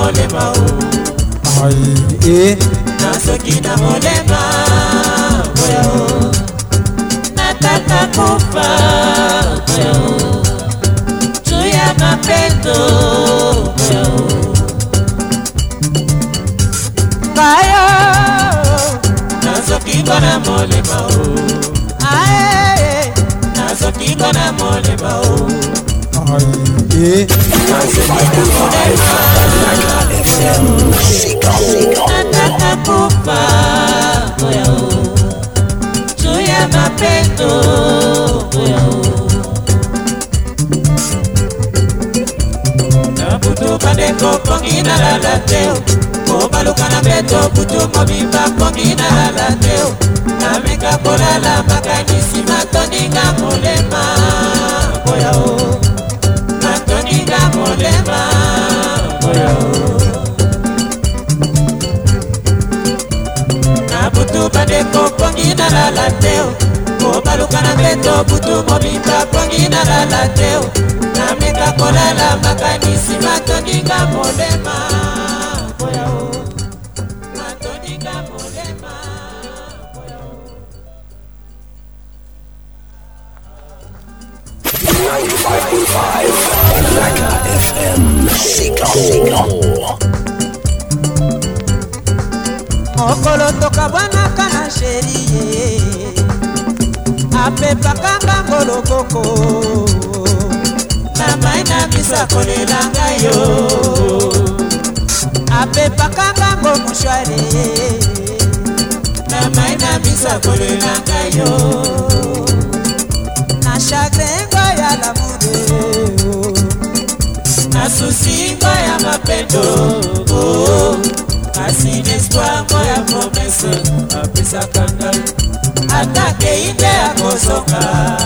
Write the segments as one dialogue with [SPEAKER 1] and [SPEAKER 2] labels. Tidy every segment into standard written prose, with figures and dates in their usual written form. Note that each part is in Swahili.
[SPEAKER 1] molema o
[SPEAKER 2] Ai
[SPEAKER 1] nasoki na molema oyo nataka kufa oyo tuya mapendo oyo
[SPEAKER 2] Kayo
[SPEAKER 1] nasoki na molema o
[SPEAKER 2] Ai
[SPEAKER 1] nasoki na molema o
[SPEAKER 2] Ai
[SPEAKER 1] nataka kufa oyo tuya mapendo oyo nabutu bandeko kongina lalateo kobaluka na beto butu mobimba kongina lalateo nameka kolala makanisi matoninga molema oyo matoninga molema oyo butu bandeko kongina lalateo kobaluka na beto butu mobimba kongina lalateo nameka kolala makanisi matoninga molema oyo matoninga molema oyo
[SPEAKER 3] 95.5 Baraka FM Sikamo
[SPEAKER 2] Mokolo tokabwanaka na sherie apepaka ngolo koko
[SPEAKER 1] na mai na bisa kolelanga yo
[SPEAKER 2] apepaka ngo mushware
[SPEAKER 1] na mai na bisa kolelanga yo
[SPEAKER 2] na chagrengo ya l'amour
[SPEAKER 1] na susingo ya mapendo kasi l'espoir moya promesse apesaka ngai atake inde akosonga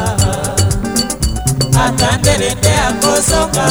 [SPEAKER 1] atandele nde akosonga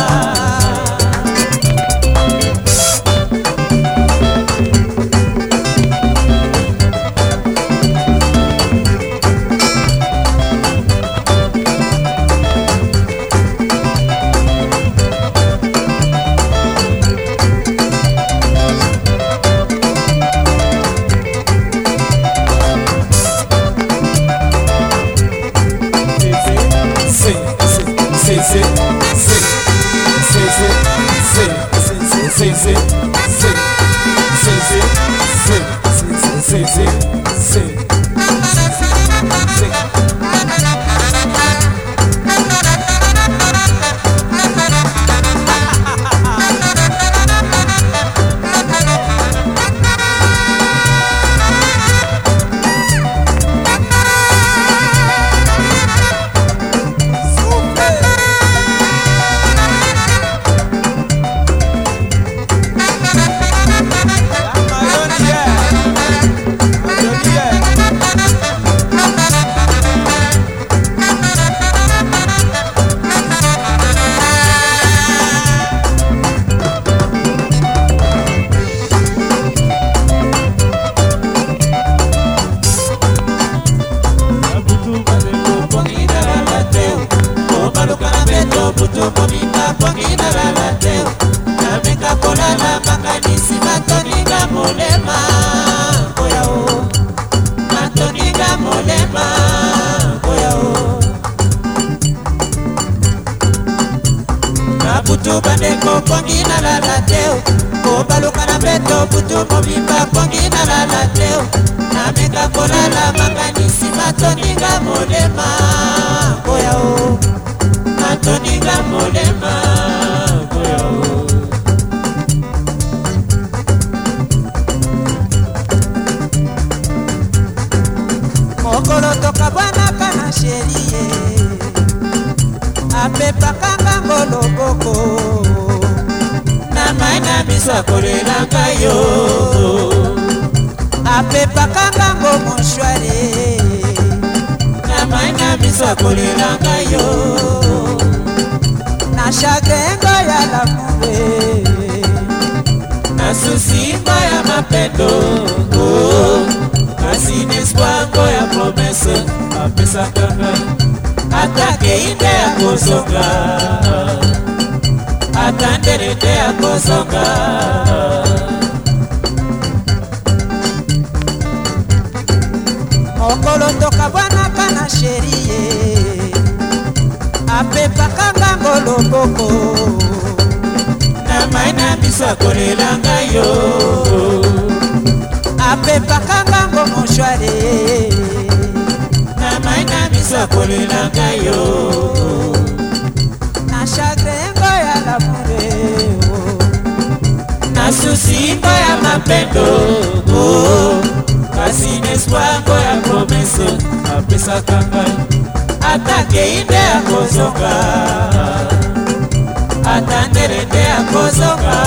[SPEAKER 1] butu bandeko kongina lalateo kobaluka na beto butu mobimba kongina lalateo nameka kolala makanisi matoninga molema koya o matoninga molema koya o
[SPEAKER 2] mokolo tokabwanaka na sherie apepaka ngolo boko
[SPEAKER 1] na mai na miso akolelanga yo
[SPEAKER 2] apepaka ngo moshware
[SPEAKER 1] na mai na miso akolelanga yo
[SPEAKER 2] na chagrengo ya l'amour
[SPEAKER 1] na susingo ya mapendo kasi nespoango ya promese apesaka ngai atake inde akosonga atandele nde akosonga
[SPEAKER 2] mokolo toka bwana kana sherie apepa kangango loboko
[SPEAKER 1] na maina bisa kolelanga yo
[SPEAKER 2] apepa kangango moshware
[SPEAKER 1] na maina bisa kolelanga yo
[SPEAKER 2] na chagrengo ya lamure
[SPEAKER 1] na susingo ya mapendo kasi nespoango ya promese apesa kanga atake inde ya kozonga atandere inde ya kozonga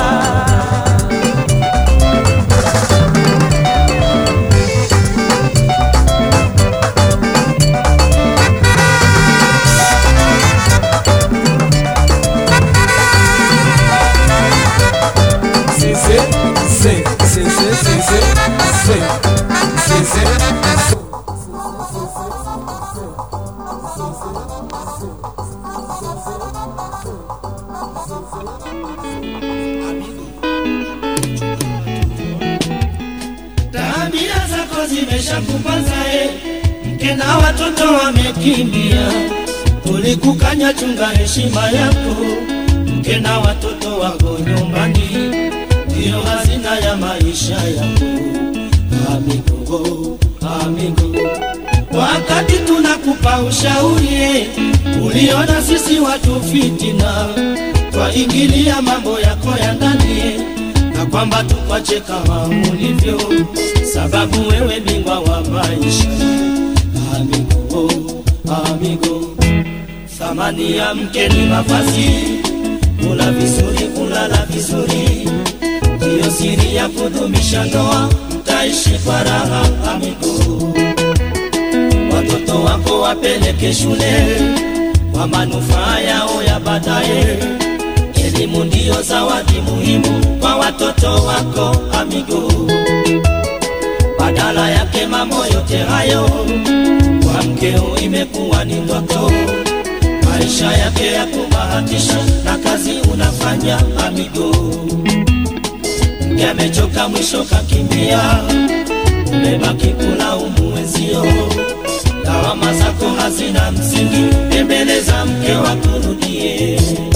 [SPEAKER 4] Tabia zako zimeshakupaza mke na watoto wamekimbia, tulikukanya chunga heshima yako, mke na watoto wako nyumbani, ndio hazina ya maisha yako. Amigo, amigo, wakati tunakupa ushauri, uliona sisi watu fitina, twaingilia mambo yako ya ndani, na kwamba tukwache kama ulivyo, sababu wewe bingwa wa maisha. Amigo, amigo, thamani ya mke ni mavazi, kula vizuri, kulala vizuri, ndiyo siri ya kudumisha ndoa, mtaishi kwa raha. Amigo, watoto wako wapeleke shule kwa manufaa yao ya baadaye. Elimu ndiyo zawadi muhimu kwa watoto wako. Amigo, badala yake mambo yote hayo kwa mkeo imekuwa ni ndoto, maisha yake ya kubahatisha na kazi unafanya. Amigo, mke amechoka mwisho kakimbia, umebaki kulaumu wenzio, lawama zako hazina msingi, tembeleza mke wako rudie.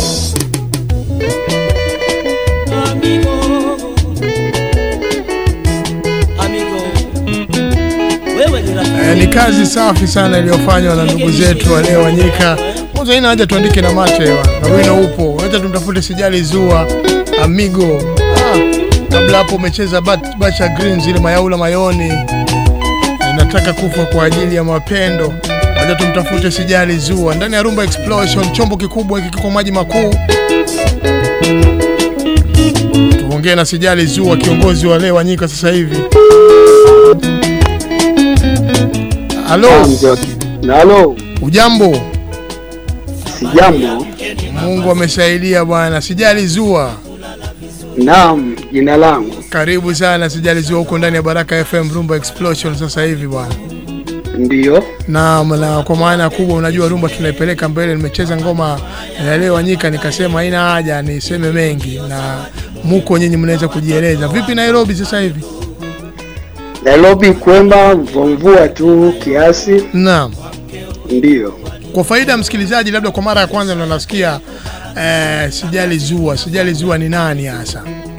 [SPEAKER 4] Amigo, amigo, wewe
[SPEAKER 5] ni kazi safi sana iliyofanywa na ndugu zetu wale Wanyika. Mwanzo ina haja tuandike na mate na wino upo. Acha tumtafute Sijali Zua Amigo. Kabla hapo umecheza Bacha Greens ile mayaula mayoni. Nataka kufa kwa ajili ya mapendo. Acha tumtafute Sijali Zua ndani ya Rumba Explosion, chombo kikubwa hiki kiko maji makuu. Tuongee na Sijali Zua, kiongozi wa leo Wanyika sasa hivi. Halo.
[SPEAKER 6] Halo.
[SPEAKER 5] Ujambo?
[SPEAKER 6] Sijambo.
[SPEAKER 5] Mungu amesaidia bwana. Sijali Zua.
[SPEAKER 6] Naam, jina langu.
[SPEAKER 5] Karibu sana Sijali Zua huko ndani ya Baraka FM Rumba Explosion sasa hivi bwana.
[SPEAKER 6] Ndio.
[SPEAKER 5] Naam, na kwa maana kubwa unajua Rumba tunaipeleka mbele. Nimecheza ngoma ya leo Wanyika nikasema haina haja niseme mengi na muko nyinyi mnaweza kujieleza. Vipi Nairobi sasa hivi?
[SPEAKER 6] Nairobi kwema, mvua tu kiasi.
[SPEAKER 5] Naam.
[SPEAKER 6] Ndio.
[SPEAKER 5] Kwa faida ya msikilizaji labda kwa mara ya kwanza ndo nasikia Sijali Zua. Sijali Zua ni nani hasa?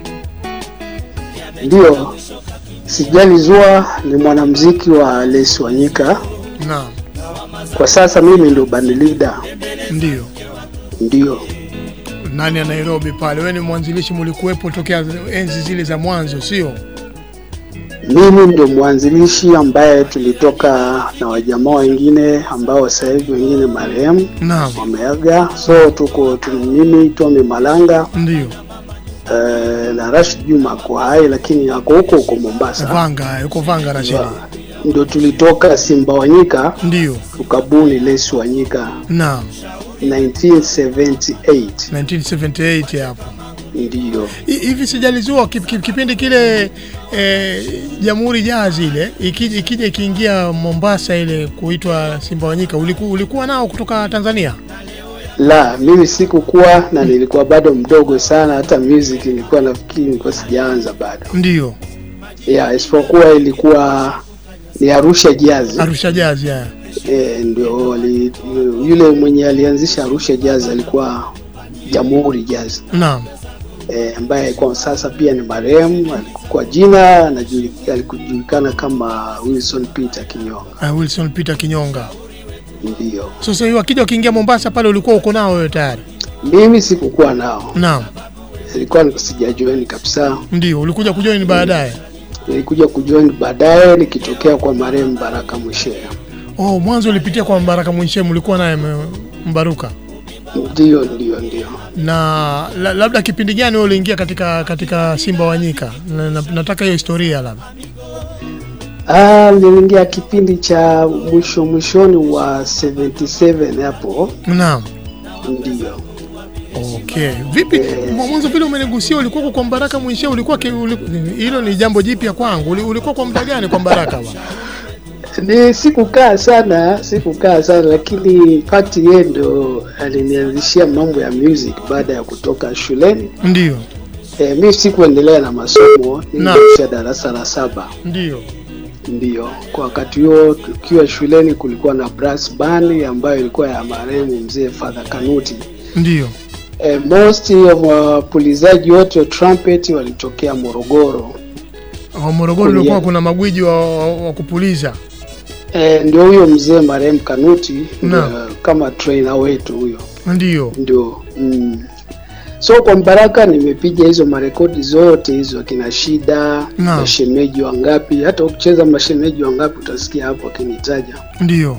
[SPEAKER 6] Ndio. Sijali Zua ni mwanamuziki wa Les Wanyika.
[SPEAKER 5] Naam.
[SPEAKER 6] Kwa sasa mimi ndo band leader.
[SPEAKER 5] Ndio.
[SPEAKER 6] Ndio.
[SPEAKER 5] Nani ya Nairobi pale? Wewe ni mwanzilishi, mlikuwepo tokea enzi zile za mwanzo, sio?
[SPEAKER 6] Mimi ndo mwanzilishi ambaye tulitoka na wajamaa wengine ambao sasa hivi wengine marehemu.
[SPEAKER 5] Naam.
[SPEAKER 6] Wameaga. So tuko mimi Tommy Malanga.
[SPEAKER 5] Ndio.
[SPEAKER 6] Na Rashid Juma kwa hai lakini yako huko Mombasa.
[SPEAKER 5] Vanga, yuko Vanga Rashid.
[SPEAKER 6] Ndio tulitoka Simba Wanyika.
[SPEAKER 5] Ndio.
[SPEAKER 6] Tukabuni Les Wanyika.
[SPEAKER 5] Naam.
[SPEAKER 6] 1978
[SPEAKER 5] hapo.
[SPEAKER 6] Ndio.
[SPEAKER 5] Hivi Sijali Zua kipindi kile Jamhuri Jazz ile ikija ikiingia Mombasa ile kuitwa Simba Wanyika, ulikuwa nao kutoka Tanzania?
[SPEAKER 6] La, mimi sikukuwa na nilikuwa bado mdogo sana, hata music nilikuwa nafikiri nilikuwa sijaanza bado.
[SPEAKER 5] Ndio.
[SPEAKER 6] Isipokuwa ilikuwa Ni Arusha Jazz.
[SPEAKER 5] Arusha Jazz ya.
[SPEAKER 6] Ndio yule mwenye alianzisha Arusha Jazz alikuwa Jamhuri Jazz.
[SPEAKER 5] Naam.
[SPEAKER 6] Ambaye kwa sasa pia ni marehemu, kwa jina alikujulikana kama Wilson Peter Kinyonga.
[SPEAKER 5] Wilson Peter Kinyonga.
[SPEAKER 6] Ndio.
[SPEAKER 5] Sasa hiyo akija ukiingia Mombasa pale ulikuwa uko nao wewe tayari?
[SPEAKER 6] Mimi sikukuwa nao.
[SPEAKER 5] Naam.
[SPEAKER 6] Nilikuwa sijajoin kabisa.
[SPEAKER 5] Ndio, ulikuja kujoin baadaye?
[SPEAKER 6] Nilikuja kujoin baadaye nikitokea kwa marehemu Baraka Mwishea.
[SPEAKER 5] Mwanzo ulipitia kwa Baraka Mwishea, mlikuwa naye Mbaruka?
[SPEAKER 6] Ndio.
[SPEAKER 5] Na labda kipindi gani wewe uliingia katika Simba Wanyika? Nataka hiyo historia labda.
[SPEAKER 6] Niliingia kipindi cha mwishoni wa 77 hapo.
[SPEAKER 5] Naam.
[SPEAKER 6] Ndio.
[SPEAKER 5] Okay. Vipi mwanzo vile umenigusia ulikuwa kwa Baraka Mwishea, ulikuwa hilo ni jambo jipya kwangu. Ulikuwa kwa muda gani kwa Baraka bwana?
[SPEAKER 6] Ni sikukaa sana lakini fact yeye ndo alinianzishia mambo ya music baada ya kutoka shuleni.
[SPEAKER 5] Ndio.
[SPEAKER 6] Mimi sikuendelea na masomo, niliishia darasa la 7. Ndio. Kwa wakati huo tukiwa shuleni kulikuwa na brass band ambayo ilikuwa ya marehemu mzee Father Kanuti.
[SPEAKER 5] Ndio.
[SPEAKER 6] Most of wapulizaji wote wa trumpet walitokea Morogoro.
[SPEAKER 5] Morogoro ilikuwa kuna magwiji wa kupuliza.
[SPEAKER 6] Ndio huyo mzee marehemu Kanuti kama trainer wetu huyo. Ndio. So kwa Baraka nimepiga hizo marekodi zote hizo, kina Shida, Mashemeji Wangapi, hata ukicheza Mashemeji Wangapi utasikia hapo akinitaja.
[SPEAKER 5] Ndio.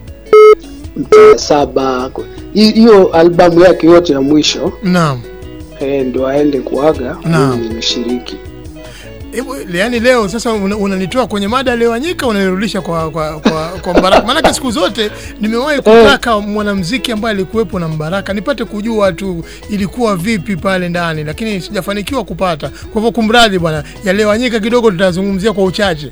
[SPEAKER 6] Mtaa 7. Hiyo albamu yake yote ya mwisho.
[SPEAKER 5] Naam.
[SPEAKER 6] Ndio aende kuaga, nimeshiriki.
[SPEAKER 5] Yaani leo sasa unanitoa kwenye mada leo Wanyika unanirudisha kwa Baraka. Maana siku zote nimewahi kutaka mwanamuziki ambaye alikuwepo na Baraka nipate kujua tu ilikuwa vipi pale ndani, lakini sijafanikiwa kupata. Kwa hivyo kumradhi bwana, ya leo Wanyika kidogo tutazungumzia kwa uchache.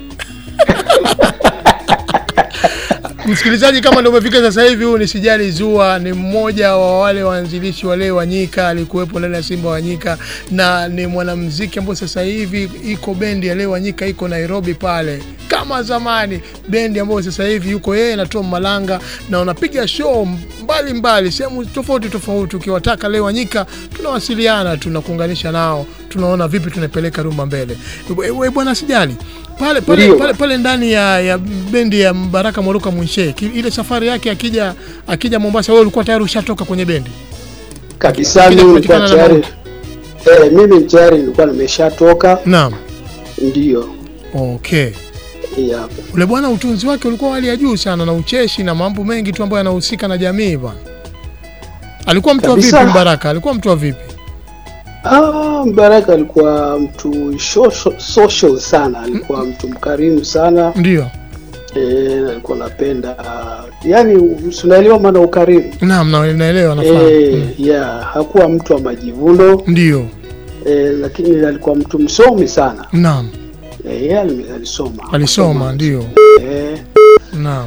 [SPEAKER 5] Msikilizaji, kama ndio umefika sasa hivi, huu ni Sijali Zua, ni mmoja wa wale waanzilishi wale Wanyika, alikuwepo ndani ya Simba Wanyika na ni mwanamuziki ambaye sasa hivi iko bendi ya leo Wanyika iko Nairobi pale. Kama zamani bendi ambayo sasa hivi yuko yeye na Tom Malanga na unapiga show mbali sehemu tofauti. Ukiwataka leo Wanyika tunawasiliana, tunakuunganisha nao, tunaona vipi tunapeleka rumba mbele. Wewe bwana Sijali, pale ndani ya bendi ya Baraka Mwishea ile safari yake akija Mombasa, wewe ulikuwa tayari ushatoka kwenye bendi?
[SPEAKER 6] Kabisa, mimi nilikuwa tayari. Mimi tayari nilikuwa nimeshatoka.
[SPEAKER 5] Naam.
[SPEAKER 6] Ndio.
[SPEAKER 5] Okay.
[SPEAKER 6] Yeah.
[SPEAKER 5] Ule bwana utunzi wake ulikuwa hali ya juu sana na ucheshi na mambo mengi tu ambayo yanahusika na jamii bwana. Alikuwa mtu wa vipi Baraka? Alikuwa mtu wa vipi?
[SPEAKER 6] Baraka alikuwa mtu social sana, alikuwa mtu mkarimu sana.
[SPEAKER 5] Ndio.
[SPEAKER 6] Alikuwa anapenda yani unaelewa maana ukarimu.
[SPEAKER 5] Naam, naelewa nafahamu.
[SPEAKER 6] Hakuwa mtu wa majivuno.
[SPEAKER 5] Ndio.
[SPEAKER 6] Lakini alikuwa mtu msomi sana.
[SPEAKER 5] Naam.
[SPEAKER 6] Yeye alisoma
[SPEAKER 5] ndio. Naam.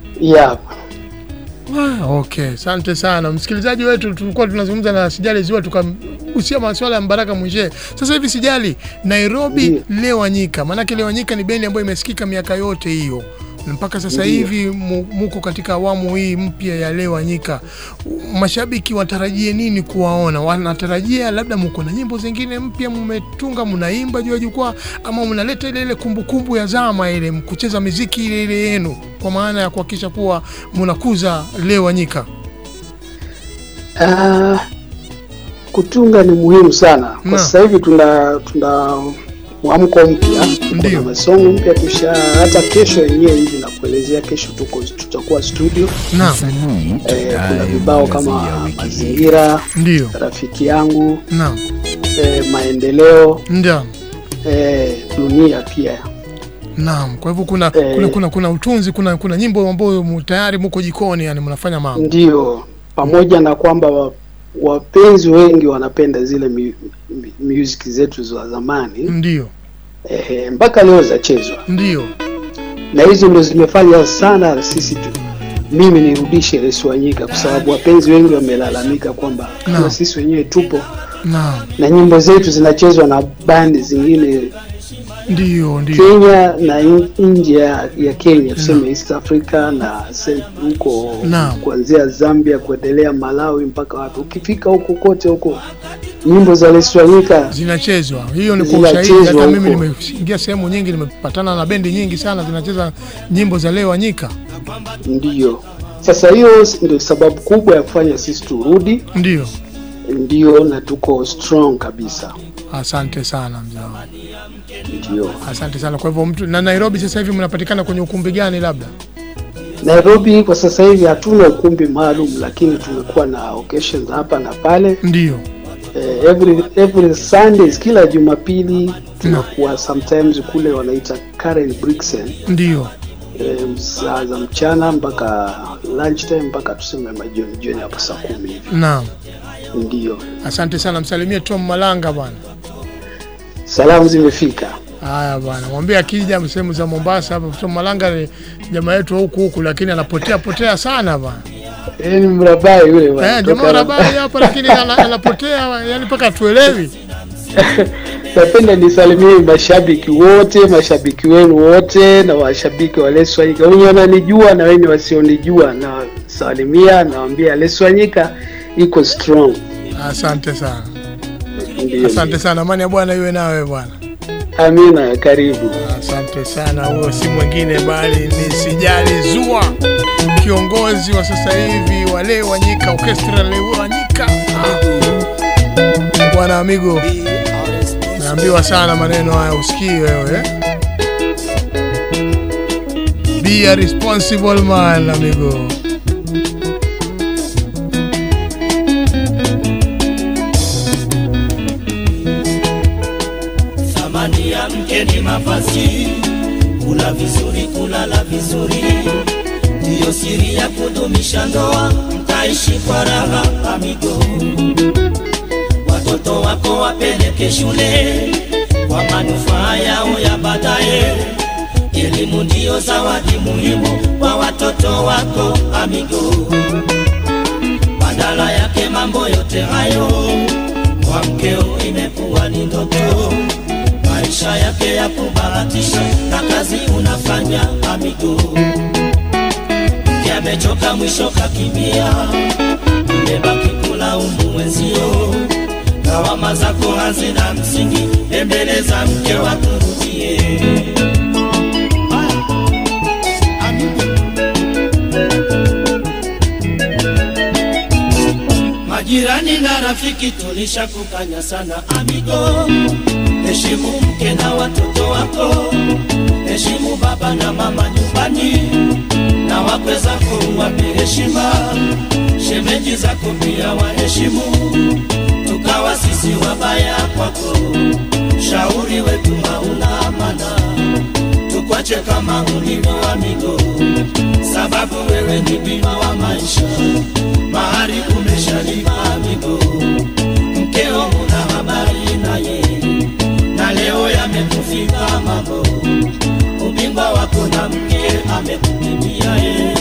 [SPEAKER 5] Okay, asante sana. Msikilizaji wetu, tulikuwa tunazungumza na Sijali Zua tukagusia masuala ya Baraka Mwishea. Sasa hivi Sijali, Nairobi leo Wanyika. Maana leo Wanyika ni bendi ambayo imesikika miaka yote hiyo. Mpaka sasa hivi muko katika awamu hii mpya ya leo Wanyika. Mashabiki watarajie nini kuwaona? Wanatarajia labda mko na nyimbo zingine mpya mmetunga, mnaimba juu ya jukwaa, ama mnaleta ile kumbukumbu ya zama ile mkucheza muziki ile yenu, kwa maana ya kuhakikisha kuwa mnakuza leo Wanyika?
[SPEAKER 6] Kutunga ni muhimu sana. Kwa sasa hivi tuna mwamko mpya, kuna masongo mpya hata kesho yenyewe hivi na kuelezea, kesho tutakuwa studio.
[SPEAKER 5] Naam.
[SPEAKER 6] Kuna vibao kama Mazingira,
[SPEAKER 5] ndio,
[SPEAKER 6] Rafiki Yangu,
[SPEAKER 5] naam,
[SPEAKER 6] Maendeleo,
[SPEAKER 5] ndio,
[SPEAKER 6] Dunia pia.
[SPEAKER 5] Naam, kwa hivyo kuna utunzi, kuna nyimbo ambazo tayari mko jikoni, yani mnafanya mambo.
[SPEAKER 6] Ndio, pamoja na kwamba wapenzi wengi wanapenda zile music zetu za zamani.
[SPEAKER 5] Ndio.
[SPEAKER 6] Mpaka leo zachezwa.
[SPEAKER 5] Ndio.
[SPEAKER 6] Na hizo ndio zimefanya sana sisi mimi nirudishe Yesu Wanyika, kwa sababu wapenzi wengi wamelalamika kwamba kama sisi wenyewe tupo na nyimbo zetu zinachezwa na bandi zingine
[SPEAKER 5] ndio
[SPEAKER 6] Kenya na nje ya Kenya, tuseme East Africa na huko kuanzia Zambia kuendelea Malawi mpaka wapi. Ukifika huko kote huko nyimbo za Leswanyika
[SPEAKER 5] zinachezwa. Hiyo ni kwa ushahidi, hata mimi nimeingia sehemu nyingi, nimepatana na bendi nyingi sana zinacheza nyimbo za Leswanyika.
[SPEAKER 6] Ndio. Sasa hiyo ndio sababu kubwa ya kufanya sisi turudi. Ndio na tuko strong kabisa.
[SPEAKER 5] Asante sana mzee wangu.
[SPEAKER 6] Ndio.
[SPEAKER 5] Asante sana. Kwa hivyo mtu na Nairobi sasa hivi mnapatikana kwenye ukumbi gani labda?
[SPEAKER 6] Nairobi kwa sasa hivi hatuna ukumbi maalum, lakini tumekuwa na occasions hapa na pale.
[SPEAKER 5] Ndio.
[SPEAKER 6] Every Sundays, kila Jumapili tunakuwa sometimes kule wanaita Karen Brixen.
[SPEAKER 5] Ndio.
[SPEAKER 6] Saa za mchana mpaka lunch time mpaka tuseme jioni hapo saa 10 hivi.
[SPEAKER 5] Naam.
[SPEAKER 6] Ndio.
[SPEAKER 5] Asante sana, msalimie Tom Malanga bwana.
[SPEAKER 6] Salamu zimefika.
[SPEAKER 5] Haya bwana, mwambie akija sehemu za Mombasa hapa. Tom Malanga ni jamaa yetu huku lakini anapotea sana bwana.
[SPEAKER 6] Ni mrabai yule bwana.
[SPEAKER 5] Jamaa mrabai hapa lakini anapotea yani mpaka tuelewi.
[SPEAKER 6] Napenda nisalimie mashabiki wenu wote na washabiki wa Leswanyika. Wenye wananijua na wenye wasionijua na salimia, nawaambia Leswanyika iko strong.
[SPEAKER 5] Asante sana. Asante sana, amani ya Bwana iwe nawe bwana.
[SPEAKER 6] Amina, karibu.
[SPEAKER 5] Asante sana. Huyo si mwingine bali ni Sijali Zua, kiongozi wa sasa hivi wa Leswanyika Orchestra Leswanyika. Bwana amigo, naambiwa sana maneno haya usikii wewe. Be a responsible man amigo.
[SPEAKER 4] Thamani ya mke ni mavazi, kula vizuri, kulala vizuri, ndiyo siri ya kudumisha ndoa, mtaishi kwa raha amigo. Watoto wako wapeleke shule kwa manufaa yao ya baadaye. Elimu ndio zawadi muhimu kwa watoto wako amigo. Badala yake mambo yote hayo kwa mkeo imekuwa ni ndoto. Maisha yake ya kubahatisha na kazi unafanya amigo. Mke amechoka mwisho kakimbia, umebaki kulaumu wenzio. Lawama zako hazina msingi, embeleza mke wako rudie. Majirani na rafiki tulishakukanya sana amigo. Heshimu mke na watoto wako, heshimu baba na mama nyumbani, na wakwe zako uwape heshima, shemeji zako pia waheshimu. Tukawa sisi wabaya kwako, shauri wetu hauna amana, tukwache kama ulivyo amigo, sababu wewe ni bima wa maisha, mahari umeshalipa amigo. Mkeo una habari naye, na leo yamekufika mambo, ubingwa wako na mke amekukimbia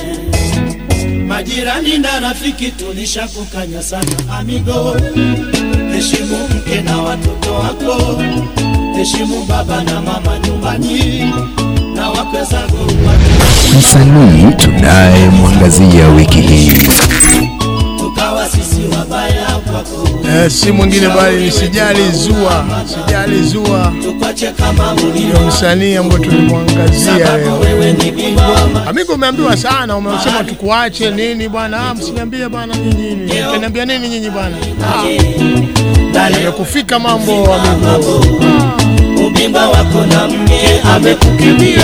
[SPEAKER 4] Majirani na rafiki tulishakukanya sana amigo. Heshimu mke na watoto wako, heshimu baba na mama nyumbani, na wakwe zako
[SPEAKER 3] msanii tunaye mwangazia wiki hii.
[SPEAKER 4] Tukawa sisi wabaya kwako,
[SPEAKER 5] si mwingine bali ni Sijali Zua. Sijali Zua
[SPEAKER 4] tukwache kama ulivyo,
[SPEAKER 5] msanii ambaye tulimwangazia leo. Amigo, umeambiwa sana, umesema tukuache nini bwana? Msiniambie bwana nyinyi. Utaniambia nini nyinyi bwana? Amekufika mambo amigo.
[SPEAKER 4] Ubimba wako na mke amekukimbia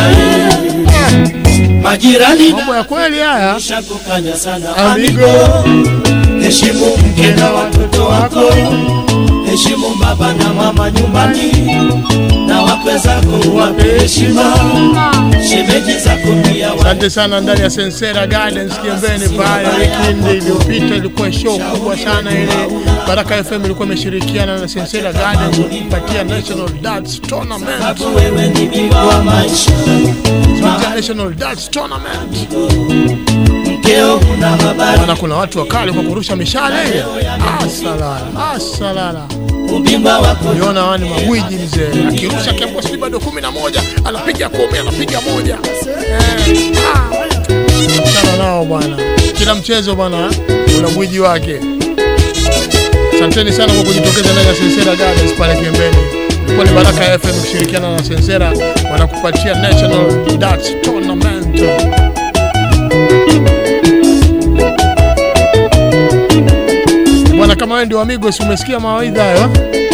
[SPEAKER 4] Majirani
[SPEAKER 5] mambo ya kweli haya,
[SPEAKER 4] shakukanya sana amigo. Heshimu mke na watoto wako, heshimu baba na mama nyumbani, na wakwe zako uwape heshima, shemeji zako pia.
[SPEAKER 5] Asante sana ndani ya Sensera Gardens Kiembeni pale. Weekend iliyopita ilikuwa show kubwa sana ile. Baraka FM ilikuwa imeshirikiana na Sensera Gardens kupatia National Darts Tournament.
[SPEAKER 4] Wewe ni bingwa wa maisha,
[SPEAKER 5] National Darts Tournament.
[SPEAKER 4] Mkeo una habari,
[SPEAKER 5] kuna watu wakali kwa kurusha mishale ile. Asalala.
[SPEAKER 4] ubingwa wako.
[SPEAKER 5] Uliona wani magwiji mzee, akirusha kempo si bado 11, anapiga 10, anapiga 1. Sana nao bwana. Kila mchezo bwana una gwiji wake. Asanteni sana kwa kujitokeza ndani ya Sensera Gardens pale Kiembeni. Kwa ni Baraka FM kushirikiana na Sensera wanakupatia National Darts Tournament. Bwana, kama wewe ndio Amigos umesikia mawaidha hayo?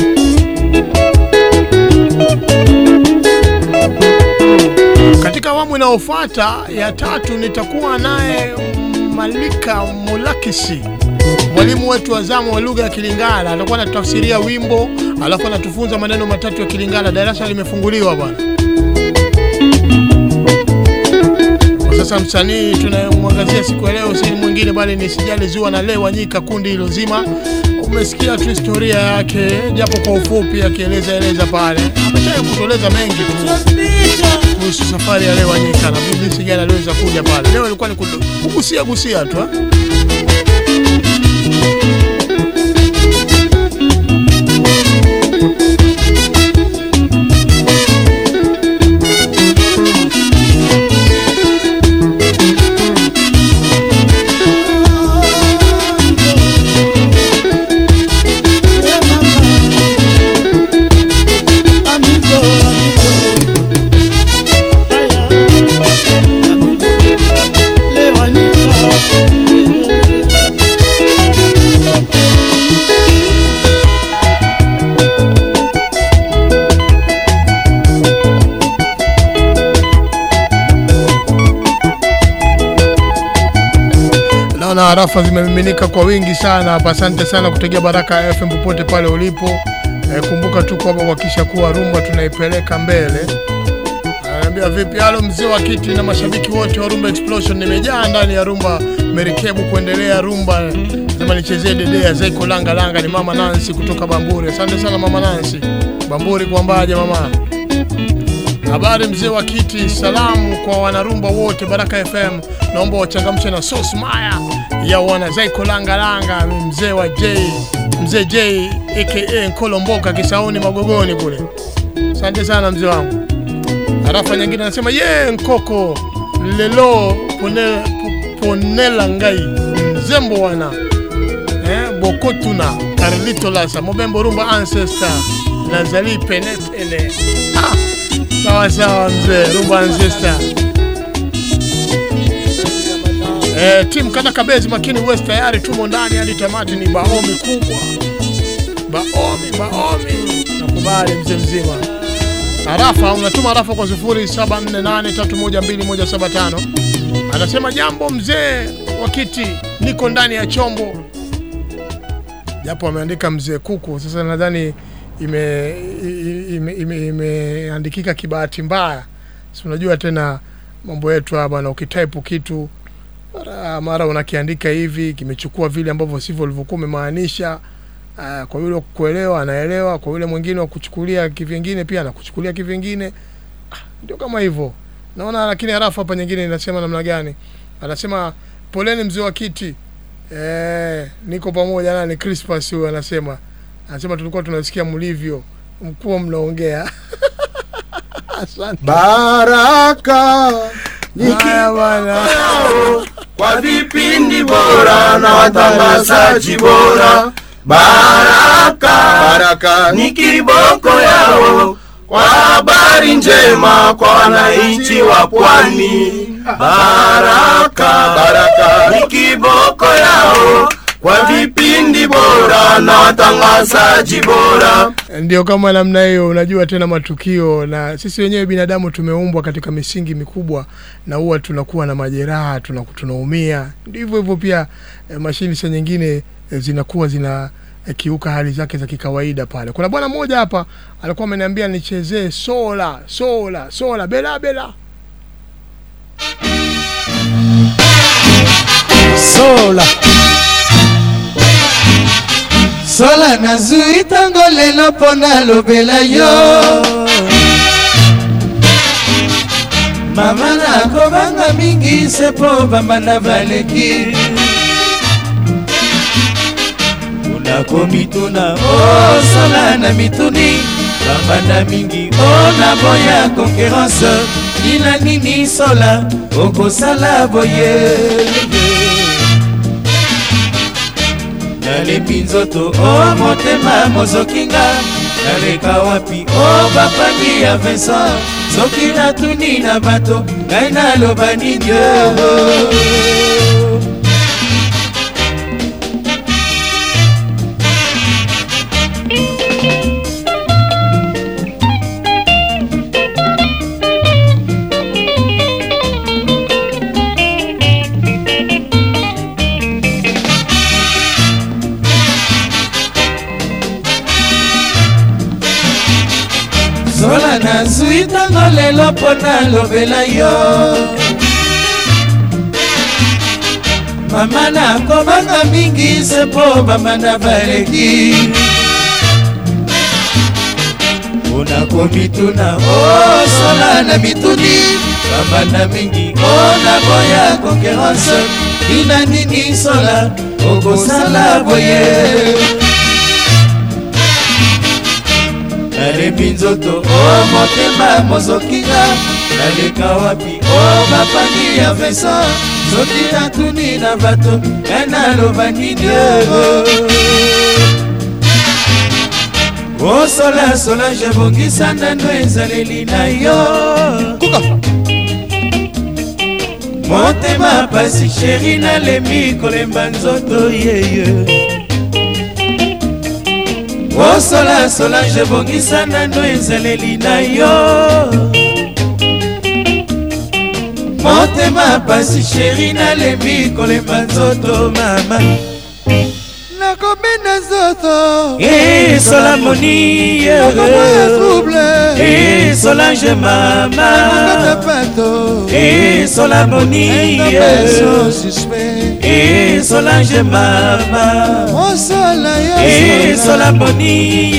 [SPEAKER 5] Katika awamu inayofuata ya 3 nitakuwa naye Malika Mulakisi, mwalimu wetu wa zamu wa lugha ya Kilingala. Atakuwa anatafsiria wimbo, alafu anatufunza maneno matatu ya Kilingala. Darasa limefunguliwa bwana. Sasa msanii tunayemwangazia siku ya leo si mwingine bali ni Sijali Zua na Lewa Nyika, kundi hilo zima. Umesikia tu historia yake japo kwa ufupi, akieleza pale. Ameshaye kutueleza mengi kuhusu safari ya Lewa Nyika na jinsi gani aliweza kuja pale. Leo ilikuwa ni kugusia tu. Na arafa zimemiminika kwa wingi sana hapa. Asante sana kutegea Baraka FM popote pale ulipo. Kumbuka tu kwamba kuhakikisha kuwa rumba tunaipeleka mbele. Ananiambia vipi halo mzee wa kiti na mashabiki wote wa Rumba Explosion, nimejaa ndani ya rumba merikebu kuendelea rumba. Sema nichezee dede ya Zaiko Langa Langa, ni Mama Nancy kutoka Bamburi. Asante sana Mama Nancy. Bamburi kwambaje mama? Habari mzee wa kiti, salamu kwa wanarumba wote Baraka FM. Naomba wachangamshe na Sauce Maya ya wana Zaiko Langa Langa, mzee wa Mzee J aka Nkolomboka Kisaoni Magogoni kule. Asante sana mzee wangu. Arafa nyingine anasema Nkoko lelo ponela ngai Zembo wana Bokotuna Carlito Lasa Mobembo Rumba Ancestor Nazali Penet ele. Sawa mzee Rumba Ancestor. Team Kata Kabezi Makini West tayari tumo ndani hadi tamati, ni baomi kubwa. Baomi. Nakubali mzee mzima. Arafa unatuma arafa kwa 0748312175. Anasema jambo mzee wa kiti, niko ndani ya chombo. Japo ameandika mzee kuku, sasa nadhani imeandikika kibahati mbaya. Si unajua tena mambo yetu hapa, na ukitype kitu mara unakiandika hivi, kimechukua vile ambavyo sivyo ulivyokuwa umemaanisha. Kwa yule kuelewa anaelewa, kwa yule mwingine wa kuchukulia kivingine pia anakuchukulia kivingine. Ndio kama hivyo. Naona lakini arafa hapa nyingine inasema namna gani? Anasema poleni mzee wa kiti. Niko pamoja na Crispus huyo anasema tulikuwa tunasikia mlivyo mkuu mnaongea. Asante.
[SPEAKER 7] Baraka
[SPEAKER 5] bwana
[SPEAKER 7] kwa vipindi bora na watangazaji bora. Baraka ni kiboko yao kwa habari njema kwa wananchi wa Pwani. Baraka ni kiboko yao kwa vipindi bora na watangazaji bora.
[SPEAKER 5] Ndio kama namna hiyo. Unajua tena matukio, na sisi wenyewe binadamu tumeumbwa katika misingi mikubwa, na huwa tunakuwa na majeraha, tunaumia. Ndivyo hivyo pia mashini sa nyingine zinakuwa zina kiuka hali zake za kikawaida pale. Kuna bwana mmoja hapa alikuwa ameniambia nichezee sola bela.
[SPEAKER 1] Sola nazuita ngolelo pona lobela yo. Mama na kobanga mingi sepo bamba na valeki. nakomituna osola na mituni bambanda mingi ona boya concurrence nina nini sola okosala boye nalepi nzoto o motema mozokinga naleka wapi o bapangi ya Vincent soki natuni na bato ngai naloba nini sola nazwi ntango lelo mpo nalobela yo mama nakomaka mingi se mpo bamana baleki mpona komituna osola na mituni bamana mingi ona boya concurrence ina nini sola okosala boye nalepi nzoto o motema mozokinga naleka wapi o bapangi ya Vincent soki natuni na bato ngai naloba nini o sola Solange bongisa nano ezaleli na yo motema pasi sheri nalemi kolemba nzoto yeye o sola Solange bongisa nano ezaleli na yo motema pasi sheri nalembi kolemba nzoto mama nakomena nzoto sola moni Solange mama sola moni Solange mama sola moni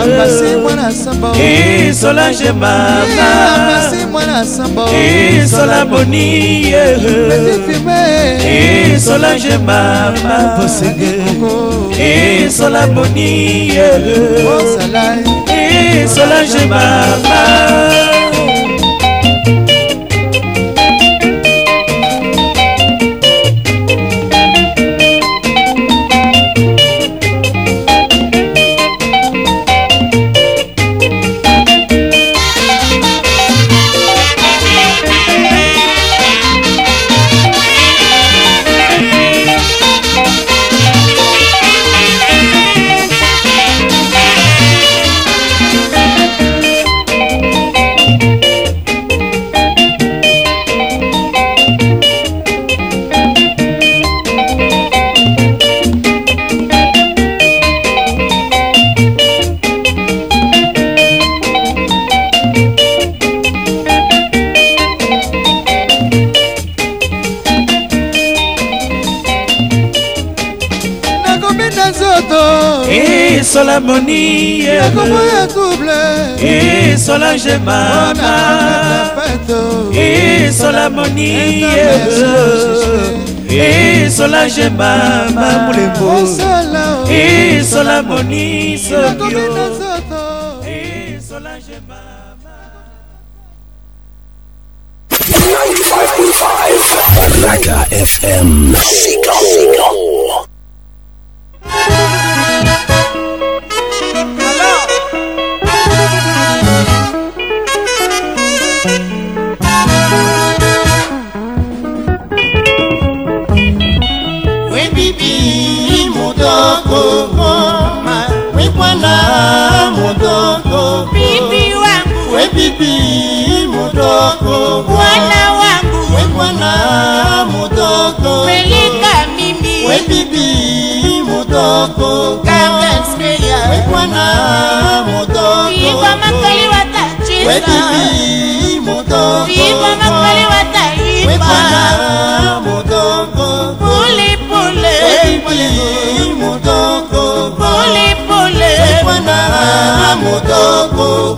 [SPEAKER 1] Solange mama sola moni Solange mama sola moni Solange mama sola moni Solange mama sola moni Solange mama mulembo sola moni Solange mama
[SPEAKER 3] 95.5 Baraka FM Chicago.
[SPEAKER 4] Bibi mudoko
[SPEAKER 2] Bwana wangu
[SPEAKER 4] we bwana mudoko
[SPEAKER 2] peleka mimi
[SPEAKER 4] we bibi mudoko
[SPEAKER 2] Kavenskeya
[SPEAKER 4] we bwana mudoko
[SPEAKER 2] Iba makali watachisa
[SPEAKER 4] we bibi mudoko
[SPEAKER 2] Iba makali wataiba
[SPEAKER 4] we bwana mudoko
[SPEAKER 2] Pule pule
[SPEAKER 4] we bibi mudoko
[SPEAKER 2] Pule pule
[SPEAKER 4] we bwana mudoko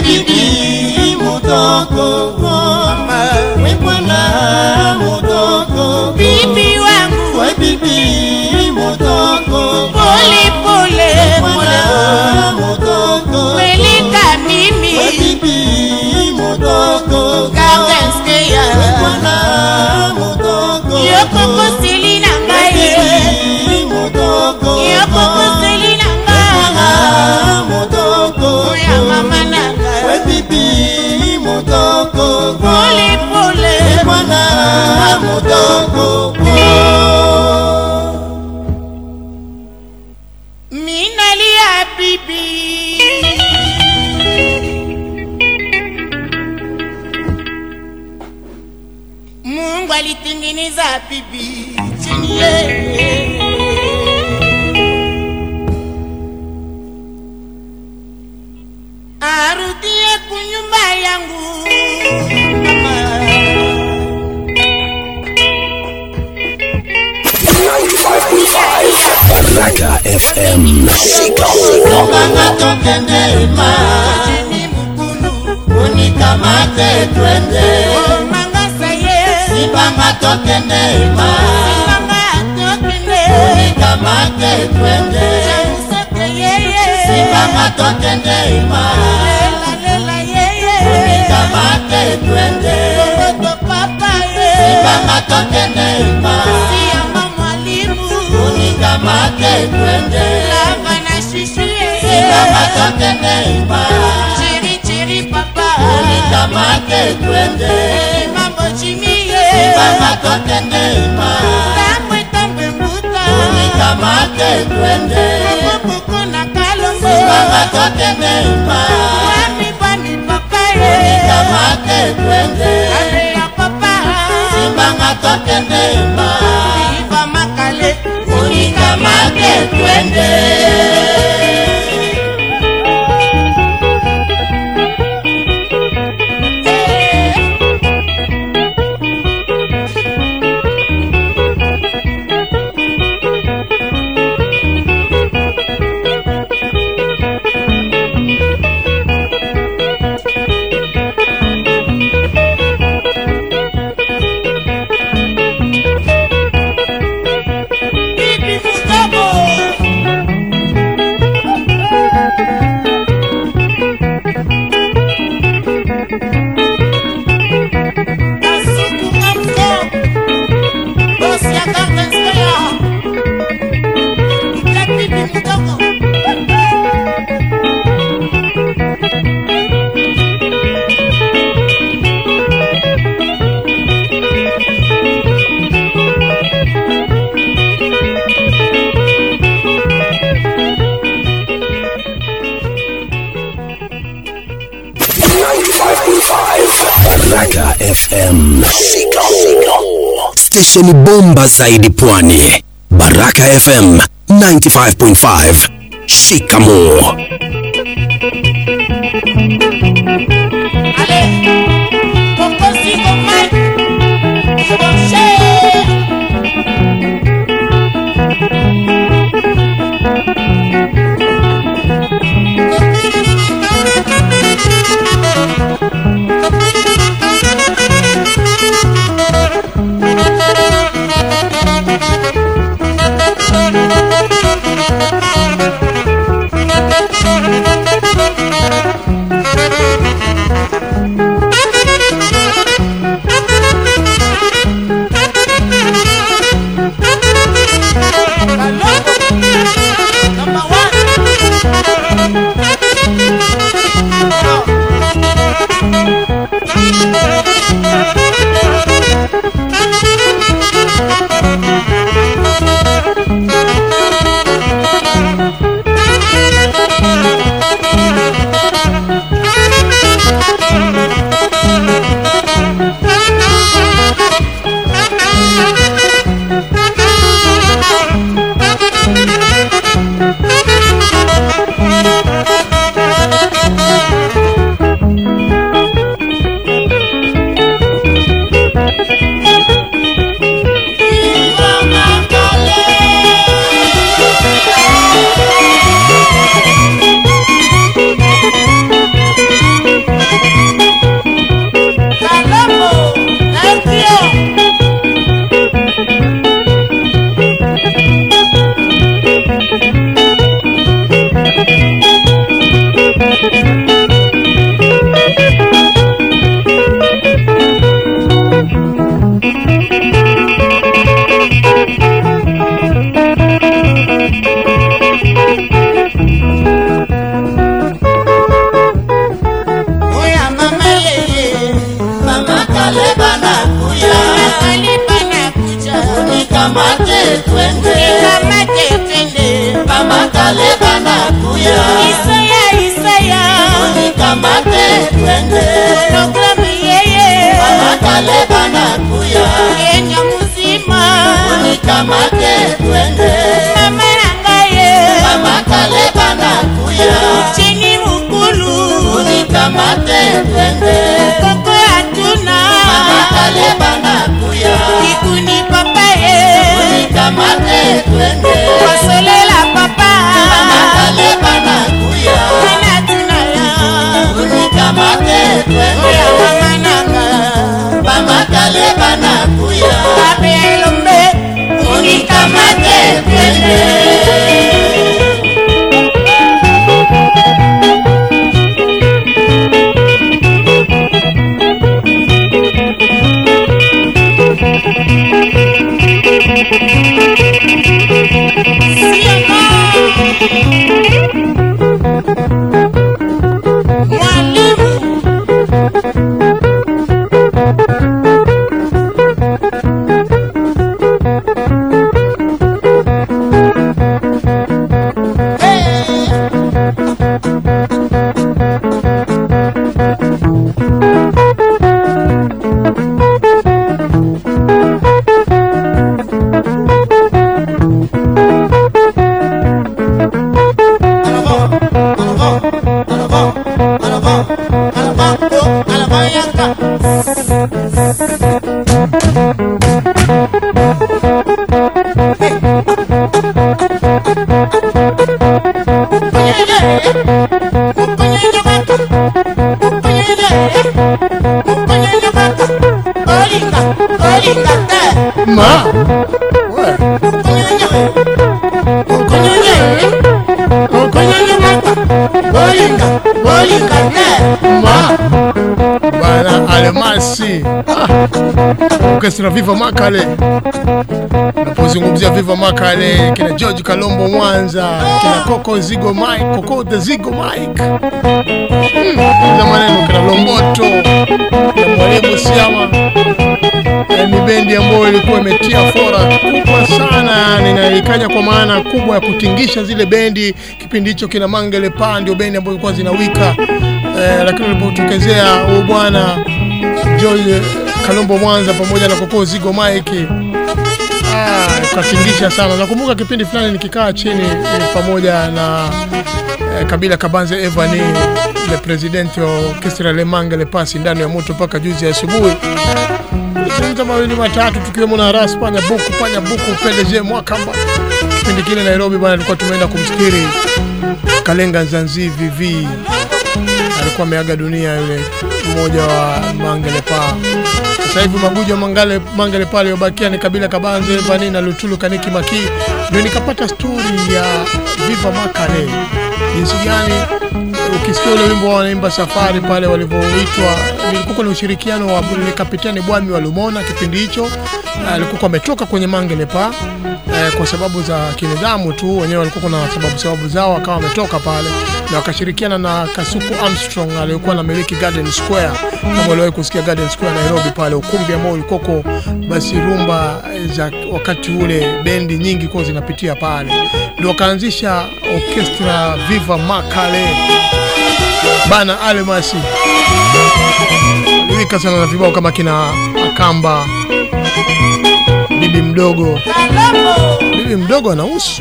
[SPEAKER 4] bibi mutoko mama, we bwana mutoko
[SPEAKER 2] bibi wangu,
[SPEAKER 4] we bibi mutoko
[SPEAKER 2] pole pole
[SPEAKER 4] bwana mutoko
[SPEAKER 2] welika mimi,
[SPEAKER 4] we bibi mutoko
[SPEAKER 2] kawenske ya
[SPEAKER 4] bwana mutoko
[SPEAKER 2] yoko Selina ngai,
[SPEAKER 4] mutoko
[SPEAKER 2] yoko Selina ngai,
[SPEAKER 4] mutoko
[SPEAKER 2] ya mama nanga,
[SPEAKER 4] we bibi mutoko
[SPEAKER 2] pole pole
[SPEAKER 4] bwana mutoko
[SPEAKER 2] minalia bibi. Mungu alitengeneza bibi chini yeye, arudie kunyumba yangu mama.
[SPEAKER 3] 95.5 Baraka FM Chicago.
[SPEAKER 4] Manga tokende ma
[SPEAKER 2] Jini mukulu
[SPEAKER 4] unikamate twende
[SPEAKER 2] manga saye,
[SPEAKER 4] Sibanga tokende ma
[SPEAKER 2] manga tokende
[SPEAKER 4] unikamate twende
[SPEAKER 2] chamuseke yeye,
[SPEAKER 4] Sibanga tokende ma
[SPEAKER 2] lela lela yeye,
[SPEAKER 4] unikamate twende
[SPEAKER 2] toto papa ye,
[SPEAKER 4] Sibanga tokende ma
[SPEAKER 2] siyama mwalimu,
[SPEAKER 4] unikamate twende
[SPEAKER 2] lava na shishi ye,
[SPEAKER 4] Sibanga tokende ma
[SPEAKER 2] chiri chiri papa,
[SPEAKER 4] unikamate twende
[SPEAKER 2] mambo chimi ye,
[SPEAKER 4] Sibanga tokende ma
[SPEAKER 2] tambwe tambwe mbuta,
[SPEAKER 4] unikamate twende
[SPEAKER 2] kuku na kalongo,
[SPEAKER 4] Sibanga tokende ma
[SPEAKER 2] wami wami papa ye,
[SPEAKER 4] unikamate twende
[SPEAKER 2] ale ya papa,
[SPEAKER 4] Sibanga tokende ma
[SPEAKER 2] iva makale,
[SPEAKER 4] unikamate twende
[SPEAKER 2] bibi mutabo, kasuku amso, bosi ya kakenske ya, ya bibi mutabo.
[SPEAKER 3] Baraka FM Chicago. Stesheni bomba zaidi pwani. Baraka FM 95.5 Chicago.
[SPEAKER 2] Ale, kokosi komai, koshe.
[SPEAKER 4] Unikamate twende, mama kale banakuya. Isaya, unikamate twende, mama kale banakuya. Unikamate twende, mama kale banakuya. Unikamate twende, mama kale banakuya. Unikamate twende, mama kale banakuya. Unikamate twende, mama kale banakuya. Unikamate twende.
[SPEAKER 5] Bana Almasi Orchestra Viva Makale. Napozungumzia Viva Makale, kina George Kalombo Mwanza, kina Coco Zigo Mike, Coco the Zigo Mike, na maneno kina Lomboto na Mwalimu Siama. Ni bendi ambayo ilikuwa imetia fora kubwa sana, ninaikaja kwa maana kubwa ya kutingisha zile bendi. Kipindi hicho kina Mangele Pa ndio bendi ambayo ilikuwa zinawika, lakini ulipotokezea huyu bwana George Kalombo Mwanza pamoja na Coco Zigo Mike, katingisha sana. Nakumbuka kipindi fulani nikikaa chini pamoja na Kabila Kabanze Evani, le president wa Orchestra Le Mangele Pasi ndani ya moto paka juzi asubuhi. Tunza mawili matatu tukiwemo na Ras Panya Buku PDG Mwakamba. Kipindi kile Nairobi bwana tulikuwa tumeenda kumsikiri Kalenga Zanzi VV. Alikuwa ameaga dunia yule mmoja wa Mangele Pa. Sasa hivi magujo Mangele Pa aliyobakia ni Kabila Kabanze Evani na Lutulu Kaniki Maki. Ndio nikapata story ya Viva Makale. Jinsi gani ukisikia ule wimbo wanaimba Safari pale walivyoitwa, nilikuwa ni ushirikiano wa Kapitani Bwami wa Lumona. Kipindi hicho alikuwa ametoka kwenye Mangele Pa kwa sababu za kinidhamu tu, wenyewe walikuwa na sababu zao, akawa ametoka pale na wakashirikiana na Kasuku Armstrong aliyekuwa na miliki Garden Square. Kama uliwahi kusikia Garden Square Nairobi pale, ukumbi ambao ulikuwa basi rumba za wakati ule, bendi nyingi kwa zinapitia pale, ndio wakaanzisha Orchestra Viva Makale bana Almasi. Ilika sana na vibao kama kina Akamba, Bibi Mdogo ana usu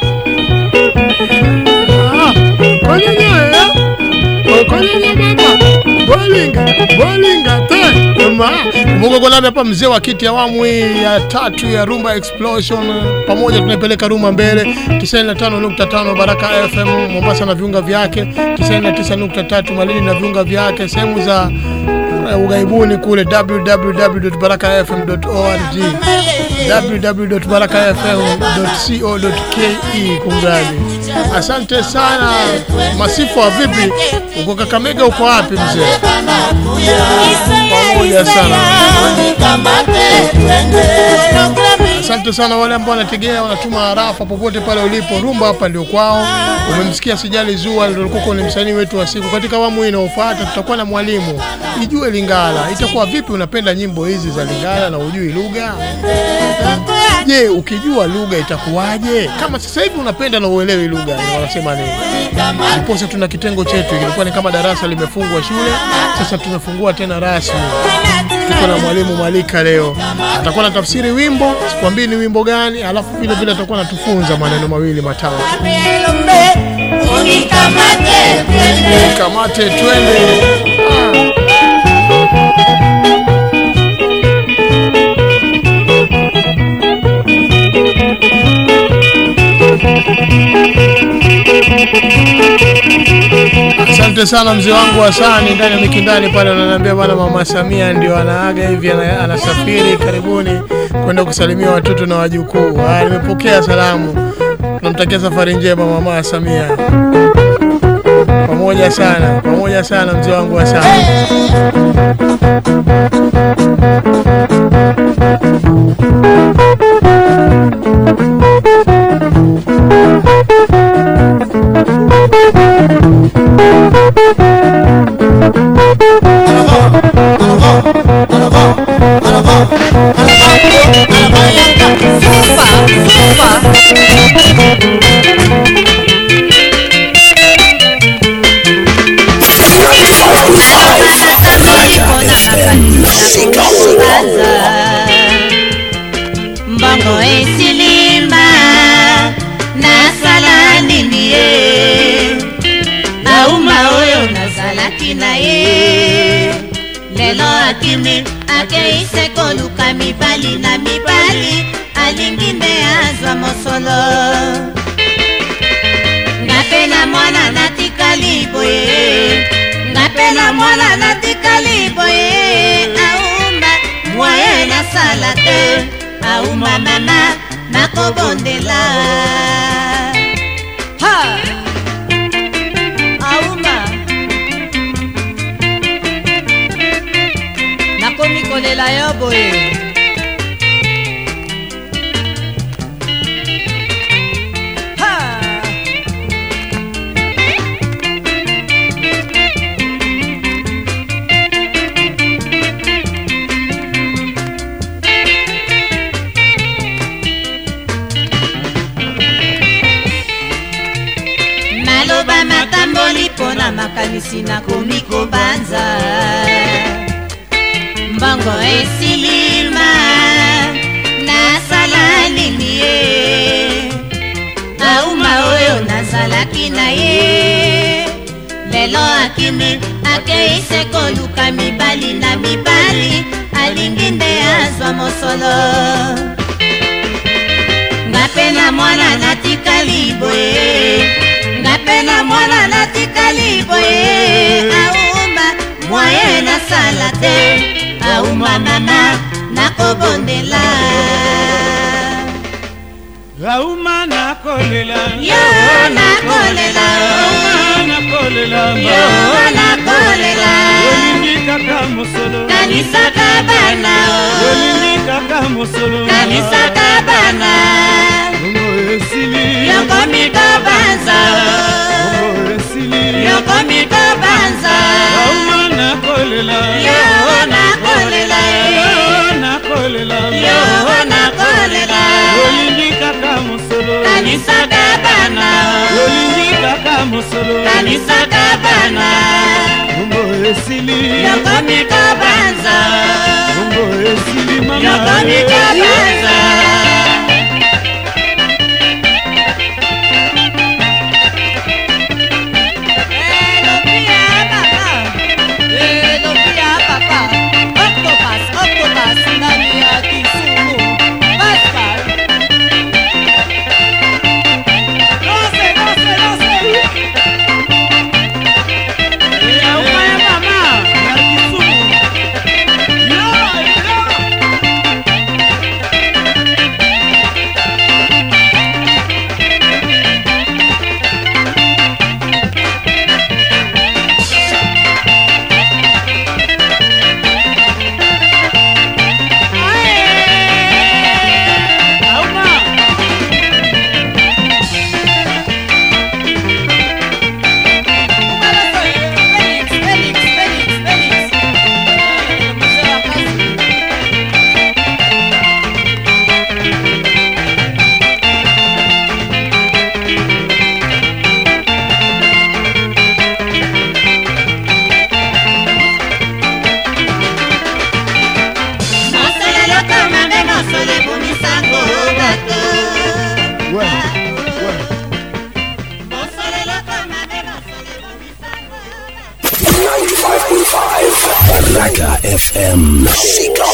[SPEAKER 5] Bolinga Mungu kwa nami hapa mzee wa kiti awamu ya 3 ya Rumba Explosion. Pamoja tunapeleka rumba mbele. 95.5 Baraka FM Mombasa na viunga vyake, 99.3 Malindi na viunga vyake, sehemu za ugaibuni kule www.barakafm.org, www.barakafm.co.ke. Kumradi. Asante sana. Masifu wa vipi? Uko Kakamega, uko wapi mzee? Pamoja sana. Asante sana wale ambao wanategea, wanatuma harafa popote pale ulipo. Rumba hapa ndio kwao. Umemsikia Sijali Zua ndio alikuwa ni msanii wetu wa siku. Katika awamu hii inayofuata tutakuwa na mwalimu Ijue Lingala. Itakuwa vipi unapenda nyimbo hizi za Lingala na hujui lugha? Je, ukijua lugha itakuwaje? Kama sasa hivi unapenda na uelewi lugha, wanasema nini? Ndiposa tuna kitengo chetu, kilikuwa ni kama darasa limefungwa shule, sasa tumefungua tena rasmi. Tuko na mwalimu Malika leo. Atakuwa anatafsiri wimbo, sikwambii ni wimbo gani, alafu vile vile atakuwa anatufunza maneno mawili matatu. Unikamate twende. Asante sana mzee wangu Hasani ndani ya Mikindani pale, ananiambia bwana Mama Samia ndio anaaga hivi, anasafiri karibuni kwenda kusalimia watoto na wajukuu. Nimepokea salamu. Tunamtakia safari njema Mama Samia. Pamoja sana mzee wangu Hasani.
[SPEAKER 8] Mbongo esilima na salani niye Auma oyo na salaki na ye Lelo akimi akeise koluka mibali na mibali Alinginde azwa mosolo Ngapena mwana natikali boye Ngapena mwana natikali boye Auma mwaye na salate Auma mama nakobondela ha Auma nakomikolela yo boye ha Maloba matamboli pona makanisi na komiko banza Mbongo esilima na salani niye Auma oyo na salaki na ye Lelo akimi akeise koluka mibali na mibali Alinginde azwa mosolo Ngapena mwana natikali boye Ngapena mwana natikali boye Auma mwaye na salate Auma mama nakobondela
[SPEAKER 1] Auma nakolela
[SPEAKER 8] Yo nakolela
[SPEAKER 1] Auma nakolela
[SPEAKER 8] Yo nakolela
[SPEAKER 1] Yolini kaka mosolo
[SPEAKER 8] Kanisa kabana
[SPEAKER 1] Yolini kaka mosolo
[SPEAKER 8] Kanisa kabana
[SPEAKER 1] Bongo esili
[SPEAKER 8] Yoko mikabanza
[SPEAKER 1] Bongo esili
[SPEAKER 8] Yoko mikabanza
[SPEAKER 1] Auma nakolela
[SPEAKER 8] Yo nakolela
[SPEAKER 1] Yo nakolela
[SPEAKER 8] Yo nakolela
[SPEAKER 1] Yolini kaka mosolo
[SPEAKER 8] Kanisa kabana
[SPEAKER 1] Yolini kaka mosolo
[SPEAKER 8] Kanisa kabana
[SPEAKER 1] Bongo esili
[SPEAKER 8] Yoko mikabanza
[SPEAKER 1] Bongo esili mama
[SPEAKER 8] Yoko mikabanza
[SPEAKER 3] Baraka FM. Shika.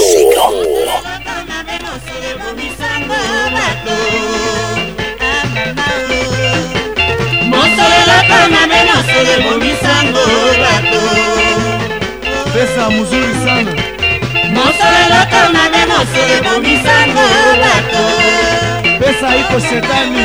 [SPEAKER 1] Pesa mzuri sana. Pesa iko shetani.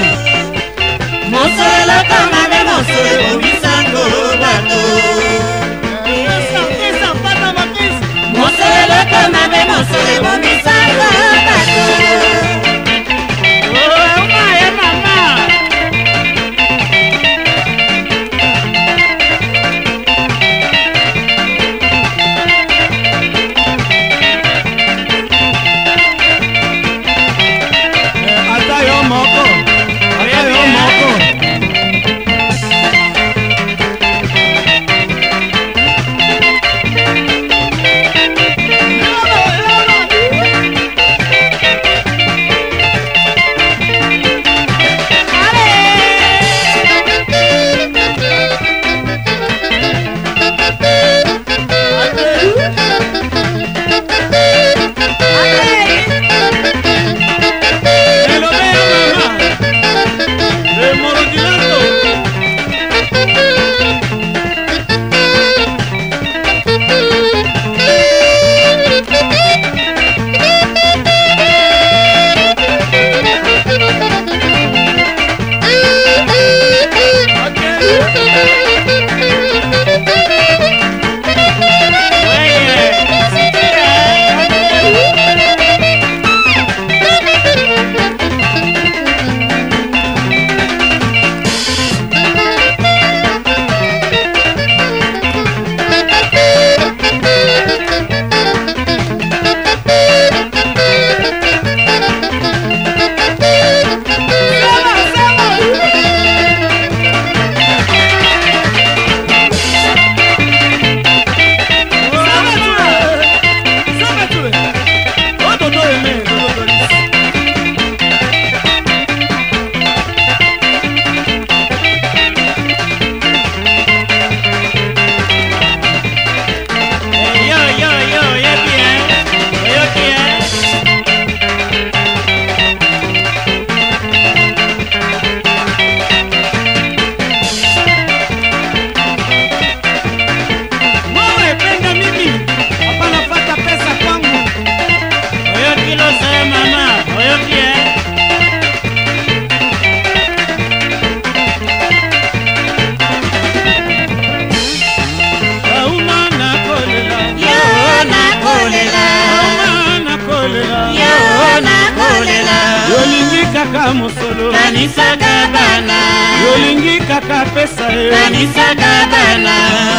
[SPEAKER 9] Musolo kanisa kabana yolingi kaka pesa kanisa kabana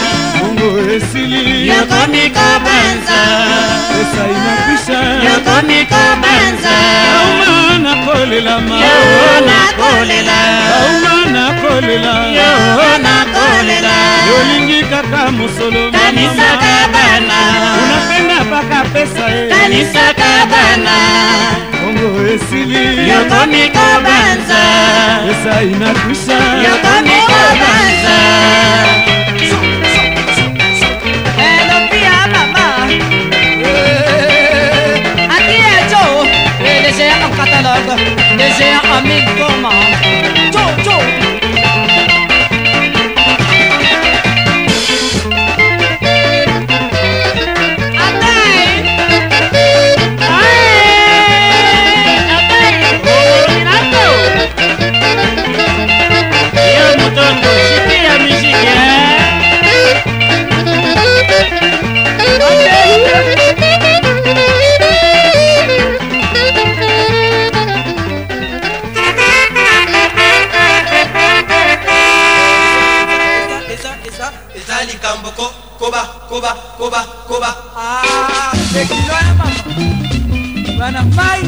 [SPEAKER 9] Mungu esili yokomi kabanza pesa inakwisha yokomi kabanza Auma kolela ma kolela Auma kolela kolela yolingi kaka musolo kanisa kabana unapenda paka pesa kanisa kabana Mungu esili yokomi kabanza pesa inakwisha yokomi kabanza Hello pia mama Aquí yo déjà un catalogue déjà un amigo Joe Koba Tequila mama Bana mai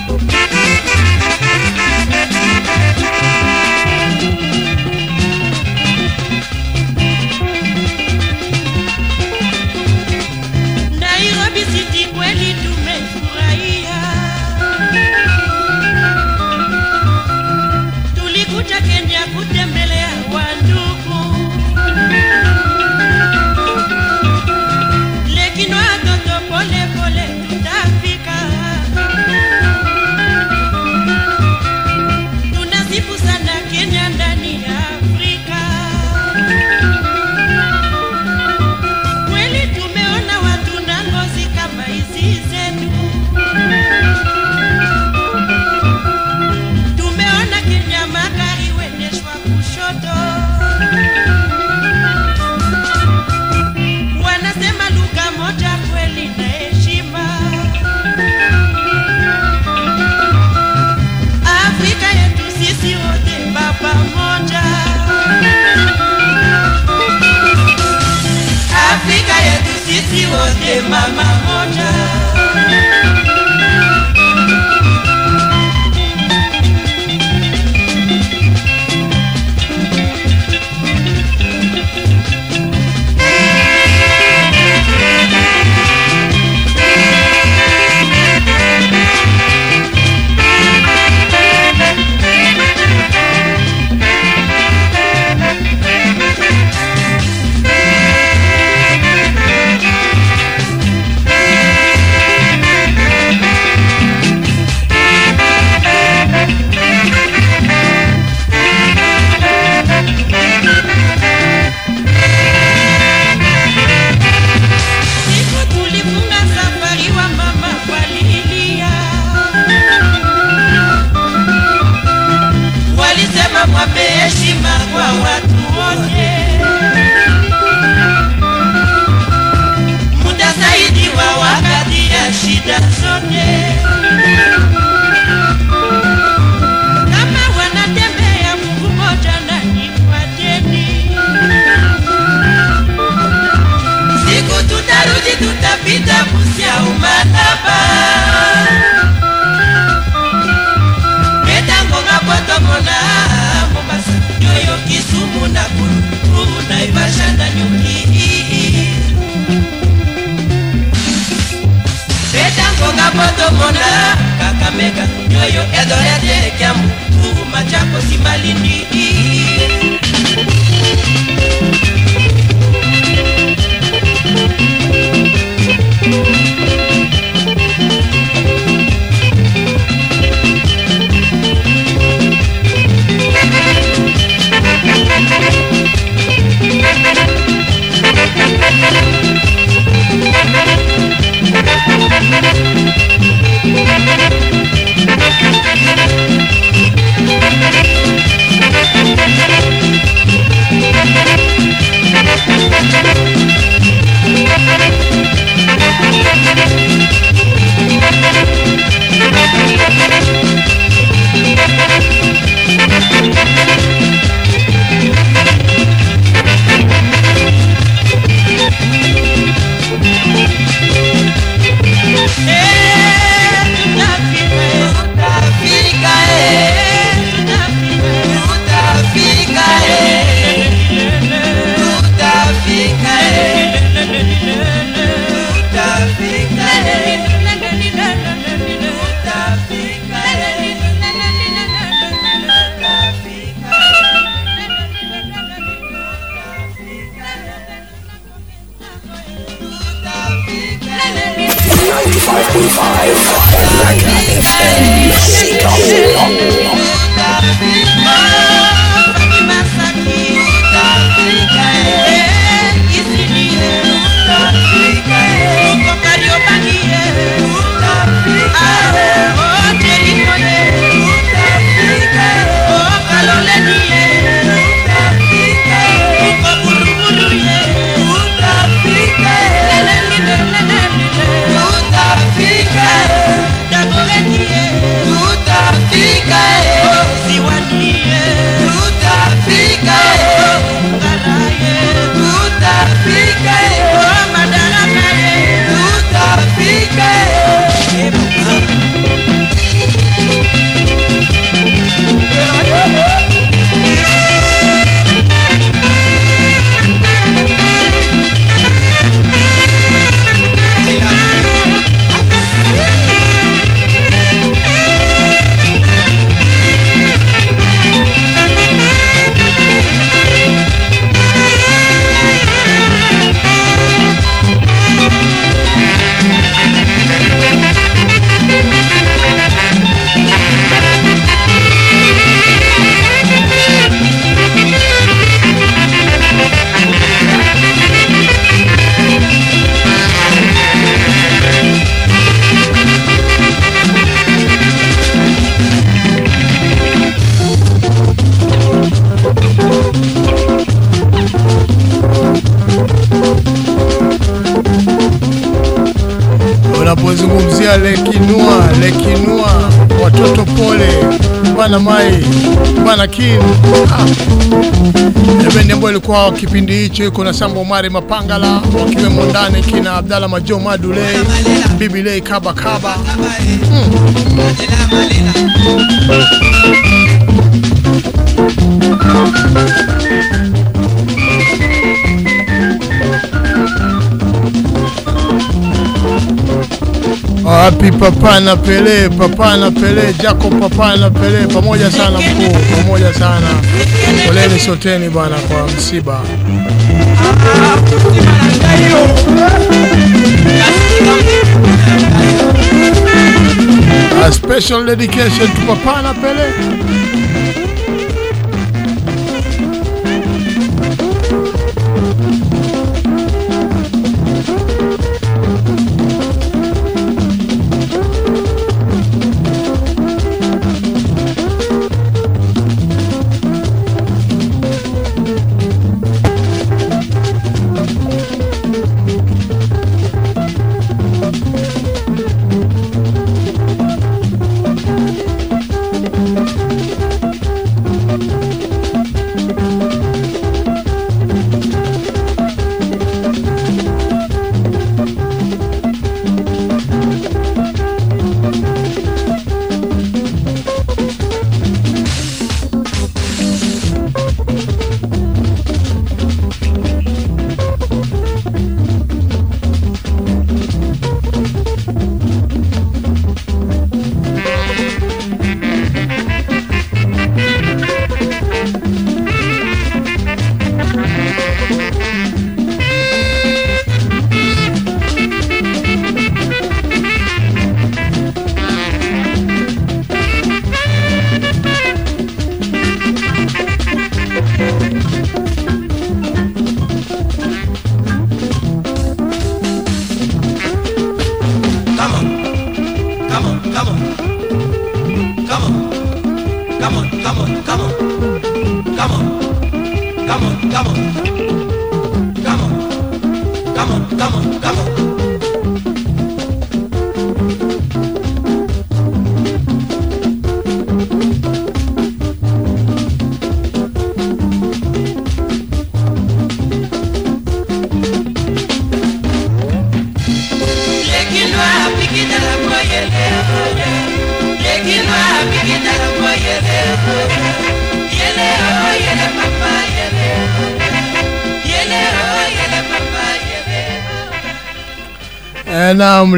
[SPEAKER 9] Nairobi City kweli tumefurahia Tulikuja Kenya kutembelea wandugu
[SPEAKER 1] sisi wote mama moja.
[SPEAKER 5] watoto pole, bwana Mai, bwana King. Bendi ambayo ilikuwa kipindi hicho iko na Sambo Omari Mapangala, wakiwemo ndani kina Abdalla Majo Madule, Bibi Lei Kaba Kaba. Wapi Papa na Pele, Jacob Papa na Pele, pamoja sana mkuu, pamoja sana. Poleni soteni bwana kwa msiba. A special dedication to Papa na Pele. Naam,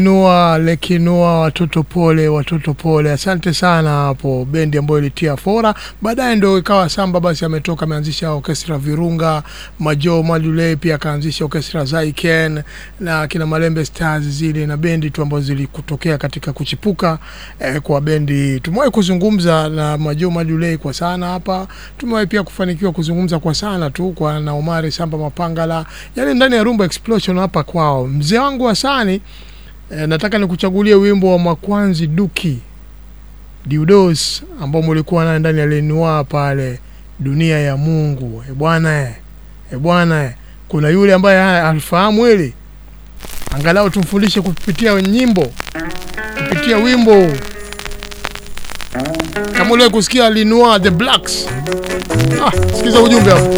[SPEAKER 5] Lekinua watoto pole. Asante sana hapo bendi ambayo ilitia fora. Baadaye ndio ikawa Samba basi ametoka ameanzisha orchestra Virunga, Majo Madule pia akaanzisha orchestra Zaiken na kina Malembe Stars zile na bendi tu ambazo zilikutokea katika kuchipuka kwa bendi. Tumewahi kuzungumza na Majo Madule kwa sana hapa. Tumewahi pia kufanikiwa kuzungumza kwa sana tu kwa na Omari Samba Mapangala. Yaani ndani ya Rumba Explosion hapa kwao. Mzee wangu wa Sani, nataka nikuchagulie wimbo wa Makwanzi Duki Diudos ambao mlikuwa naye ndani ya Lenua pale Dunia ya Mungu. Bwana kuna yule ambaye alifahamu ile, angalau tumfundishe kupitia nyimbo, kupitia wimbo. Kama ule kusikia Lenua The Blacks, sikiza ujumbe hapo.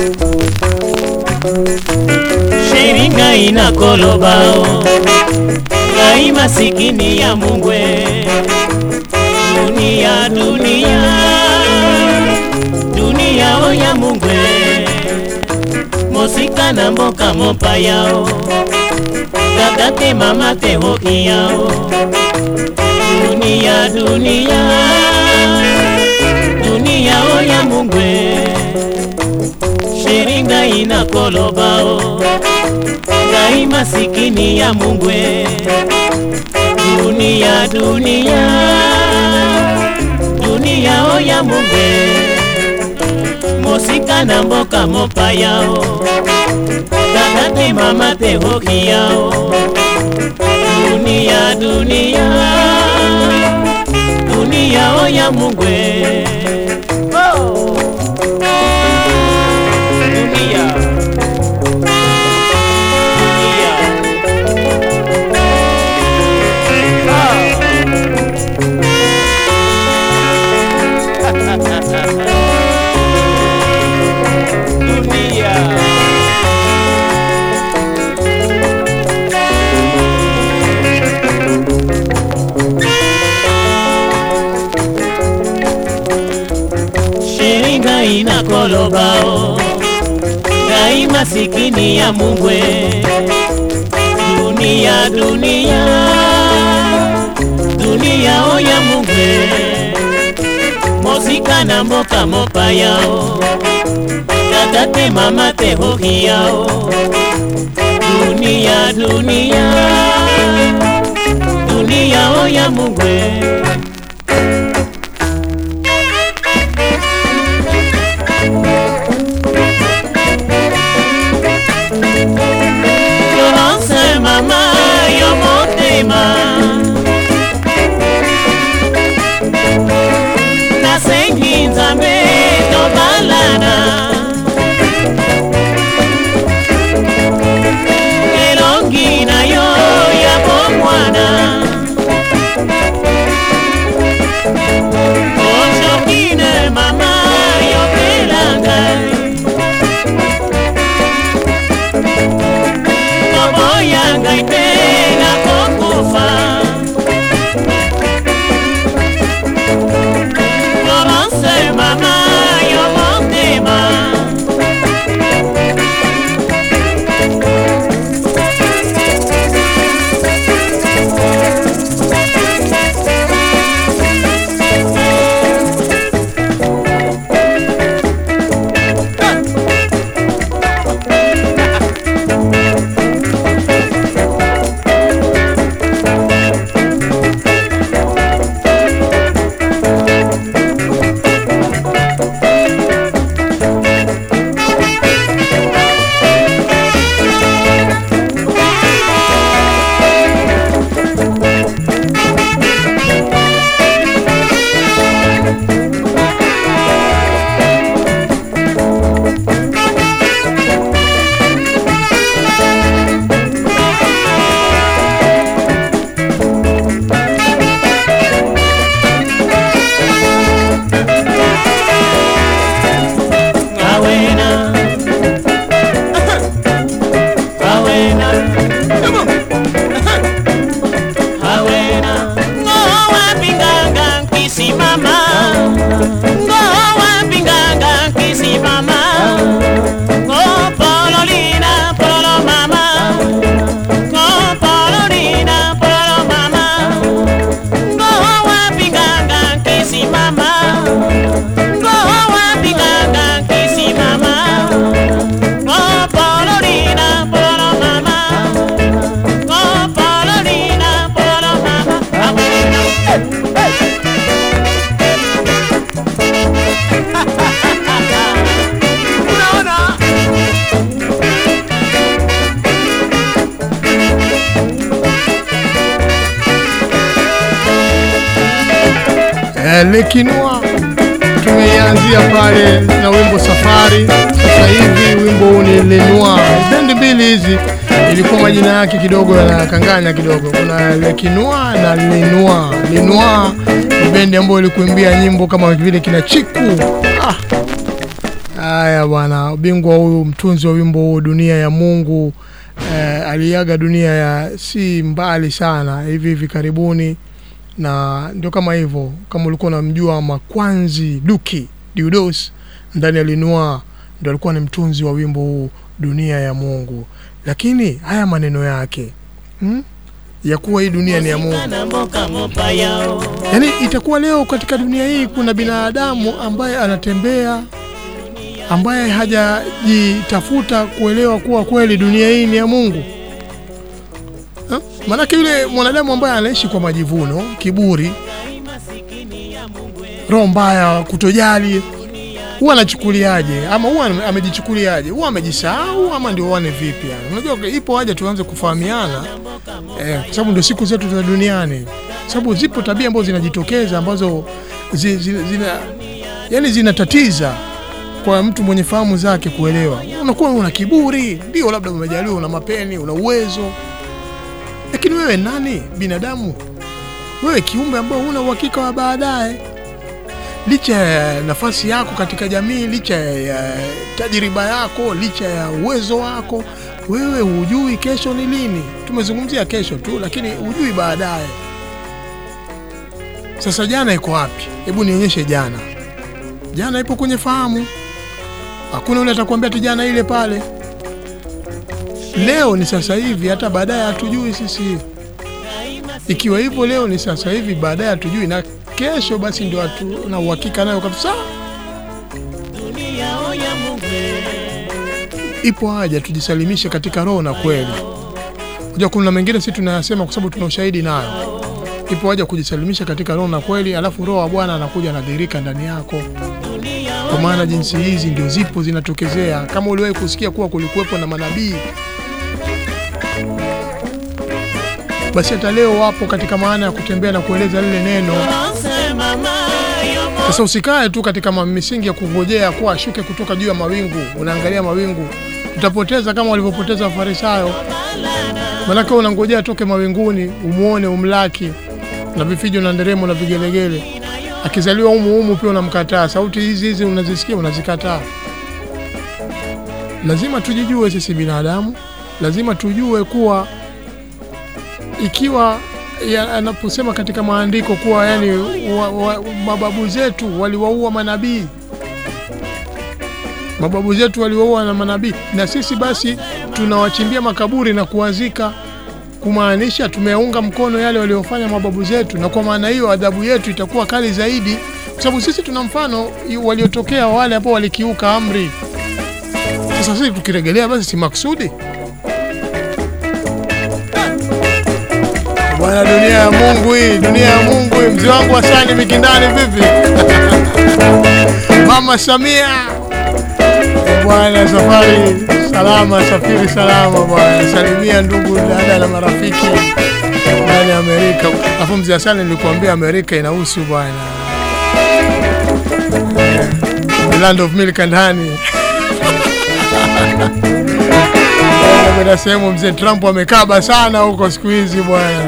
[SPEAKER 10] Sheringa ina kolobao Gai masikini ya Mungwe. Dunia o ya Mungwe. Mosika na mboka mopa yao Tatate mama te hoki yao. Dunia o ya Mungwe. Sheringa ina kolobao Gai masikini ya Mungwe. Dunia o ya Mungwe. Mosika na mboka mopa yao Tatate mama te hoki yao. Dunia o ya Mungwe. ina kolobao Ngai masikini ya mungwe Dunia dunia Dunia o ya mungwe Mosika na mboka mopa yao Tatate mama te hoki yao Dunia dunia Dunia o ya mungwe Yorance mama yo motema Nasengi nzambe to balana Elongi na yo ya bomwana Ochokine mama yo pelanga Noboya ngaite na kokufa Yorance mama yo motema
[SPEAKER 5] Lekinua tumeanzia pale na wimbo Safari. Sasa hivi wimbo huu ni Lenua. Bendi mbili hizi ilikuwa majina yake kidogo yanakanganya kidogo. Kuna Lekinua na Lenua. Lenua ni bendi ambayo ilikuimbia nyimbo kama vile kina Chiku. Haya bwana, bingwa huyu mtunzi wa wimbo huu Dunia ya Mungu aliaga dunia ya si mbali sana hivi karibuni. Na ndio kama hivyo, kama ulikuwa unamjua Makwanzi Duki Diudos ndani ya Lenua, ndio alikuwa ni mtunzi wa wimbo huu Dunia ya Mungu. Lakini haya maneno yake ya kuwa hii dunia ni ya Mungu, yani itakuwa leo katika dunia hii kuna binadamu ambaye anatembea, ambaye hajajitafuta kuelewa kuwa kweli dunia hii ni ya Mungu. Manake yule mwanadamu ambaye anaishi kwa majivuno, kiburi, roho mbaya, kutojali, huwa anachukuliaje? Ama huwa amejichukuliaje? Huwa amejisahau ama ndio wane vipi yani? Unajua ipo haja tuanze kufahamiana kwa sababu ndio siku zetu za duniani. Sababu zipo tabia ambazo zinajitokeza ambazo zinatatiza kwa mtu mwenye fahamu zake kuelewa. Unakuwa una kiburi, ndio labda umejaliwa, una mapeni, una uwezo. Lakini wewe nani? Binadamu. Wewe kiumbe ambao huna uhakika wa baadaye. Licha ya nafasi yako katika jamii, licha ya tajiriba yako, licha ya uwezo wako, wewe hujui kesho ni lini. Tumezungumzia kesho tu, lakini hujui baadaye. Sasa jana iko wapi? Hebu nionyeshe jana. Jana ipo kwenye fahamu. Hakuna yule atakwambia tijana ile pale. Leo ni sasa hivi, hata baadaye hatujui sisi. Ikiwa hivyo leo ni sasa hivi, baadaye hatujui, na kesho basi ndio watu na uhakika nayo kabisa. Ipo haja tujisalimishe katika roho na kweli. Unajua kuna mengine sisi tunayasema kwa sababu tuna ushahidi nayo. Ipo haja kujisalimisha katika roho na kweli, alafu roho wa Bwana anakuja anadhihirika ndani yako. Kwa maana jinsi hizi ndio zipo zinatokezea. Kama uliwahi kusikia kuwa kulikuwepo na manabii, basi hata leo wapo katika maana ya kutembea na kueleza lile neno. Sasa usikae tu katika misingi ya kungojea kuwa ashuke kutoka juu ya mawingu, unaangalia mawingu. Utapoteza kama walivyopoteza Wafarisayo. Maana unangojea atoke mawinguni umuone umlaki na vifijo na nderemo na vigelegele. Akizaliwa humu pia unamkataa. Sauti hizi unazisikia unazikataa. Lazima tujijue sisi binadamu. Lazima tujue kuwa ikiwa anaposema katika maandiko kuwa yani mababu zetu waliwaua manabii. Mababu zetu waliwaua na manabii, na sisi basi tunawachimbia makaburi na kuwazika, kumaanisha tumeunga mkono yale waliofanya mababu zetu, na kwa maana hiyo adhabu yetu itakuwa kali zaidi, kwa sababu sisi tuna mfano waliotokea wale hapo walikiuka amri. Sasa sisi tukirejelea basi si maksudi. Bwana, dunia ya Mungu hii, dunia ya Mungu hii. Mzee wangu Hasani Mikindani vipi? Mama Samia. Bwana, safari salama, safiri salama bwana. Salimia ndugu dada na marafiki ndani ya Amerika. Afu mzee Hasani nilikwambia Amerika inahusu bwana. The land of milk and honey. Kuna sehemu mzee Trump amekaba sana huko siku hizi bwana.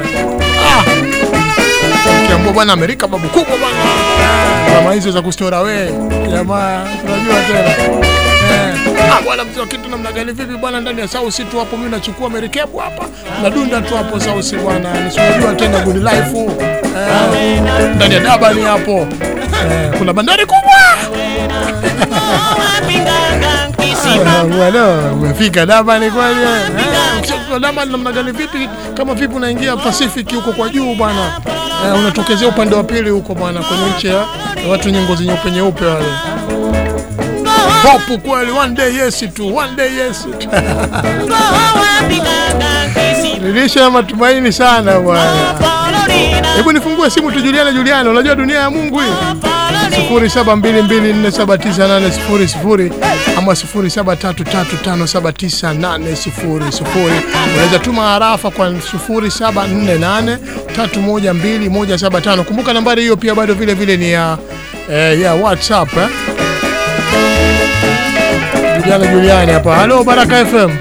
[SPEAKER 5] Kiambo bwana, Amerika babu kubwa bwana. Kama hizo za kustora wewe. Jamaa tunajua tena. Bwana mzee, kitu namna gani vipi bwana ndani ya South tu hapo, mimi nachukua merikebu hapa na dunda tu hapo South bwana. Nisijua tena good life. Ndani ya Durban hapo. Kuna bandari kubwa. Bwana, umefika Durban kweli? Durban namna gani vipi? Kama vipi unaingia Pacific huko kwa juu bwana. Unatokezea upande wa pili huko bwana, kwenye nchi ya watu nyingozi nyeupe wale. Hope kweli, one day yes tu, one day yes. Nilisha matumaini sana bwana. Hebu nifungue simu tujuliane. Unajua dunia ya Mungu hii. 0722479800 ama 0733579800. Unaweza tuma arafa kwa 0748312175. Kumbuka nambari hiyo pia bado vile ni ya WhatsApp Juliani hapa. Halo Baraka FM.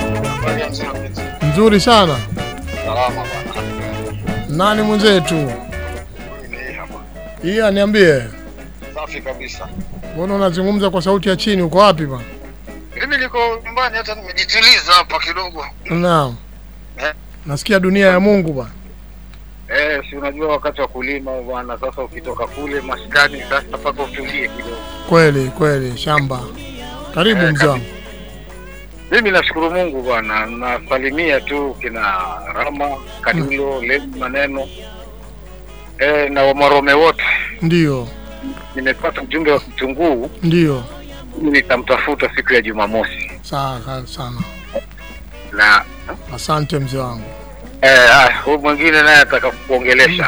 [SPEAKER 5] Nzuri sana.
[SPEAKER 11] Salama bwana.
[SPEAKER 5] Nani mwenzetu? Iya, niambie.
[SPEAKER 11] Safi kabisa.
[SPEAKER 5] Mbona unazungumza kwa sauti ya chini? Uko wapi bwana?
[SPEAKER 11] Mimi niko nyumbani, hata nimejituliza hapa kidogo.
[SPEAKER 5] Naam. Nasikia dunia ya Mungu bwana.
[SPEAKER 11] Si unajua wakati wa kulima bwana, sasa ukitoka kule mashikani sasa pako utulie kidogo.
[SPEAKER 5] Kweli shamba. Karibu mzee.
[SPEAKER 11] Mimi nashukuru Mungu bwana, nasalimia tu kina Rama, Kadulo, Lezi Maneno. Na Wamarome wote.
[SPEAKER 5] Ndio.
[SPEAKER 11] Nimepata ujumbe wa Kitunguu.
[SPEAKER 5] Ndio.
[SPEAKER 11] Nitamtafuta siku ya Jumamosi.
[SPEAKER 5] Sawa sana.
[SPEAKER 11] Na
[SPEAKER 5] asante mzee wangu.
[SPEAKER 11] Huyu mwingine naye atakakuongelesha.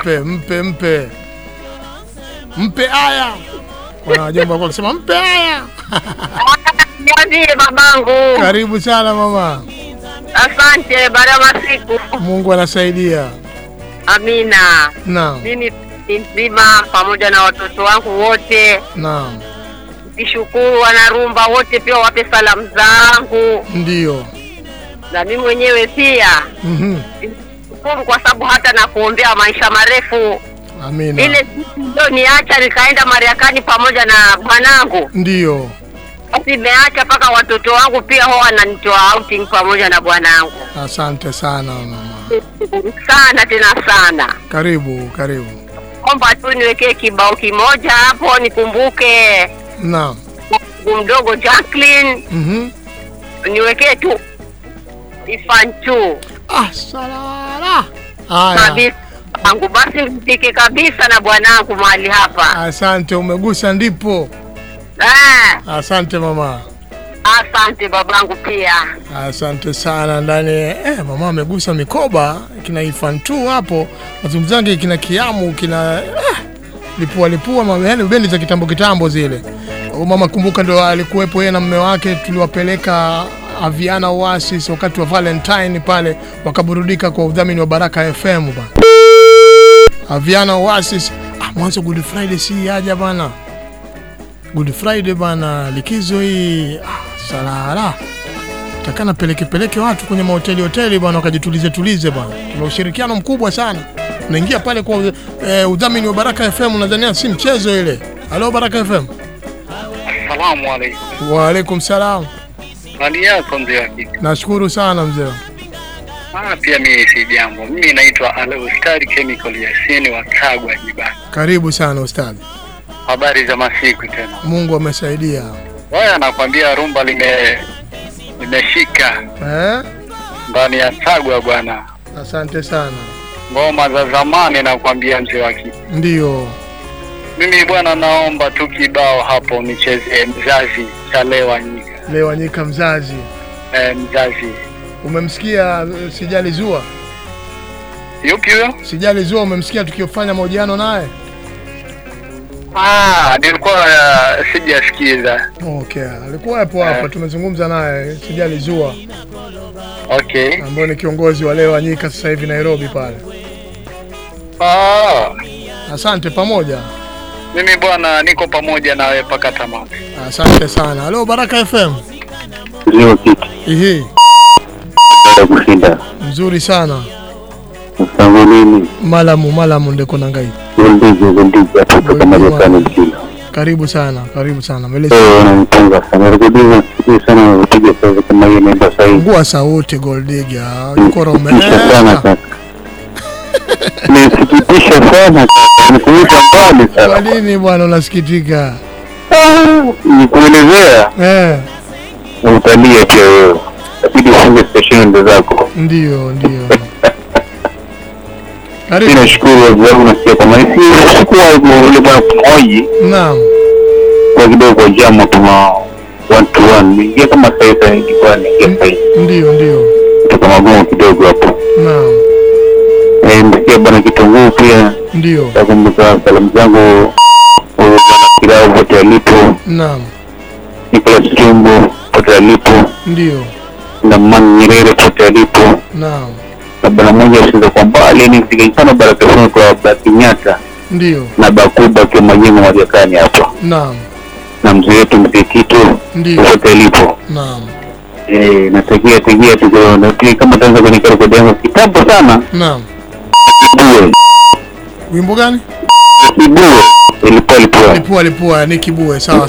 [SPEAKER 5] Mpe haya. Kuna jambo kwa kusema mpe haya.
[SPEAKER 12] Ndiye babangu.
[SPEAKER 5] Karibu sana mama.
[SPEAKER 12] Asante, baraka siku.
[SPEAKER 5] Mungu anasaidia.
[SPEAKER 12] Amina.
[SPEAKER 5] Naam.
[SPEAKER 12] Mimi nzima pamoja na watoto wangu wote.
[SPEAKER 5] Naam.
[SPEAKER 12] Nishukuru wanarumba wote pia wape salamu zangu.
[SPEAKER 5] Ndio.
[SPEAKER 12] Na mimi mwenyewe pia. Nishukuru kwa sababu hata na kuombea maisha marefu.
[SPEAKER 5] Amina.
[SPEAKER 12] Ile ndio niacha nikaenda Marekani pamoja na bwanangu.
[SPEAKER 5] Ndio.
[SPEAKER 12] Basi nimeacha paka watoto wangu pia wao wananitoa outing pamoja na bwanangu.
[SPEAKER 5] Asante sana mama.
[SPEAKER 12] Sana tena sana.
[SPEAKER 5] Karibu.
[SPEAKER 12] Komba tu niwekee kibao kimoja hapo nikumbuke.
[SPEAKER 5] Naam.
[SPEAKER 12] babangu mdogo Jacqueline. Niwekee tu Ifantu.
[SPEAKER 5] Salala. Haya.
[SPEAKER 12] Kabisa. Bangu basi mpike kabisa na bwanangu mahali hapa.
[SPEAKER 5] Asante, umegusa ndipo. Asante mama.
[SPEAKER 12] Asante babangu pia.
[SPEAKER 5] Asante sana ndani. Mama amegusa mikoba kina Ifantu hapo. Mazungumzange kina Kiamu kina lipua mama, yani bendi za kitambo zile. Mama kumbuka ndo alikuwepo yeye na mume wake, tuliwapeleka Aviana Oasis wakati wa Valentine pale, wakaburudika kwa udhamini wa Baraka FM bana. Aviana Oasis, mwanzo Good Friday si aja bana. Good Friday bana, likizo hii salala. Takana peleke watu kwenye mahoteli bana, wakajitulize bana. Tuna ushirikiano mkubwa sana. Unaingia pale kwa udhamini wa Baraka FM, unadhania si mchezo ile. Halo Baraka FM.
[SPEAKER 11] Asalamu alaykum.
[SPEAKER 5] Wa alaykum salam.
[SPEAKER 11] Hali yako mzee?
[SPEAKER 5] Nashukuru sana mzee.
[SPEAKER 11] Pia mimi si jambo. Mimi naitwa Al-Ustadi Chemical Yasini wa Kagwa Jibani.
[SPEAKER 5] Karibu sana ustadi.
[SPEAKER 11] Habari za masiku tena.
[SPEAKER 5] Mungu amesaidia.
[SPEAKER 11] Wewe nakwambia rumba limeshika. Ndani ya Kagwa bwana.
[SPEAKER 5] Asante sana.
[SPEAKER 11] Ngoma za zamani nakwambia mzee waki.
[SPEAKER 5] Ndio.
[SPEAKER 11] Mimi bwana naomba tu kibao hapo nicheze mzazi cha Lewanyika
[SPEAKER 5] mzazi.
[SPEAKER 11] Mzazi.
[SPEAKER 5] Umemsikia Sijali Zua?
[SPEAKER 11] Yupi huyo?
[SPEAKER 5] Sijali Zua, umemsikia tukiofanya mahojiano naye?
[SPEAKER 11] Nilikuwa sijasikiza.
[SPEAKER 5] Okay, alikuwa hapo hapa tumezungumza naye Sijali Zua.
[SPEAKER 11] Okay.
[SPEAKER 5] Ambaye ni kiongozi wa Lewanyika sasa hivi Nairobi pale. Asante pamoja.
[SPEAKER 11] Mimi bwana niko pamoja nawe paka tamati.
[SPEAKER 5] Asante sana. Halo Baraka FM.
[SPEAKER 13] Ndio kitu. Kushinda.
[SPEAKER 5] Nzuri sana.
[SPEAKER 13] Usangolini.
[SPEAKER 5] Malamu ndeko nangai.
[SPEAKER 13] Ndio hapo kama Marekani kila.
[SPEAKER 5] Karibu sana.
[SPEAKER 13] Meleza. Nampanga sana. Rudiza sana upige kazi kama yeye ndio sahihi.
[SPEAKER 5] Ngua sauti Goldiga. Uko Rome.
[SPEAKER 13] Nisikitisha sana. Nikuita mbali sana.
[SPEAKER 5] Kwa nini bwana unasikitika?
[SPEAKER 13] Nikuelezea. Utalia pia wewe. Inabidi ufunge station ndo zako.
[SPEAKER 5] Ndio.
[SPEAKER 13] Karibu. Nashukuru wangu nasikia kama hivi. Sikuwa ile bwana mmoja.
[SPEAKER 5] Naam.
[SPEAKER 13] Kwa kidogo jamu kama 1-to-1. Ningia kama sasa ingekuwa ningia.
[SPEAKER 5] Ndio.
[SPEAKER 13] Kutoka magumu kidogo hapo.
[SPEAKER 5] Naam.
[SPEAKER 13] Msikia bwana Kitunguu pia.
[SPEAKER 5] Ndio.
[SPEAKER 13] Nakumbuka salamu zangu bwana Kirao wote alipo.
[SPEAKER 5] Naam.
[SPEAKER 13] Nicholas Tumbo wote alipo.
[SPEAKER 5] Ndio.
[SPEAKER 13] Na Man Nyerere wote alipo.
[SPEAKER 5] Naam.
[SPEAKER 13] Na bwana mmoja usiza kwa mbali ni mfano Baraka FM kwa Bakinyata.
[SPEAKER 5] Ndio.
[SPEAKER 13] Na Bakuba kwa majengo majakani hapa.
[SPEAKER 5] Naam.
[SPEAKER 13] Na mzee wetu Mtekitu wote alipo.
[SPEAKER 5] Naam.
[SPEAKER 13] Natakia tu na pia kama tanza kwenye rekodi yangu kitambo sana.
[SPEAKER 5] Naam.
[SPEAKER 13] Kibue.
[SPEAKER 5] Wimbo gani?
[SPEAKER 13] Kibue.
[SPEAKER 5] Lipua ni Kibue. Sawa.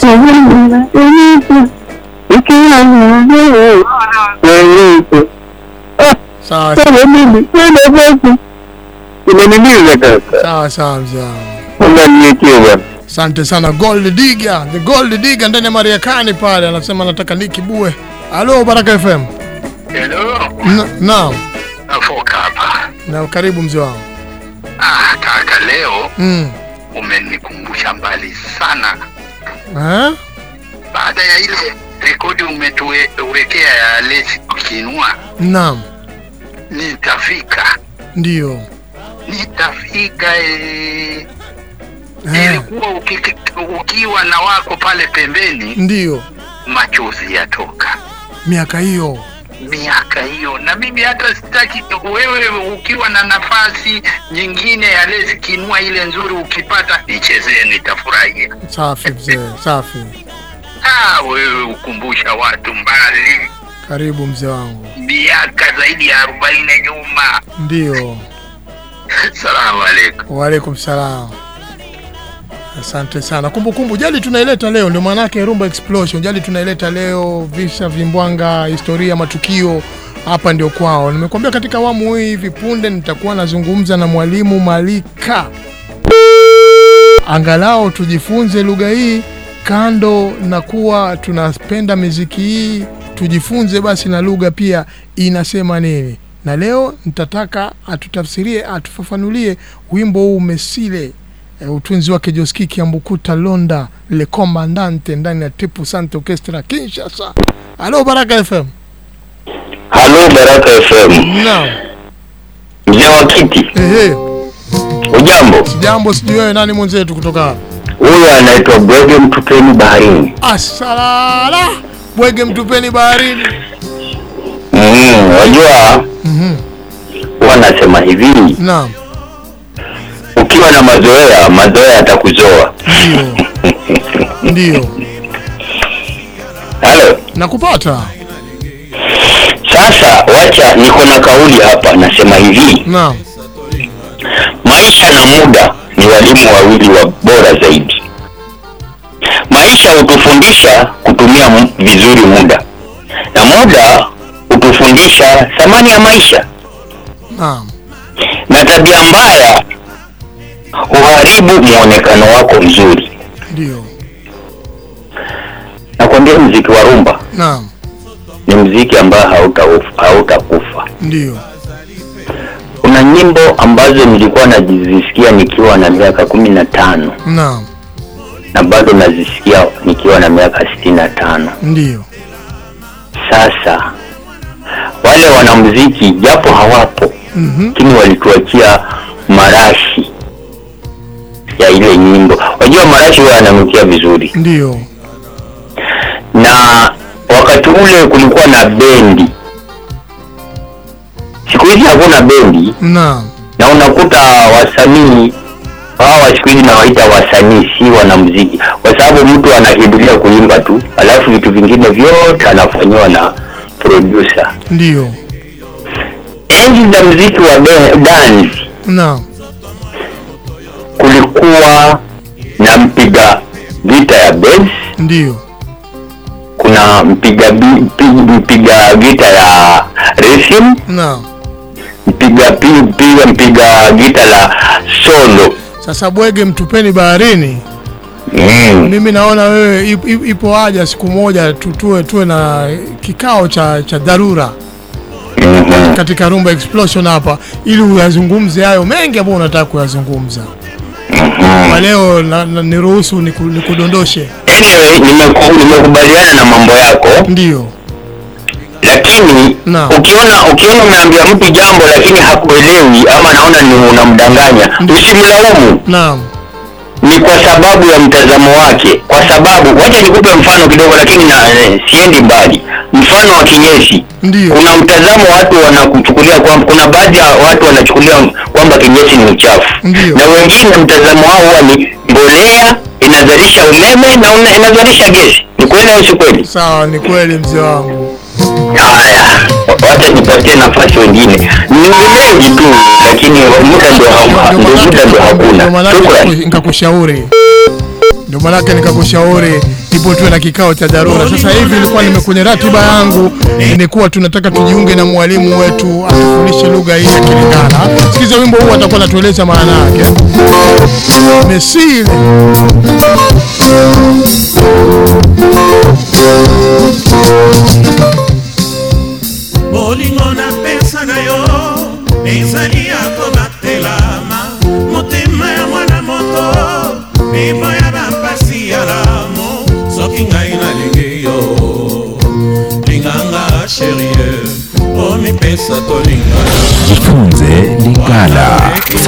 [SPEAKER 5] Sawa. Sawa mzee. Asante sana Gold Digger. The Gold Digger ndani ya Mariakani pale anasema anataka ni Kibue. Halo Baraka FM.
[SPEAKER 11] Hello.
[SPEAKER 5] Naam.
[SPEAKER 11] Nafoka hapa.
[SPEAKER 5] Na karibu mzee wangu.
[SPEAKER 11] Kaka leo umenikumbusha mbali sana. Baada ya ile rekodi umetuwekea ya Lesi Kinua.
[SPEAKER 5] Naam.
[SPEAKER 11] Nitafika.
[SPEAKER 5] Ndio.
[SPEAKER 11] Nitafika ilikuwa ukiwa na wako pale pembeni.
[SPEAKER 5] Ndio.
[SPEAKER 11] Machozi yatoka.
[SPEAKER 5] Miaka hiyo.
[SPEAKER 11] Na mimi hata sitaki wewe ukiwa na nafasi nyingine ya Lesi Kinua ile nzuri ukipata nichezee nitafurahia.
[SPEAKER 5] Safi mzee, safi.
[SPEAKER 11] Wewe ukumbusha watu mbali.
[SPEAKER 5] Karibu mzee wangu.
[SPEAKER 11] Miaka zaidi ya 40 nyuma.
[SPEAKER 5] Ndio.
[SPEAKER 11] Salamu alaykum.
[SPEAKER 5] Wa alaykum salam. Asante sana. Kumbukumbu jali tunaileta leo ndio maana yake Rumba Explosion. Jali tunaileta leo visa vimbwanga, historia, matukio hapa ndio kwao. Nimekuambia katika awamu hii hivi punde nitakuwa nazungumza na mwalimu Malika. Angalau tujifunze lugha hii kando na kuwa tunapenda muziki hii, tujifunze basi na lugha pia inasema nini. Na leo nitataka atutafsirie, atufafanulie wimbo huu Mesile, utunzi wake Josky Kiambukuta Londa, le commandante ndani ya Tipu Sante Orchestra Kinshasa. Halo Baraka FM.
[SPEAKER 13] Halo Baraka FM.
[SPEAKER 5] Naam.
[SPEAKER 13] Mzee wa kiti. Ujambo?
[SPEAKER 5] Sijambo, sijui wewe nani mwenzetu kutoka hapa?
[SPEAKER 13] Huyu anaitwa Bwege Mtupeni Baharini.
[SPEAKER 5] Asalala. Bwege Mtupeni Baharini.
[SPEAKER 13] Wajua? Wanasema hivi.
[SPEAKER 5] Naam.
[SPEAKER 13] Ukiwa na mazoea yatakuzoa.
[SPEAKER 5] Ndio.
[SPEAKER 13] Halo.
[SPEAKER 5] Nakupata.
[SPEAKER 13] Sasa wacha niko na kauli hapa, nasema hivi.
[SPEAKER 5] Naam.
[SPEAKER 13] Maisha na muda ni walimu wawili wa bora zaidi. Maisha hutufundisha kutumia vizuri muda, na muda hutufundisha thamani ya maisha.
[SPEAKER 5] Naam.
[SPEAKER 13] Na tabia mbaya huharibu muonekano wako mzuri.
[SPEAKER 5] Ndio.
[SPEAKER 13] Nakwambia muziki wa rumba.
[SPEAKER 5] Naam.
[SPEAKER 13] Ni muziki ambao hautakufa.
[SPEAKER 5] Ndio.
[SPEAKER 13] Kuna nyimbo ambazo nilikuwa nazisikia nikiwa na miaka 15.
[SPEAKER 5] Naam.
[SPEAKER 13] Na bado nazisikia nikiwa na miaka 65.
[SPEAKER 5] Ndio.
[SPEAKER 13] Sasa wale wanamuziki japo hawapo, lakini walituachia marashi ya ile nyimbo. Wajua marashi huwa yananukia vizuri.
[SPEAKER 5] Ndio.
[SPEAKER 13] Na wakati ule kulikuwa na bendi. Siku hizi hakuna bendi.
[SPEAKER 5] Naam.
[SPEAKER 13] Na unakuta wasanii hawa siku hizi nawaita wasanii, si wanamuziki, kwa sababu mtu anahidulia kuimba tu, alafu vitu vingine vyote anafanywa na producer.
[SPEAKER 5] Ndio.
[SPEAKER 13] Enzi za muziki wa dance.
[SPEAKER 5] Naam.
[SPEAKER 13] Kulikuwa na mpiga gita ya bass.
[SPEAKER 5] Ndio.
[SPEAKER 13] Kuna mpiga gita ya rhythm.
[SPEAKER 5] Naam.
[SPEAKER 13] Mpiga gita la solo.
[SPEAKER 5] Sasa Bwege Mtupeni Baharini. Mimi naona wewe ipo haja siku moja tuwe na kikao cha dharura katika Rumba Explosion hapa, ili uyazungumze hayo mengi ambayo unataka kuyazungumza. Kwa leo niruhusu nikudondoshe.
[SPEAKER 13] Anyway, nimekubaliana na mambo yako.
[SPEAKER 5] Ndio.
[SPEAKER 13] Lakini ukiona umeambia mtu jambo lakini hakuelewi ama naona ni unamdanganya, usimlaumu.
[SPEAKER 5] Naam.
[SPEAKER 13] Ni kwa sababu ya mtazamo wake. Kwa sababu wacha nikupe mfano kidogo, lakini siendi mbali. Mfano wa kinyesi. Kuna mtazamo watu wanakuchukulia kwamba, kuna baadhi ya watu wanachukulia kwamba kinyesi ni uchafu. Na wengine mtazamo wao huwa ni mbolea inazalisha umeme na inazalisha gesi. Ni kweli au si kweli?
[SPEAKER 5] Sawa, ni kweli mzee wangu.
[SPEAKER 13] Haya, wacha nipatie nafasi wengine. Ni mengi tu, lakini muda ndio hakuna.
[SPEAKER 5] Ndio maana nikakushauri ipo tuwe na kikao cha dharura. Sasa hivi ilikuwa kwenye ratiba yangu, ilikuwa tunataka tujiunge na mwalimu wetu atufundishe lugha hii ya Kilingala. Sikiza wimbo huu, atakuwa anatueleza maana yake. Mesile.
[SPEAKER 4] Bolingo na pesa na yo ezali akobatelama, motema ya mwana moto eboya bampasi ya lamo. Soki ngai nalingi yo linganga sherie, omipesa tolingana.
[SPEAKER 3] Jifunze Lingala.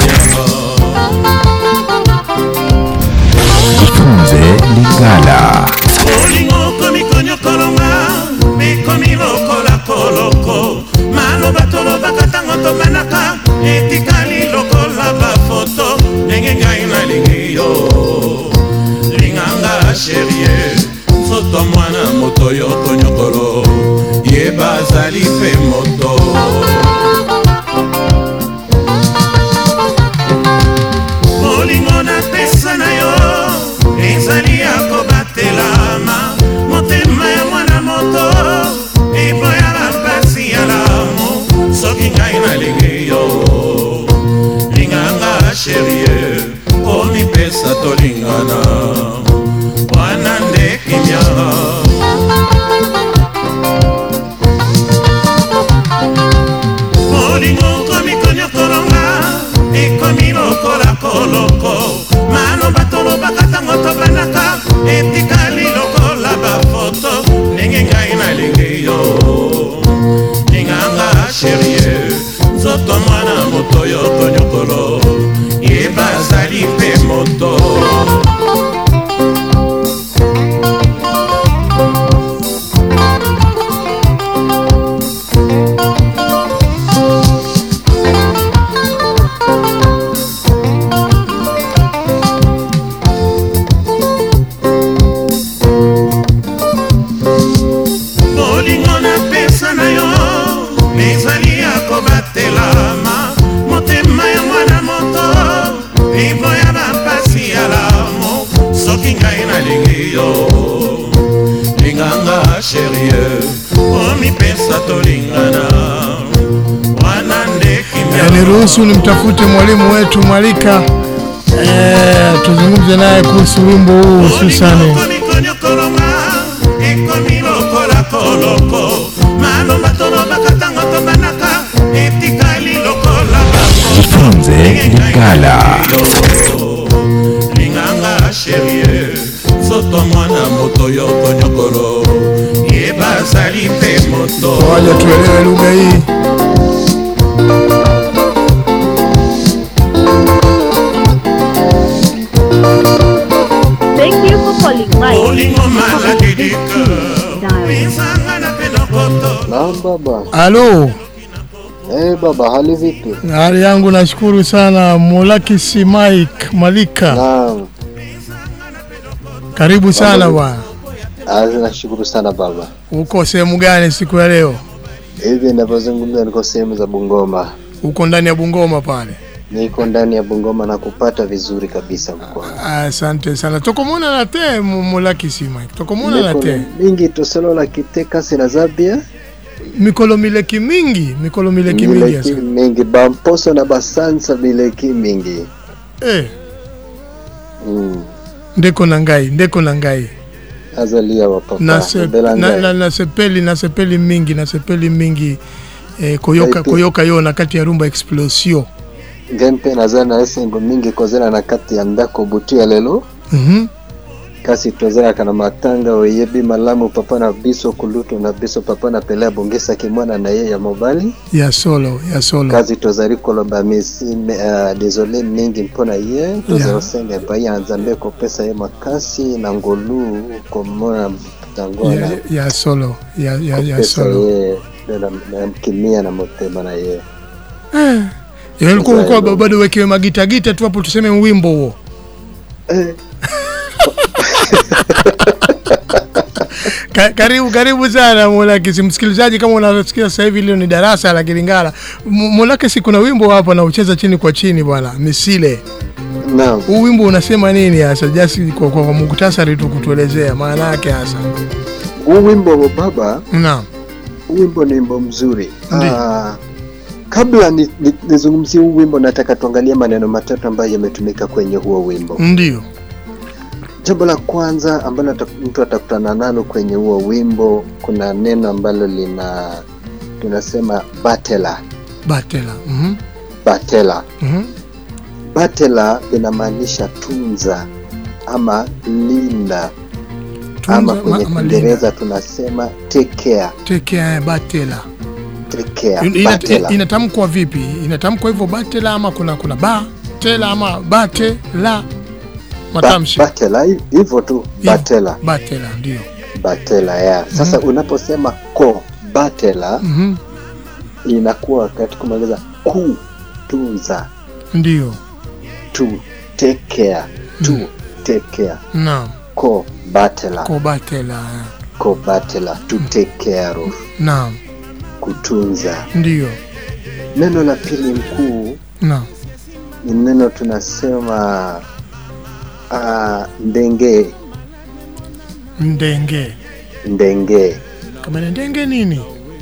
[SPEAKER 3] Jifunze Lingala.
[SPEAKER 4] Bolingo komikonyo kolonga mekomi lokola koloko, maloba tolobaka tango tobanaka etikali lokola bafoto. Ndenge ngai nalingi yo linganga sherie, nzoto mwana moto yo tonyokolo yeba azali pe moto. Bolingo na pesa na yo ezali akobatelama, motema ya mwana moto eboya bampasi ya lamo. Soki ngai nalingi yo linganga sherie, omipesa tolingana.
[SPEAKER 7] wanande kimya Molingo komi konyo koronga ekomi lokola koloko mano batolo bakatango tobanaka etikali lokola bafoto ndenge ngai nalingi yo ninganga sherie nzoto mwana moto yo tonyokolo yebazali mpe moto
[SPEAKER 5] Niruhusu nimtafute mwalimu wetu Malika tuzungumze naye kuhusu wimbo huu hususani.
[SPEAKER 3] Jifunze Lingala.
[SPEAKER 7] Linganga sherie soto mwana moto yo konyokolo yebazali mpe moto.
[SPEAKER 5] Waje tuelewe lugha hii.
[SPEAKER 14] Thank you for calling my
[SPEAKER 15] Naam baba.
[SPEAKER 5] Halo.
[SPEAKER 15] Baba, hali vipi?
[SPEAKER 5] Hali yangu nashukuru sana. Mulakisi Mike Malika.
[SPEAKER 15] Naam.
[SPEAKER 5] Karibu sana bwana.
[SPEAKER 15] Nashukuru sana baba.
[SPEAKER 5] Uko sehemu gani siku ya leo?
[SPEAKER 15] Hivi ninapozungumza niko sehemu za Bungoma.
[SPEAKER 5] Uko ndani ya Bungoma pale?
[SPEAKER 15] Niko ndani ya Bungoma na kupata vizuri kabisa mko.
[SPEAKER 5] Asante sana. Tokomona na te Mulakisi Mike. Tokomona na te.
[SPEAKER 15] Mingi tosolo la kiteka sina zabia.
[SPEAKER 5] Mikolo mileki mingi
[SPEAKER 15] mileki mingi bamposo na basansa mileki mingi.
[SPEAKER 5] Ndeko nangai
[SPEAKER 15] azalia wa papa
[SPEAKER 5] nasepeli mingi koyoka yo na kati ya rumba explosion
[SPEAKER 15] ngempe nazana esengo mingi kozela na kati ya ndako butu ya lelo kasi tozela kana matanga oyebi malamu papa na biso kuluto na biso papa na pelea bongesa kimwana na ye ya mobali
[SPEAKER 5] ya solo
[SPEAKER 15] kazi tozali kolomba mesi désolé mingi mpona ye tozosenga pa ya nzambe ko pesa ye makasi na ngolu komona tangona
[SPEAKER 5] ya solo
[SPEAKER 15] na kimia na motema na ye
[SPEAKER 5] yalikuwa bado wekewe magita tu hapo tuseme wimbo huo Karibu sana Mulakisi. Msikilizaji, kama unasikia sasa hivi leo ni darasa la Kilingala. Mulakisi kuna wimbo hapa na ucheza chini kwa chini bwana, Misile.
[SPEAKER 15] Naam.
[SPEAKER 5] Huu wimbo unasema nini hasa? Just kwa muktasari tu kutuelezea maana yake hasa.
[SPEAKER 15] Huu wimbo baba?
[SPEAKER 5] Naam.
[SPEAKER 15] Wimbo ni wimbo mzuri. Kabla nizungumzie huu wimbo nataka tuangalie maneno matatu ambayo yametumika kwenye huo wimbo.
[SPEAKER 5] Ndio.
[SPEAKER 15] Jambo la kwanza ambalo mtu atakutana nalo kwenye huo wimbo, kuna neno ambalo tunasema batela. Batela inamaanisha tunza ama linda. Ama kwenye Kiingereza tunasema take care.
[SPEAKER 5] Batela.
[SPEAKER 15] Take care.
[SPEAKER 5] Inatamkwa vipi? Inatamkwa hivyo batela ama kuna batela ama batela? Matamshi.
[SPEAKER 15] Batela hivyo tu, batela
[SPEAKER 5] ndio.
[SPEAKER 15] Batela Sasa unaposema ko batela inakuwa katika kumaliza kutunza.
[SPEAKER 5] Ndio.
[SPEAKER 15] To take care.
[SPEAKER 5] Naam.
[SPEAKER 15] Ko batela to take care of.
[SPEAKER 5] Naam.
[SPEAKER 15] Kutunza.
[SPEAKER 5] Ndio.
[SPEAKER 15] Neno la pili mkuu.
[SPEAKER 5] Naam.
[SPEAKER 15] Ni neno tunasema ndenge.
[SPEAKER 5] Kama ndenge nini?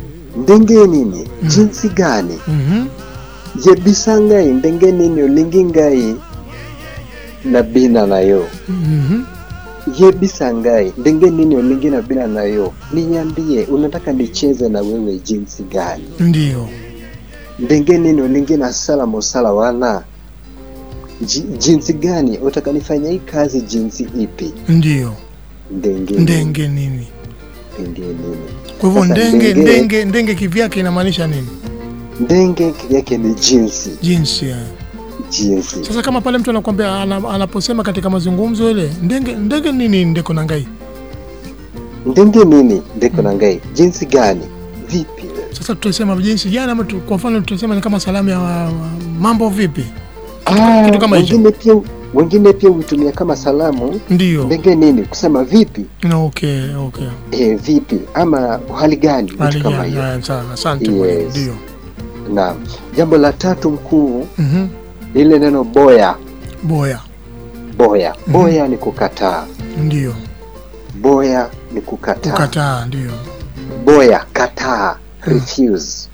[SPEAKER 15] Jinsi gani? Yebisangai ndenge nini olingi ngai na bina nayo. Yebisa ngai ndenge nini olingina bila nayo, niambie unataka nicheze na wewe jinsi gani?
[SPEAKER 5] Ndio.
[SPEAKER 15] Ndenge nini olingina sala mosala wana jinsi gani utakanifanya hii kazi jinsi ipi?
[SPEAKER 5] Ndio. Ndenge nini? Kwa hivyo ndenge kivyake inamaanisha nini?
[SPEAKER 15] Ndenge kivyake ni jinsi.
[SPEAKER 5] Jinsi. Sasa kama pale mtu anakuambia anaposema katika mazungumzo ile ndenge nini ndeko na ngai?
[SPEAKER 15] Ndenge nini ndeko na ngai? Jinsi gani? Vipi?
[SPEAKER 5] Sasa tutasema jinsi gani ama kwa mfano tutasema ni kama salamu ya mambo vipi?
[SPEAKER 15] Kitu kama hicho. Wengine pia hutumia kama salamu.
[SPEAKER 5] Ndio.
[SPEAKER 15] Ndenge nini? Kusema vipi?
[SPEAKER 5] Okay.
[SPEAKER 15] Vipi ama hali gani?
[SPEAKER 5] Kitu kama hiyo. Asante. Ndio.
[SPEAKER 15] Naam. Jambo la tatu mkuu. Ile neno boya. Boya ni kukataa.
[SPEAKER 5] Ndio.
[SPEAKER 15] Boya ni kukataa.
[SPEAKER 5] Kukataa, ndio.
[SPEAKER 15] Boya kataa, refuse.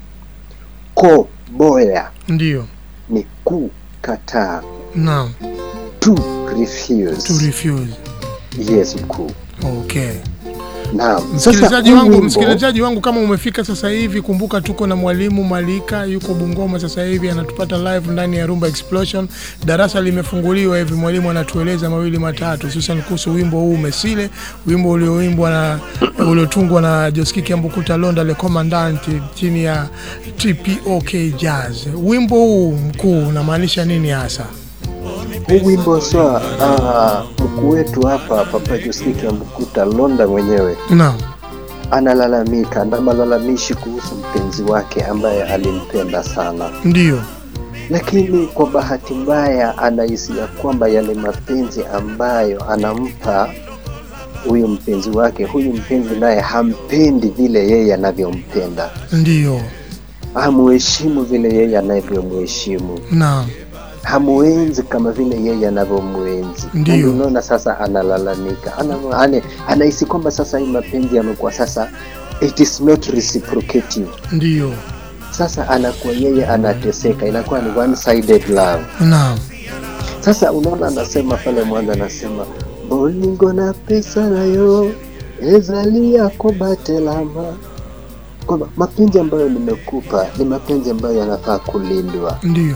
[SPEAKER 15] Ko boya.
[SPEAKER 5] Ndio.
[SPEAKER 15] Ni kukataa.
[SPEAKER 5] Naam.
[SPEAKER 15] To refuse. Yes, mkuu.
[SPEAKER 5] Okay.
[SPEAKER 15] Naam.
[SPEAKER 5] Msikilizaji wangu kama umefika sasa hivi, kumbuka tuko na mwalimu Malika yuko Bungoma sasa hivi anatupata live ndani ya Rumba Explosion. Darasa limefunguliwa hivi, mwalimu anatueleza mawili matatu hususan kuhusu wimbo huu Mesile, wimbo uliotungwa na Josky Kiambukuta Londa Le Commandant chini ya TPOK Jazz. Wimbo huu mkuu unamaanisha nini hasa?
[SPEAKER 15] Huu wimbo mkuu wetu hapa Papa Josky Kiambukuta Londa mwenyewe.
[SPEAKER 5] Naam.
[SPEAKER 15] Analalamika na malalamishi kuhusu mpenzi wake ambaye alimpenda sana.
[SPEAKER 5] Ndio.
[SPEAKER 15] Lakini kwa bahati mbaya anahisi ya kwamba yale mapenzi ambayo anampa huyu mpenzi wake, huyu mpenzi naye hampendi vile yeye anavyompenda.
[SPEAKER 5] Ndio.
[SPEAKER 15] Hamuheshimu vile yeye anavyomheshimu.
[SPEAKER 5] Naam.
[SPEAKER 15] Hamuenzi kama vile yeye anavyomuenzi.
[SPEAKER 5] Ndio.
[SPEAKER 15] Unaona sasa analalamika. Anahisi kwamba sasa hii mapenzi yamekuwa sasa it is not reciprocative.
[SPEAKER 5] Ndio.
[SPEAKER 15] Sasa anakuwa yeye anateseka, inakuwa ni one sided love.
[SPEAKER 5] Naam.
[SPEAKER 15] Sasa unaona anasema pale mwanzo anasema bolingo na pesa nayo ezalia kobatelama. Kwa mapenzi ambayo nimekupa ni mapenzi ambayo yanafaa kulindwa.
[SPEAKER 5] Ndio.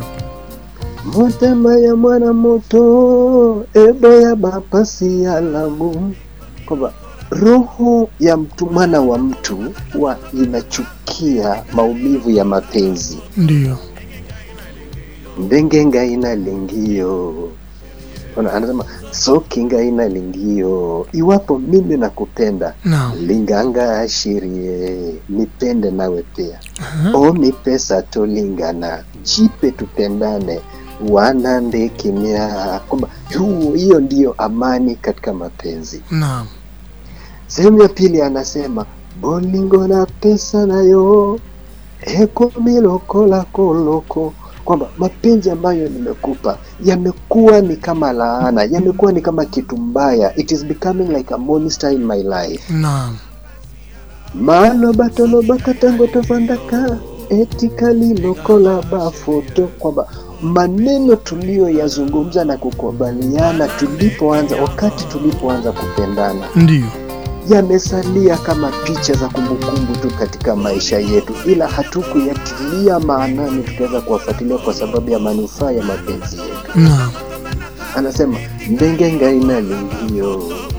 [SPEAKER 15] Motema ya mwana moto ebo ya bapasi ya lamu. Kwa roho ya mtu, mwana wa mtu huwa inachukia maumivu ya mapenzi.
[SPEAKER 5] Ndio.
[SPEAKER 15] Ndengenga ina lingio. Anasema sokinga ina lingio. Iwapo mimi nakupenda, linganga ashirie nipende nawe pia. Omi pesa tolingana, jipe tupendane, wanande kimya. Kwamba hiyo ndiyo amani katika mapenzi.
[SPEAKER 5] Naam.
[SPEAKER 15] Sehemu ya pili anasema bolingo na pesa nayo eko miloko la koloko. Kwamba mapenzi ambayo nimekupa yamekuwa ni kama laana, yamekuwa ni kama kitu mbaya. It is becoming like a monster in my life.
[SPEAKER 5] Naam.
[SPEAKER 15] Malo batolo bakatango tofandaka etikali lokola bafoto. Kwamba maneno tulio yazungumza na kukubaliana wakati tulipoanza kupendana.
[SPEAKER 5] Ndio.
[SPEAKER 15] Yamesalia kama picha za kumbukumbu tu katika maisha yetu, ila hatukuyatilia maanani tukaweza kuwafuatilia kwa sababu ya manufaa ya mapenzi yetu.
[SPEAKER 5] Naam.
[SPEAKER 15] Anasema ndengenga ina lingio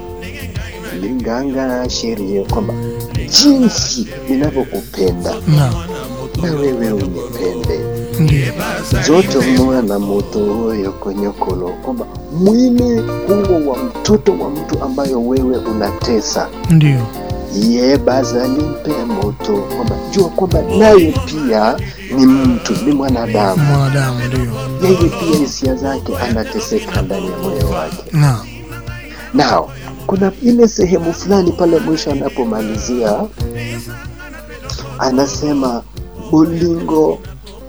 [SPEAKER 15] linganga sheria. Kwamba jinsi ninavyokupenda na wewe unipende.
[SPEAKER 5] Ndio.
[SPEAKER 15] Zote mwana moto huyo konyokolo. Kwamba mwili huo wa mtoto wa mtu ambayo wewe unatesa.
[SPEAKER 5] Ndio.
[SPEAKER 15] Yebaza nimpe moto. Kwamba jua kwamba naye pia ni mtu, ni mwanadamu.
[SPEAKER 5] Ndio.
[SPEAKER 15] Yeye pia hisia zake anateseka ndani ya moyo wake. Now, kuna ile sehemu fulani pale mwisho anapomalizia anasema bolingo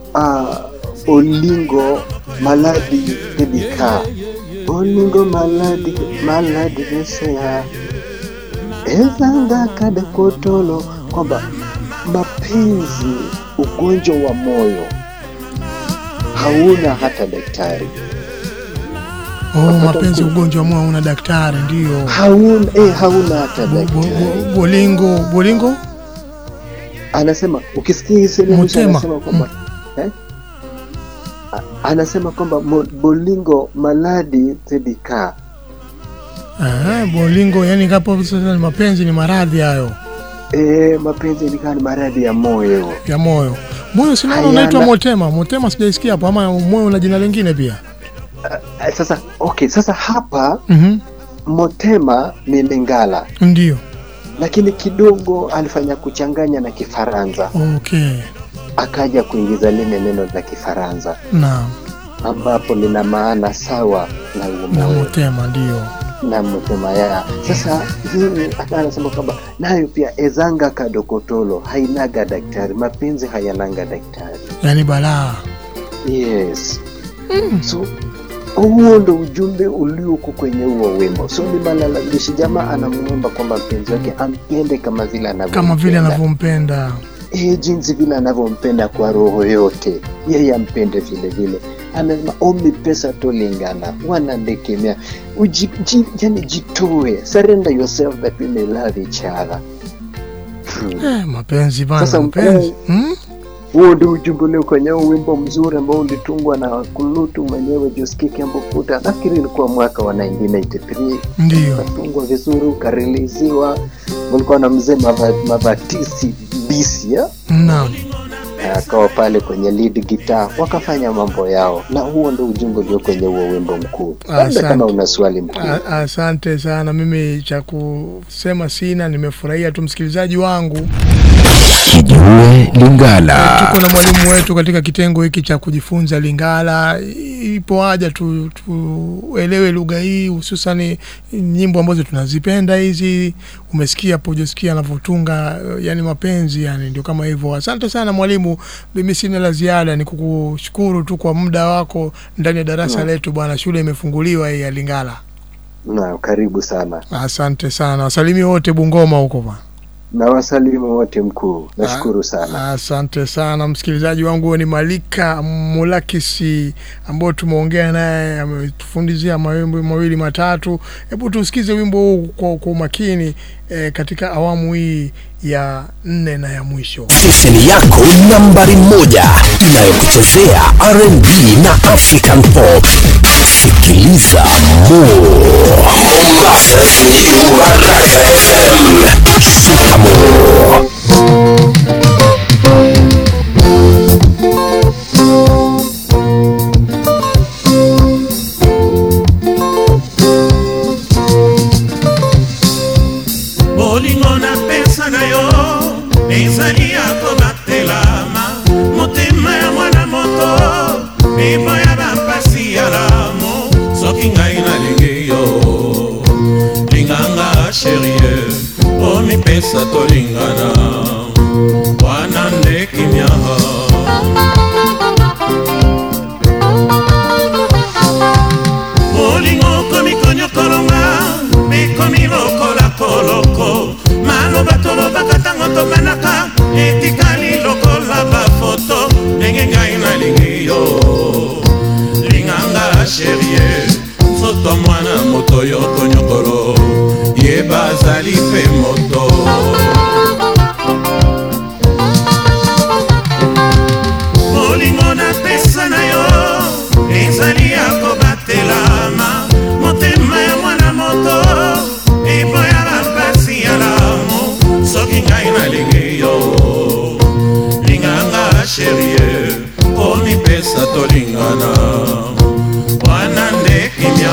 [SPEAKER 15] olingo maladi debika. Olingo maladi desea ezanga kade kotolo. Kwamba mapenzi, ugonjwa wa moyo hauna hata daktari.
[SPEAKER 5] Mapenzi ugonjwa wa moyo una daktari ndio.
[SPEAKER 15] Hauna hata daktari.
[SPEAKER 5] Bolingo
[SPEAKER 15] anasema ukisikia hizo anasema kwamba anasema kwamba bolingo maladi tebika.
[SPEAKER 5] Bolingo yani kapo sasa mapenzi ni maradhi hayo.
[SPEAKER 15] Mapenzi ni maradhi ya moyo.
[SPEAKER 5] Moyo sina unaitwa motema sijaisikia hapo ama moyo una jina lingine pia.
[SPEAKER 15] Sasa hapa motema ni Lingala.
[SPEAKER 5] Ndio.
[SPEAKER 15] Lakini kidogo alifanya kuchanganya na Kifaransa. Akaja kuingiza lile neno la Kifaransa.
[SPEAKER 5] Naam.
[SPEAKER 15] Ambapo lina maana sawa na
[SPEAKER 5] motema ndio.
[SPEAKER 15] Na motema ya. Sasa hii anasema kwamba nayo pia ezanga kadokotolo hainaga daktari, mapenzi hayananga daktari.
[SPEAKER 5] Yani balaa.
[SPEAKER 15] Yes. So huo ndo ujumbe ulioko kwenye huo wimbo. So ni malalamishi, jamaa anamuomba kwamba mpenzi wake ampende kama vile anavyompenda. Jinsi vile anavyompenda kwa roho yote, yeye ampende vile vile. Anasema ombi pesa tolingana, wanandekemea. Yani jitoe, surrender yourself that we may love each other.
[SPEAKER 5] Mapenzi bana. Sasa mapenzi.
[SPEAKER 15] Huo ndio ujumbe leo kwenye wimbo mzuri ambao ulitungwa na Kulutu mwenyewe Josky Kiambukuta. Nafikiri ilikuwa mwaka wa 1993.
[SPEAKER 5] Ndio.
[SPEAKER 15] Ulitungwa vizuri, ukareleasiwa. Ulikuwa na mzee Mabatisi BC ya?
[SPEAKER 5] Naam.
[SPEAKER 15] Akawa pale kwenye lead guitar, wakafanya mambo yao. Na huo ndio ujumbe ulio kwenye huo wimbo mkuu. Kama una swali mkuu.
[SPEAKER 5] Asante sana. Mimi cha kusema sina, nimefurahia tu msikilizaji wangu.
[SPEAKER 3] Kijue Lingala.
[SPEAKER 5] Tuko na mwalimu wetu katika kitengo hiki cha kujifunza Lingala. Ipo haja tuelewe lugha hii, hususan nyimbo ambazo tunazipenda hizi. Umesikia hapo Josky anavyotunga yani mapenzi yani ndio kama hivyo. Asante sana mwalimu. Mimi sina la ziada, ni kukushukuru tu kwa muda wako ndani ya darasa letu bwana. Shule imefunguliwa hii ya Lingala.
[SPEAKER 15] Karibu sana.
[SPEAKER 5] Asante sana. Wasalimie wote Bungoma huko bwana.
[SPEAKER 15] Na wasalimu wote mkuu. Nashukuru sana.
[SPEAKER 5] Asante sana msikilizaji wangu. Ni Malika Mulakisi ambao tumeongea naye, ametufundishia mawimbo mawili matatu. Hebu tusikize wimbo huu kwa makini katika awamu hii ya 4 na ya mwisho.
[SPEAKER 16] Station yako nambari 1 inayokuchezea R&B na African Pop. Sikiliza Mombasa ni Baraka FM. Shikamo.
[SPEAKER 7] Bolingo na pesa na yo ezali yako batelama motema ya mwana moto eboya bampasi ya lamo soki ngai nalingi yo linganga sherie omipesa tolingana wana nde kimia bolingo komikonyokolonga mekomi lokola koloko maloba tolobaka ntango tobanaka etikali lokola bafoto ndenge ngai nalingi yo linganga sherie nzoto mwana moto yo konyokolo yeba azali mpe moto bolingo na pesa na yo ezali ya kobatelama motema ya mwana moto eboya bampasi ya lamo soki ngai nalingi yo linganga sherie omipesa tolingana wana nde kimia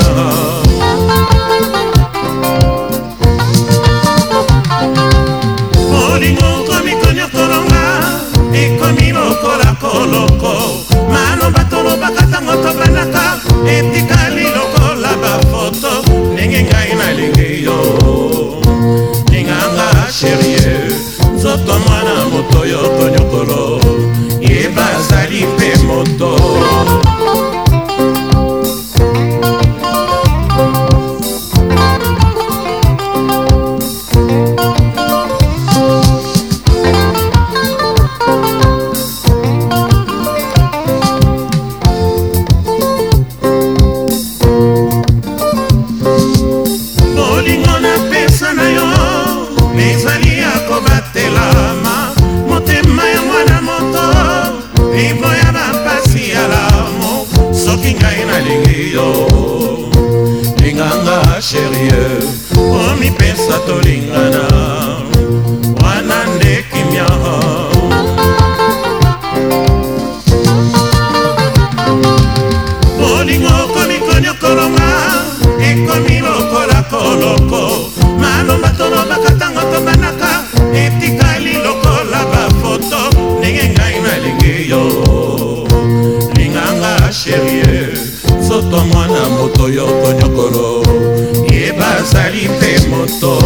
[SPEAKER 7] bolingo komikonyokolonga ekomi lokola koloko maloba tolobaka ntango tobanaka etikali lokola bafoto ndenge ngai nalingi yo linganga sherie nzoto mwana moto yo konyokolo yeba azali mpe moto nalingi yo linganga chérie omipesa tolingana wana nde kimia bolingo komikonyokolonga ekomi lokola koloko malomba tolobaka ntango tobanaka etikali lokola bafoto ndenge ngai nalingi yo linganga chérie soto mwana moto yo konyokolo yebazali mpe moto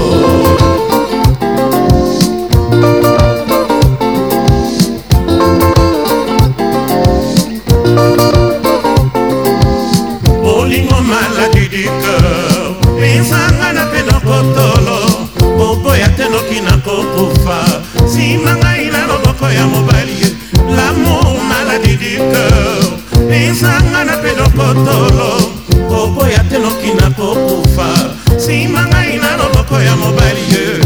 [SPEAKER 7] bolingo maladi du cœur ezanga na mpe lokotolo oboya te noki na kokufa nsima ngai na loboko ya mobali l'amour maladi du cœur ezanga na mpe lokotolo oboya te noki na kokufa nsima ngai na loboko ya mobali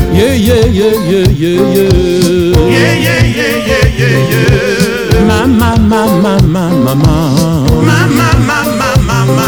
[SPEAKER 7] mama mama mama mama mama mama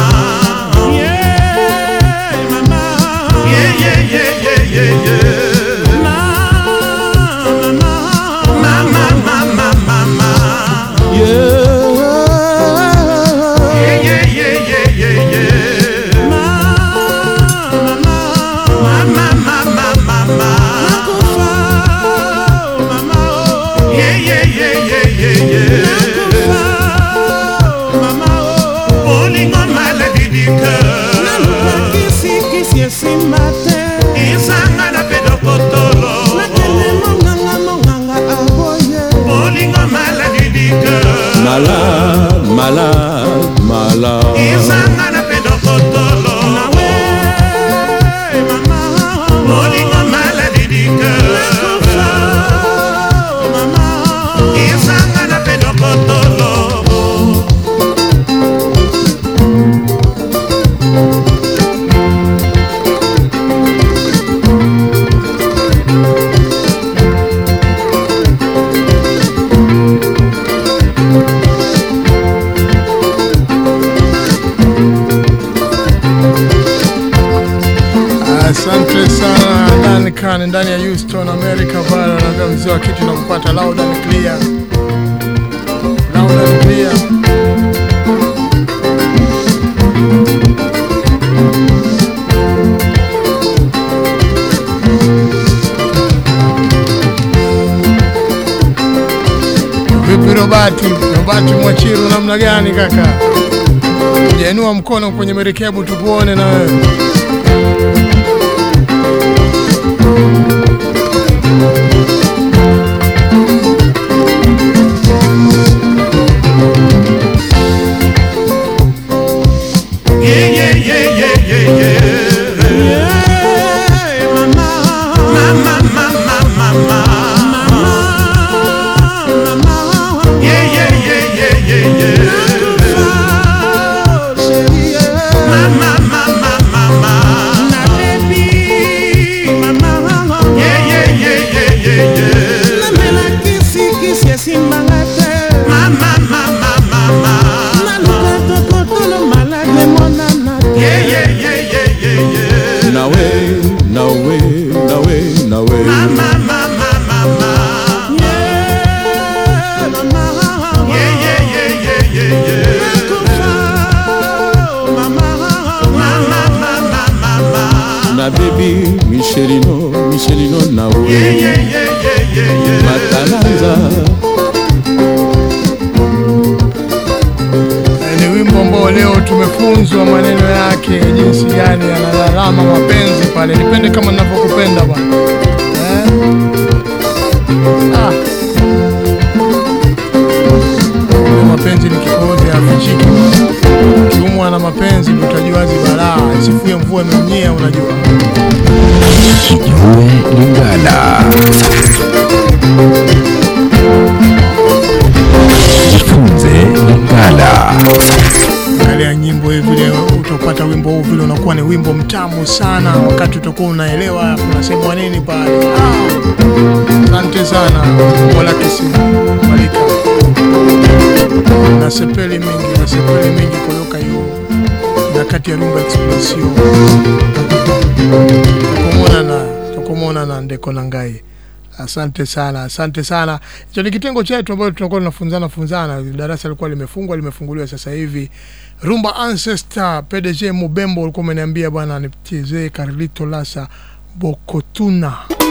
[SPEAKER 5] ndani ya Houston, America bara na mzee wa kitu na kupata loud and clear. Loud and clear. Vipi Robati Mwachiru namna gani kaka? Jainua mkono kwenye merekebu tukuone na wewe.
[SPEAKER 7] Michelino na wewe Matalanza.
[SPEAKER 5] Ni wimbo ambao leo tumefunzwa maneno yake jinsi gani analalama mapenzi pale. Nipende kama ninavyokupenda bwana. Mapenzi ni kikozi hafichiki. Kiumwa na mapenzi utajua wazi balaa. Isifue mvua imenyea unajua.
[SPEAKER 3] Kijue Lingala. Jifunze Lingala.
[SPEAKER 5] Angalia nyimbo hivi leo utapata wimbo huu vile unakuwa ni wimbo mtamu sana wakati utakuwa unaelewa unasema nini pale. Asante sana wala kisimu Malika. Nasepeli mingi kutoka hiyo. kati ya Rumba Expression. Tukomona na ndeko na ngai. Asante sana. Hicho ni kitengo chetu ambacho tunakuwa tunafunzana. Darasa lilikuwa limefunguliwa sasa hivi. Rumba Ancestor PDG Mubembo alikuwa ameniambia bwana nichezee Carlito Lasa Bokotuna.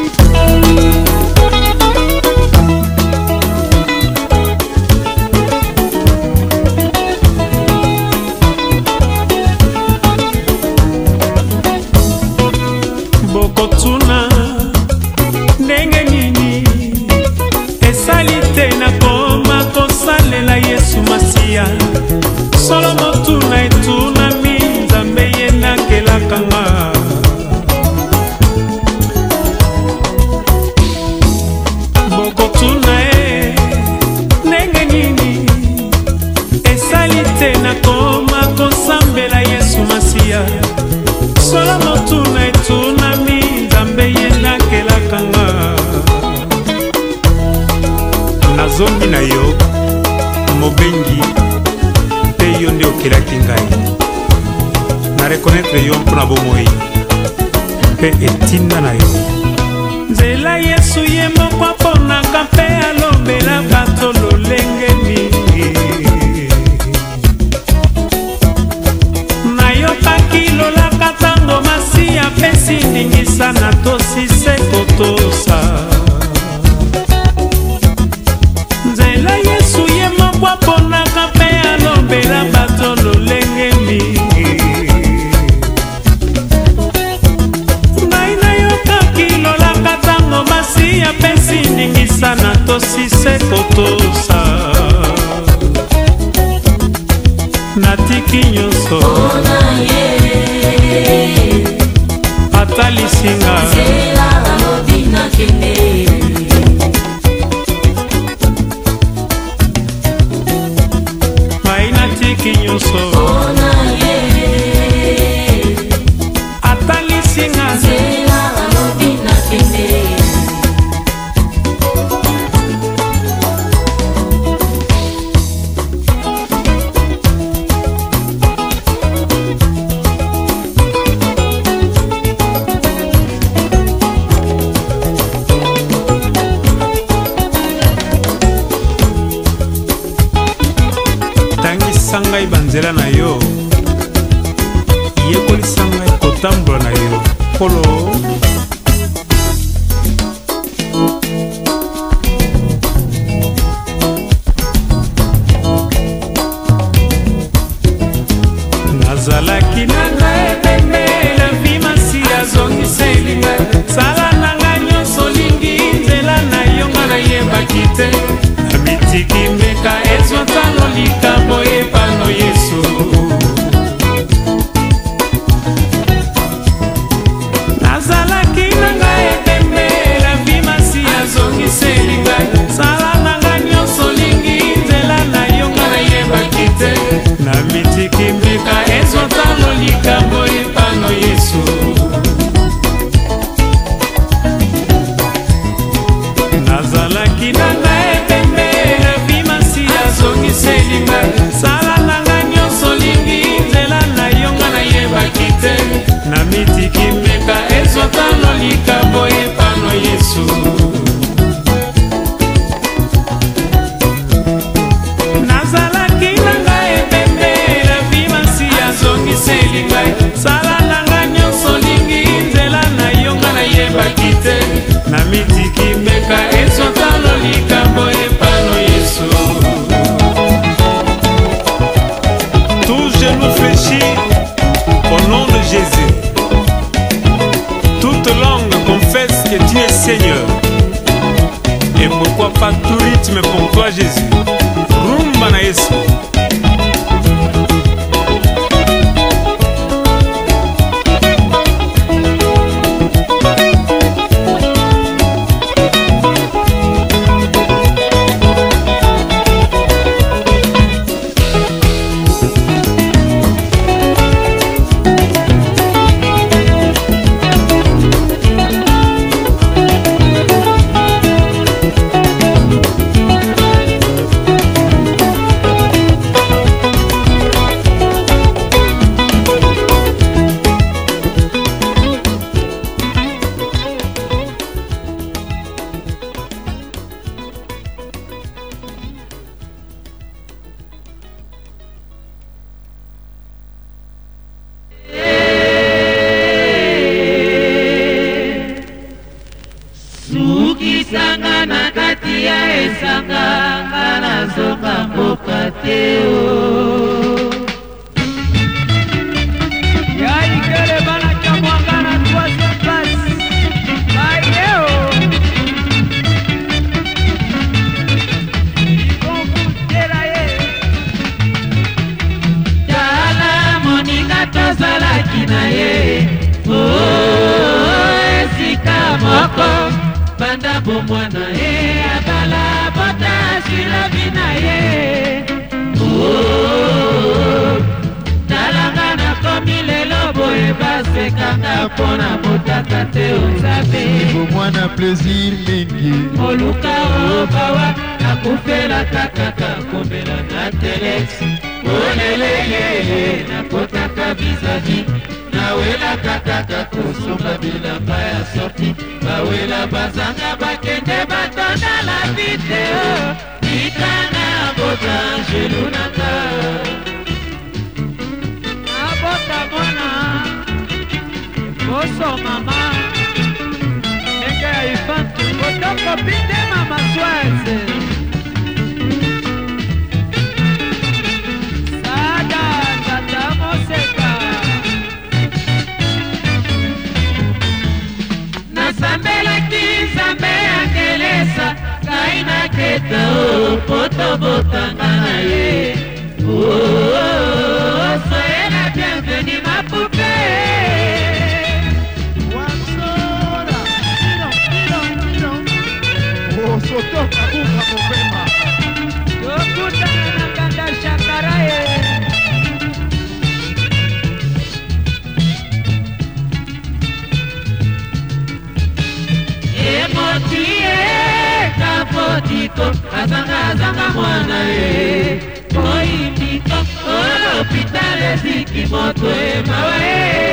[SPEAKER 17] Bokotuna ndenge nini esalite na koma kosalela Yesu Masia solo motuna etuna minzambe yena kelakanga Bokotuna ndenge nini esalite na koma kosambela Yesu Masia solo motuna etuna minzambe yena kelakanga nazongi na yo mobengi pe yo nde okelaki ngai na reconnaître yo mpona bomoi pe etinda na yo nzela Yesu ye moko aponaka mpe alobelaka to lolenge mingi nayokaki lolaka ntango masi apesi ndingisa na tosise kotosa nzela Yesu ye moko aponaka mpe alobela bato lolenge mingi ngai nayokaki lolaka ntango masi apesi ndingisa na tosise kotosa natiki nyonso atalisinga mai natiki nyonso atalisinga ngai banzela na yo yekolisa ngai kotambola na yo polo nazalaki na ngai pembe la vimasi azongiseli ngai sala na ngai nyonso lingi nzela na yo nga nayebaki te namitiki meka ezwa ntango likambo epano Yesu nazalaki na ngai pembe la vimasi azongiseli ngai sala na ngai nyonso lingi nzela na yo nga nayebaki te namitiki meka ezwa ntango likambo epano Yesu nazalaki na ngai pembe la vimasi azongiseli ngai sala na ngai nyonso lingi nzela na yo nga nayebaki te namitiki meka ezwa ntango likambo epano Yesu nazalaki na ngai pembe la vimasi azongiseli ngai sala na ngai nyonso lingi nzela na yo nga nayebaki te namitiki meka ezwa ntango likambo epano Yesu tout genou fléchi au nom de Jésus toute langue confesse que tu es Seigneur et pourquoi pas tout rythme pour toi Jésus rumba na Yesu
[SPEAKER 9] teo ya ikele bana chamwangana troisième place bayeo tala moninga tozalaki na ye esika moko banda bomwana ye abala bota silabi na ye talanga na komi lelo boye basekanga mpona botaka te ozabe
[SPEAKER 18] bomwana plaisir mingi
[SPEAKER 9] moluka obawa nakufelaka kaka komela na telex oleleyeye nakotaka vizavi nawelaka kaka kosomba bilamba ya sorti bawela bazanga bakende batonda la video ikana bota angelu nanga abota mwana boso mama enge ya ifantu kotoko pinde mama sweze sada tata moseka nasambelaki nzambe yangelesa kaina keta o poto botanga na ye soyez la bienvenue ma poupée
[SPEAKER 18] Wansora sotoka buka mopema
[SPEAKER 9] tokutana na kanda shakara ye emotie kapotiko azanga mwana ye oindiko olopitale ziki moto emawe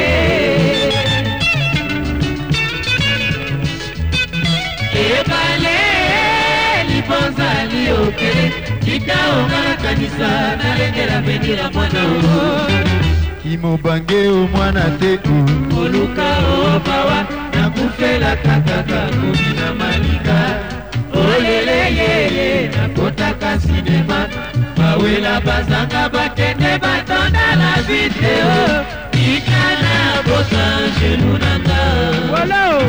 [SPEAKER 9] ebale libonza liokele ikaongala kanisa nalengela benila mwana
[SPEAKER 18] kimobange o mwana te
[SPEAKER 9] oluka obawa nakufela kakaka komina malinga oleleyeye nakotaka sinema bawela bazanga bakende batonda la video ikana bota angelu nanga wolo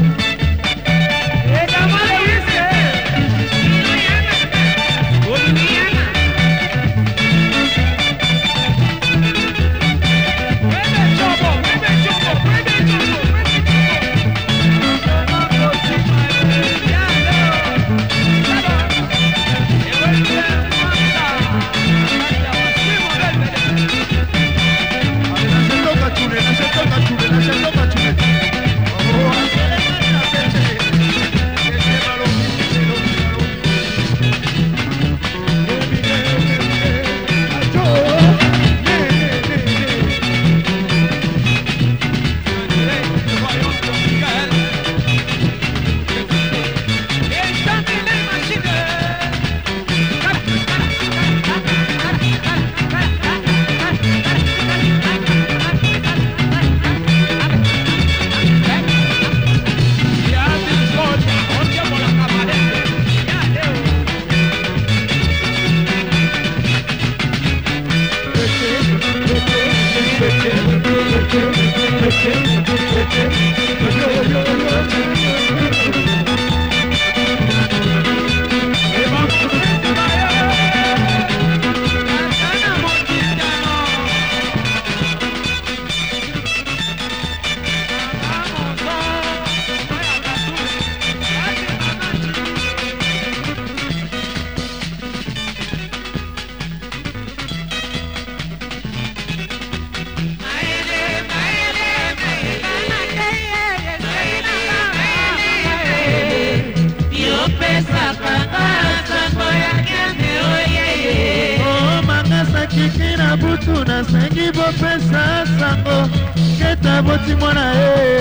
[SPEAKER 18] kikina butu na sengi bopesa sango keta boti mwana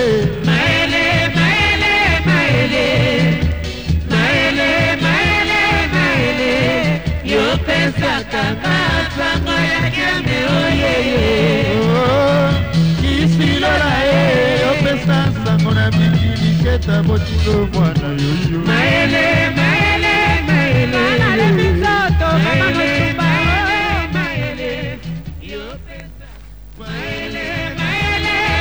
[SPEAKER 9] maele maele maele maele maele maele yo pesa kaka sango ya kende oyeye
[SPEAKER 18] kisilola yo pesa sango na bikini keta boti mwana yoyo
[SPEAKER 9] maele maele maele maele mitoto kama mchumba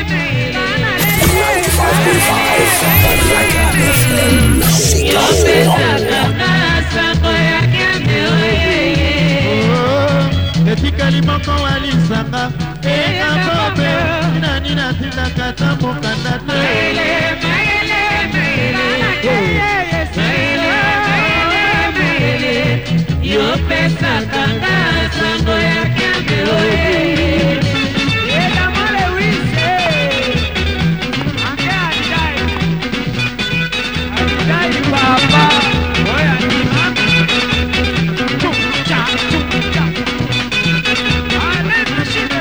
[SPEAKER 18] etikali moko walisanga ekabobe nani natindaka tambokanda te
[SPEAKER 9] yopesaka nga sango ya kiambe oye yelamole wise ake adai papa oya nima chucha chucha ale mashine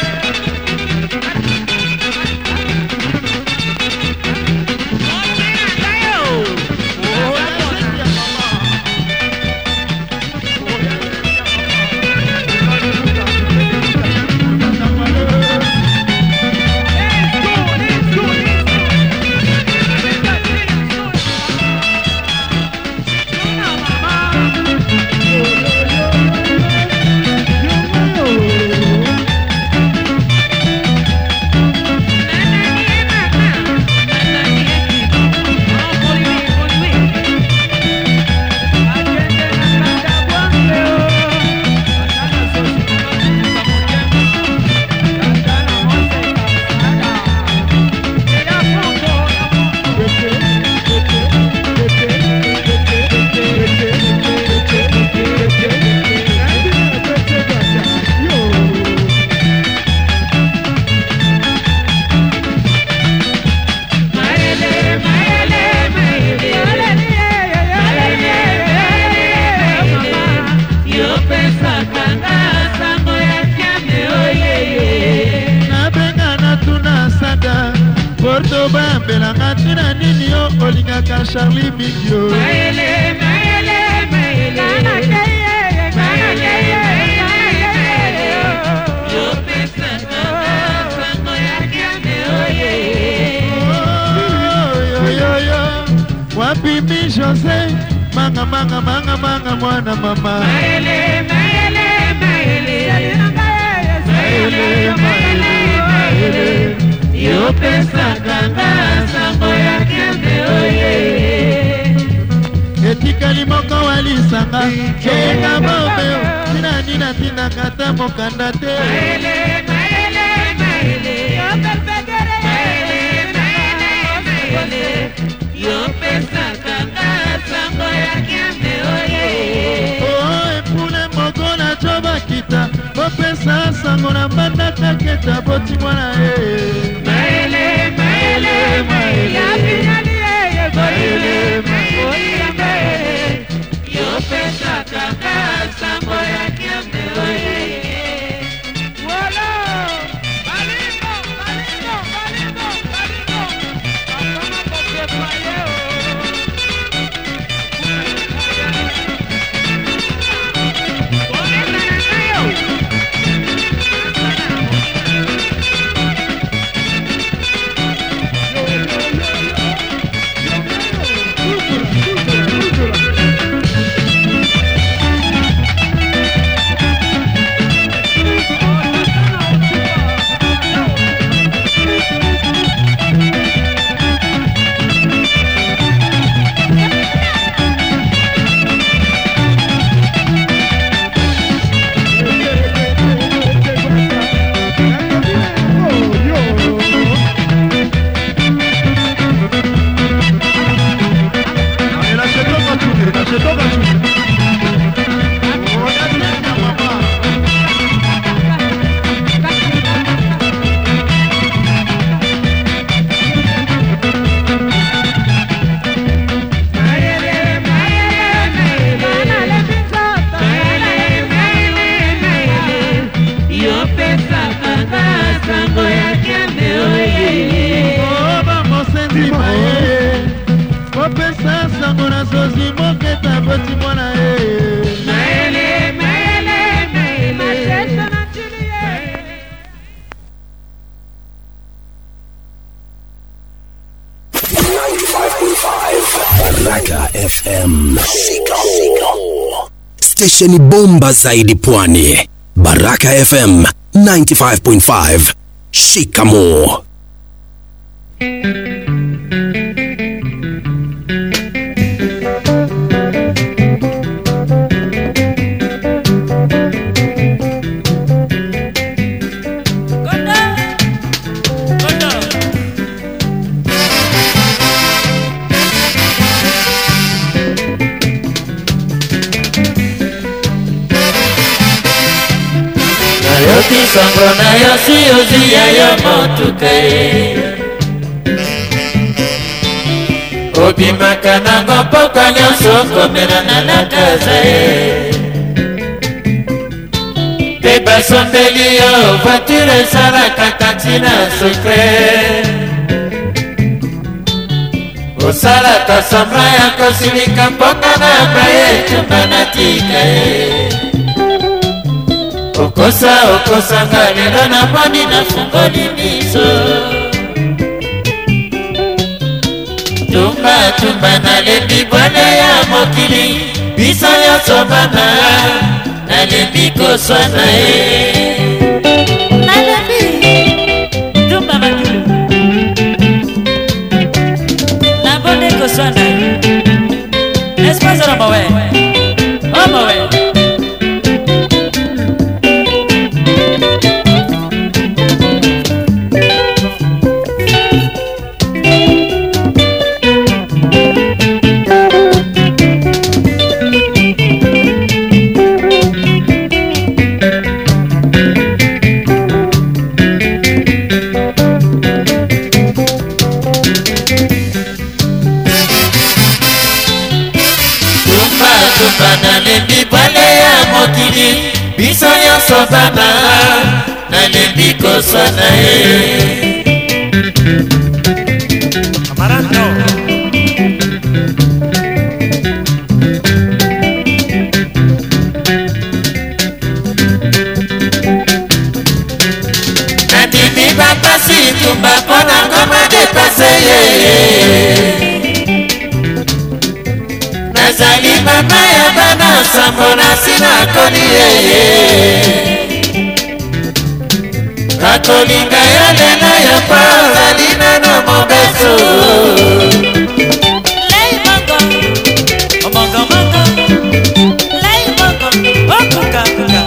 [SPEAKER 18] Belanga tina nini yo olingaka Charlie Bigio maele maele maele kana keye yo pesaka sango ya kiambe oye yo wapi mi Jose manga mwana mama maele maele maele yo pesaka nga sango ya kiambe oye etikali moko walisanga eka bomeo nina tindaka tambokanda te yo perfekere yo pesaka nga sango ya kiambe oye o epule moko na joba kita opesa sango na mbandaka keta boti mwana maele maele maele ya finali ye maele maele yo pesaka nga sango ya kiambe oye wala balingo akona koke paye
[SPEAKER 16] Baraka FM Stesheni bomba zaidi pwani. Baraka FM 95.5 Shikamo.
[SPEAKER 9] Songo na yo siyozi ya yo motuka obimaka nango mpoka nyonso komela na lakaza mpe basondeli yo voiture esalaka kantina secret osalaka sambla ya kosilika mpoka na baye etumba na tika okosanga lelo na moni na fungoli miso tumba nalembi bwana ya mokili biso nyonso bana nalembi koswana
[SPEAKER 8] nalembi tumba makulu nabonde koswana espace romawe omawe
[SPEAKER 9] nalembi bwana ya mokili biso nyonso bana nalembi koswana Amaranto nadimi bapasi tumba mpona ngoma depase nazali mama ya bana sambo na sina koli nakolinga yo lelo yo mpo ozali nano mobeso
[SPEAKER 8] lei mongo omongomongo lei mongo okukakuka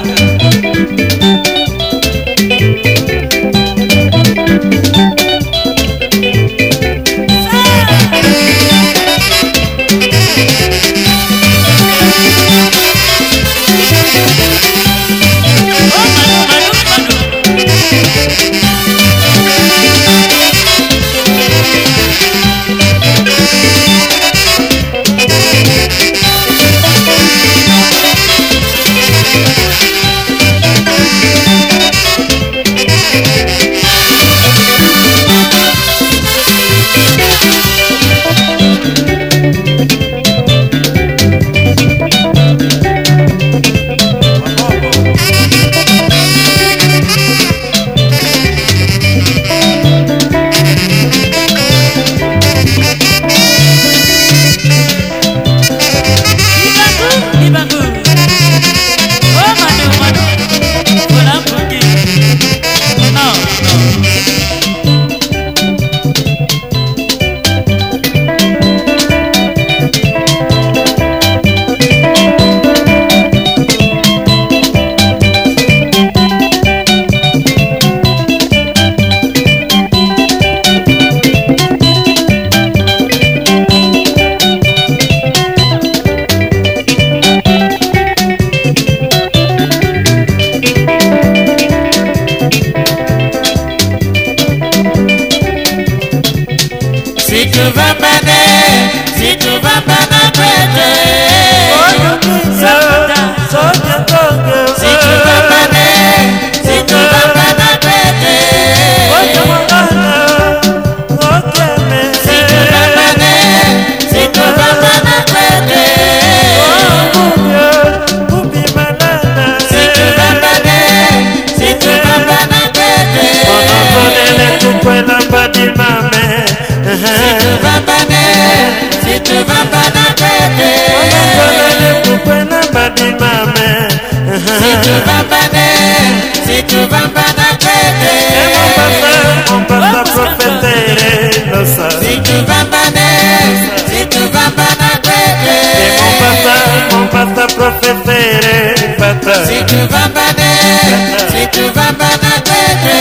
[SPEAKER 1] Situvambane, situvambana kwete.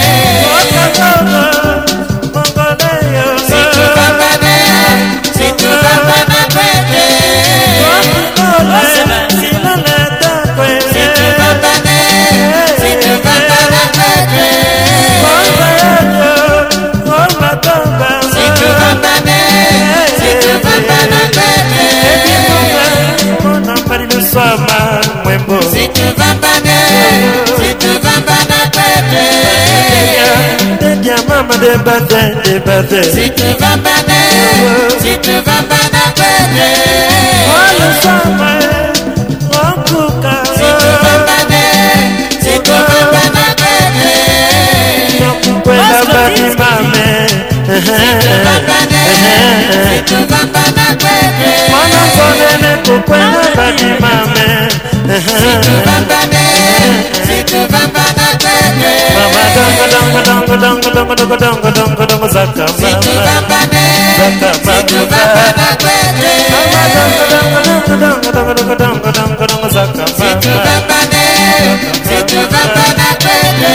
[SPEAKER 1] Situvambane, situvambana kwete. Situvambane, situvambana kwete. Situvambane, situvambana kwete.
[SPEAKER 4] Sama mwembo
[SPEAKER 1] Situvambane, situvambana kwete.
[SPEAKER 4] Dedia mama de bade
[SPEAKER 1] Situvambane, situvambana kwete.
[SPEAKER 4] Olo sama Wankuka
[SPEAKER 1] Situvambane, situvambana kwete.
[SPEAKER 4] Kwenda badi mame
[SPEAKER 1] Situvambane, situvambana kwete.
[SPEAKER 4] Mwana konene kukwenda badi mame
[SPEAKER 1] Situvambane, situvambana kwete.
[SPEAKER 4] Mama dongo zaka
[SPEAKER 1] Situvambane, situvambana kwete.
[SPEAKER 4] Mama dongo zaka
[SPEAKER 1] Situvambane, situvambana kwete.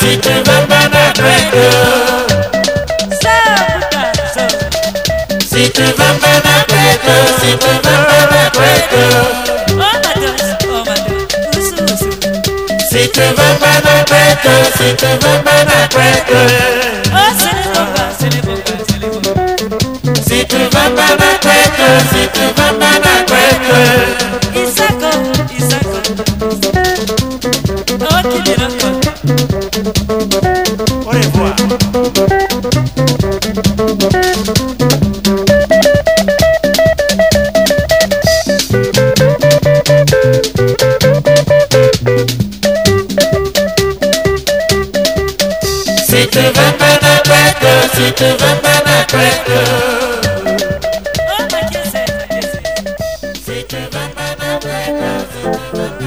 [SPEAKER 4] si tu vas pas m'apprêter. Si tu vas pas m'apprêter, si tu vas pas m'apprêter. Si tu vas pas m'apprêter, si tu vas pas m'apprêter. Si tu vas pas m'apprêter, si tu vas pas m'apprêter. Isako. Au revoir. Si tu vas pas m'apprêter, si tu vas pas m'apprêter. Si tu vas pas m'apprêter, si tu vas pas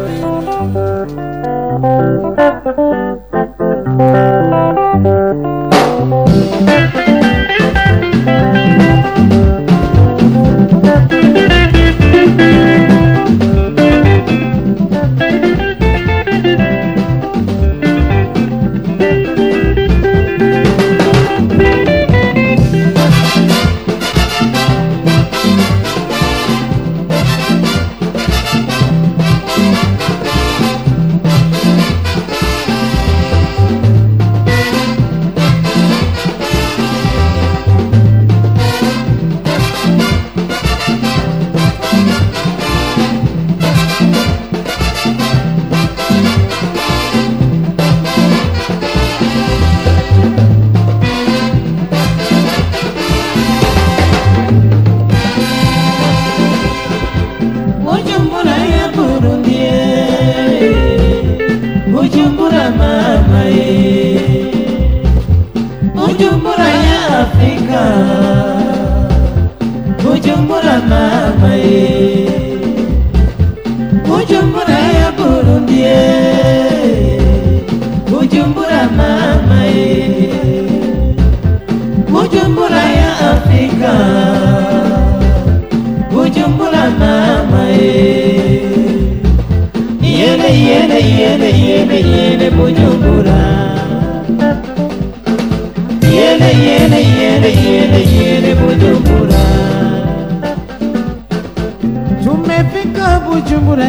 [SPEAKER 19] Tumefika Bujumbura,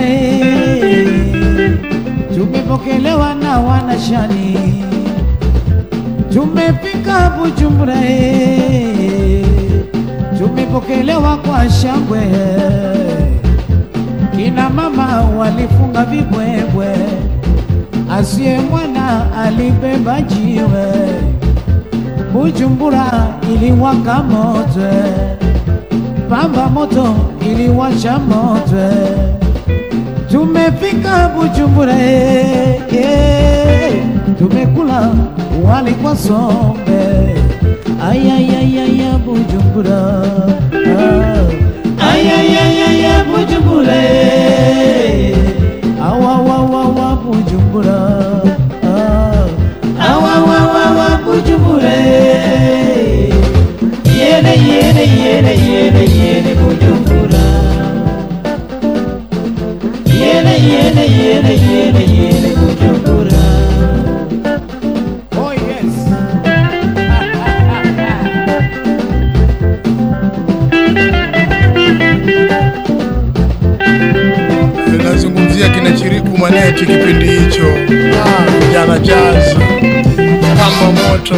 [SPEAKER 19] tumepokelewa na wanashani. Tumefika Bujumbura, tumepokelewa kwa shangwe. Kina mama walifunga vibwebwe, asiye mwana alibeba jiwe. Bujumbura iliwaka moto, pamba moto iliwasha moto. Tumefika Bujumbura, tumekula wali kwa sombe. Ayayayaya Bujumbura, ayayayaya Bujumbura, awawawawa Bujumbura, awawawawa Bujumbura. Yene Bujumbura, yene Bujumbura. Oh yes.
[SPEAKER 5] Nazungumzia kina Chiriku Maneti kipindi hicho. Jana jazz, pamba moto.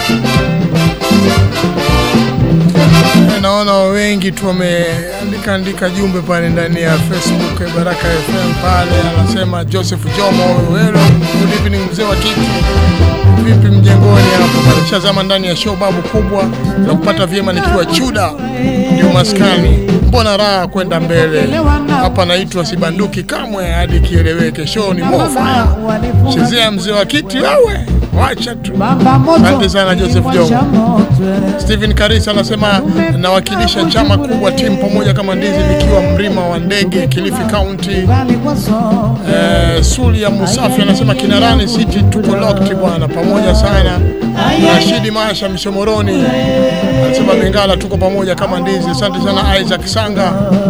[SPEAKER 5] Naona wengi tu wameandika jumbe pale ndani ya Facebook Baraka FM pale, anasema Joseph Jomo, hello, good evening mzee wa kiti. Vipi mjengoni hapo? Nishazama ndani ya show babu kubwa na kupata vyema nikiwa Chuda ndio maskani. Mbona raha kwenda mbele. Hapa naitwa Sibanduki kamwe hadi kieleweke. Show ni mofa. Chezea mzee wa kiti wewe. Wacha tu. Asante sana Joseph Jomo. Steven Karisa anasema nawakilisha chama kubwa timu pamoja kama ndizi nikiwa Mrima wa Ndege Kilifi County. Sulia Musafi anasema Kinarani City tuko locked bwana pamoja sana. Rashidi Masha Mshomoroni anasema Bengala tuko pamoja kama ndizi. Asante sana Isaac Sanga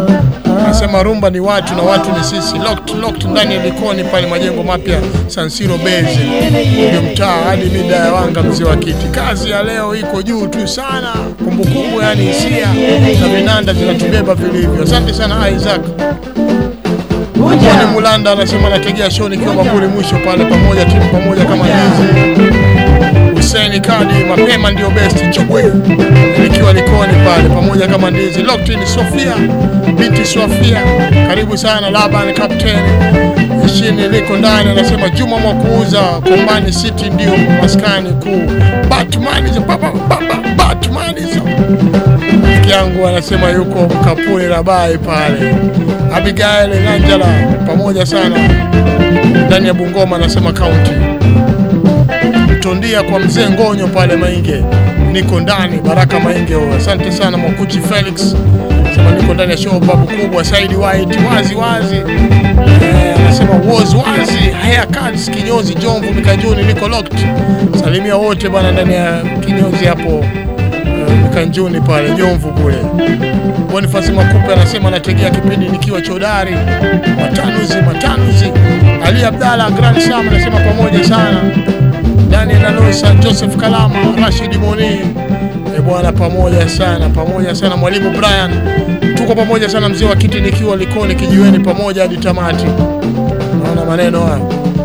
[SPEAKER 5] Anasema rumba ni watu na watu ni sisi. Locked ndani ya Likoni pale majengo mapya San Siro Base. Ndio mtaa hadi mida ya wanga mzee wa kiti. Kazi ya leo iko juu tu sana. Kumbukumbu yani hisia na vinanda zinatubeba vilivyo. Asante sana Isaac. Mwani Mulanda anasema nategea show nikiwa Bamburi mwisho pale pamoja timu pamoja kama hizi. Hussein Kadi mapema ndio best chokwe. Nikiwa Likoni pale pamoja kama ndizi. Locked in Sofia binti Sofia. Karibu sana Laban Captain. Shini liko ndani anasema Juma Mwakuuza Kombani City ndio maskani kuu. Batman is Batman is. Kiangu anasema yuko Kapuni Rabai pale. Abigail Angela pamoja sana ndani ya Bungoma anasema county. Tondia kwa mzee Ngonyo pale Mainge. Niko ndani Baraka Mainge. Asante sana Mwakuchi Felix. Sema niko ndani ya show babu kubwa Saidi White wazi. Anasema wazi. Haya cards kinyozi Jomvu Mikanjuni niko locked. Salimia wote bwana ndani ya kinyozi hapo Mikanjuni pale Jomvu kule. Boniface Makupe anasema nategea kipindi nikiwa Chodari. Matanuzi. Ali Abdalla Grand Sam anasema pamoja sana. Dani Nalosa Joseph Kalama Rashid Moni. Bwana pamoja sana Mwalimu Brian. Tuko pamoja sana mzee wa kiti nikiwa Likoni kijiweni pamoja hadi tamati. Naona maneno haya.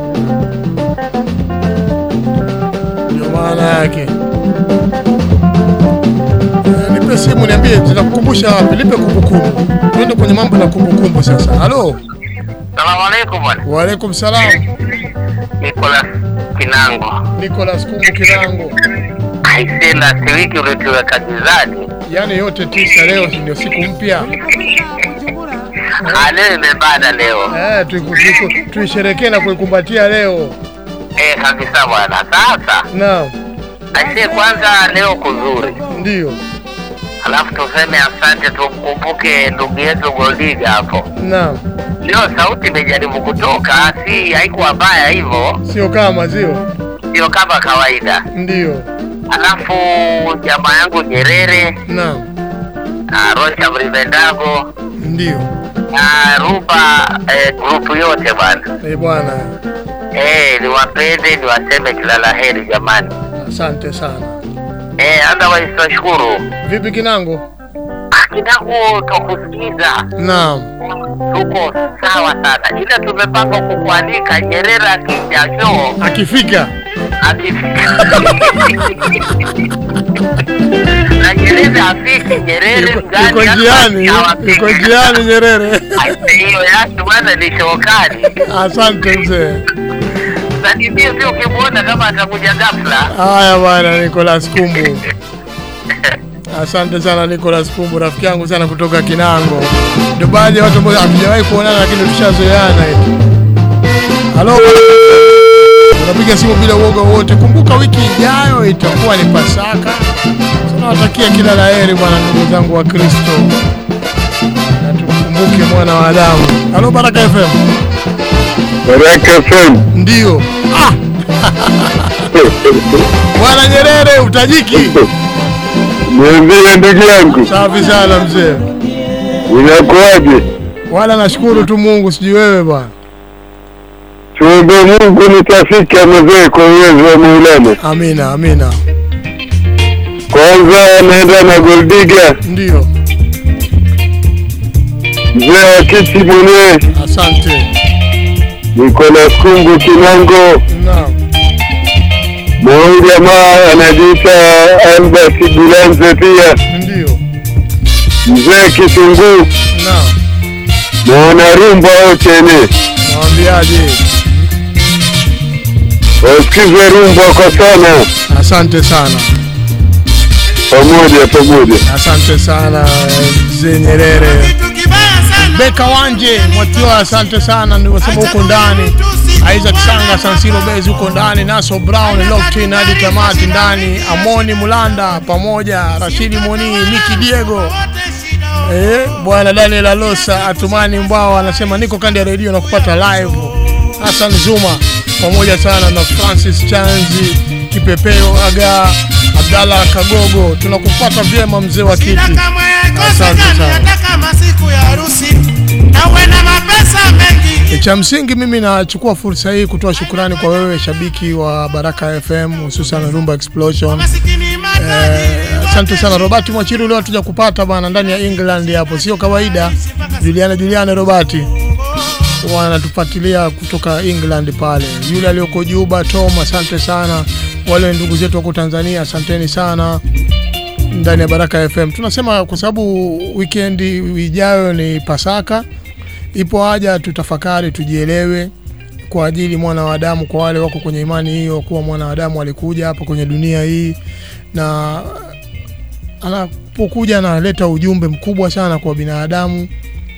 [SPEAKER 5] Ndio maana yake. Nipe simu niambie zinakukumbusha wapi? Nipe kumbukumbu. Twende kwenye mambo ya kumbukumbu sasa. Halo.
[SPEAKER 11] Salamu alaykum bwana.
[SPEAKER 5] Wa alaykum salam. Nicholas Kumbu Kinango.
[SPEAKER 11] Aisela wiki ulituweka gizani.
[SPEAKER 5] Yaani yote 9 leo ndio siku mpya.
[SPEAKER 11] Leo imebada leo.
[SPEAKER 5] Tuisherekee na kuikumbatia leo.
[SPEAKER 11] Kabisa bwana. Sasa.
[SPEAKER 5] Naam.
[SPEAKER 11] Aisee kwanza leo kuzuri.
[SPEAKER 5] Ndio.
[SPEAKER 11] Alafu tuseme asante tumkumbuke ndugu yetu Goldiga hapo.
[SPEAKER 5] Naam.
[SPEAKER 11] Leo sauti imejaribu kutoka, si haikuwa mbaya hivyo.
[SPEAKER 5] Sio kama
[SPEAKER 11] kawaida.
[SPEAKER 5] Ndio.
[SPEAKER 11] Alafu jamaa yangu Nyerere.
[SPEAKER 5] Naam.
[SPEAKER 11] Rocha Mrivendago.
[SPEAKER 5] Ndio.
[SPEAKER 11] Ruba group yote bwana.
[SPEAKER 5] Bwana.
[SPEAKER 11] Niwapende niwaseme kila laheri jamani.
[SPEAKER 5] Asante sana.
[SPEAKER 11] Otherwise tunashukuru.
[SPEAKER 5] Vipi Kinango?
[SPEAKER 11] Kinango tukusikiza.
[SPEAKER 5] Naam.
[SPEAKER 11] Tuko sawa sana. Ila tumepanga kukualika Nyerere akija show.
[SPEAKER 5] Akifika.
[SPEAKER 11] Na Nyerere afiki Nyerere mgani?
[SPEAKER 5] Yuko njiani Nyerere.
[SPEAKER 11] Hiyo yake bwana ni shokani.
[SPEAKER 5] Asante mzee.
[SPEAKER 11] Sasa sio ukimwona kama atakuja ghafla.
[SPEAKER 5] Haya bwana Nicholas Kumbu. Asante sana Nicholas Kumbu rafiki yangu sana kutoka Kinango. Ndio baadhi ya watu ambao hatujawahi kuonana lakini tushazoeana hivi. Halo. Unapiga simu bila uoga wote. Kumbuka wiki ijayo itakuwa ni Pasaka. Tunawatakia kila laheri bwana ndugu zangu wa Kristo. Na tukumbuke mwana wa Adamu. Halo Baraka FM.
[SPEAKER 20] Baraka FM.
[SPEAKER 5] Ndio. Bwana Nyerere utajiki.
[SPEAKER 20] Niambie ndugu yangu.
[SPEAKER 5] Safi sana mzee.
[SPEAKER 20] Unakuaje?
[SPEAKER 5] Wala nashukuru tu Mungu sijui wewe bwana.
[SPEAKER 20] Tuombe Mungu nitafika mzee kwa uwezo wa Maulana.
[SPEAKER 5] Amina.
[SPEAKER 20] Kwanza naenda na Goldiga.
[SPEAKER 5] Ndio.
[SPEAKER 20] Mzee wa kiti mwenyewe.
[SPEAKER 5] Asante.
[SPEAKER 20] Nicholas Kumbu Kinango.
[SPEAKER 5] Naam.
[SPEAKER 20] Mmoja anajiita Albert Bulanze pia.
[SPEAKER 5] Ndio.
[SPEAKER 20] Mzee Kitunguu.
[SPEAKER 5] Naam.
[SPEAKER 20] Mwana rumba wote ni.
[SPEAKER 5] Naambiaje?
[SPEAKER 20] Wasikize rumba kwa sana.
[SPEAKER 5] Asante sana.
[SPEAKER 20] Pamoja.
[SPEAKER 5] Asante sana mzee Nyerere. Beka Wanje Mwatio asante sana niwasema huko ndani. Isaac Sanga San Siro Base huko ndani. Naso Brown Locked in hadi tamati ndani. Amoni Mulanda pamoja. Rashidi Moni Miki Diego. Bwana Daniel Alosa Atumani Mbao anasema niko kanda ya radio na kupata live. Hassan Zuma pamoja sana na Francis Chanzi Kipepeo Aga Abdalla Kagogo, tunakupata vyema mzee wa kiti. Asante sana.
[SPEAKER 2] Kama siku ya harusi na uwe na mapesa mengi.
[SPEAKER 5] Cha msingi mimi nachukua fursa hii kutoa shukrani kwa wewe shabiki wa Baraka FM, hususan Rumba Explosion. Asante sana Robert Mwachiru, leo tuja kupata bana ndani ya England hapo, sio kawaida. Juliana Robert wanatufuatilia kutoka England pale. Yule aliyoko Juba Tom, asante sana. Wale ndugu zetu wako Tanzania, asanteni sana. Ndani ya Baraka FM tunasema kwa sababu weekend ijayo ni Pasaka, ipo haja tutafakari, tujielewe kwa ajili mwana wa Adamu, kwa wale wako kwenye imani hiyo kuwa mwana wa Adamu alikuja hapa kwenye dunia hii, na anapokuja analeta ujumbe mkubwa sana kwa binadamu.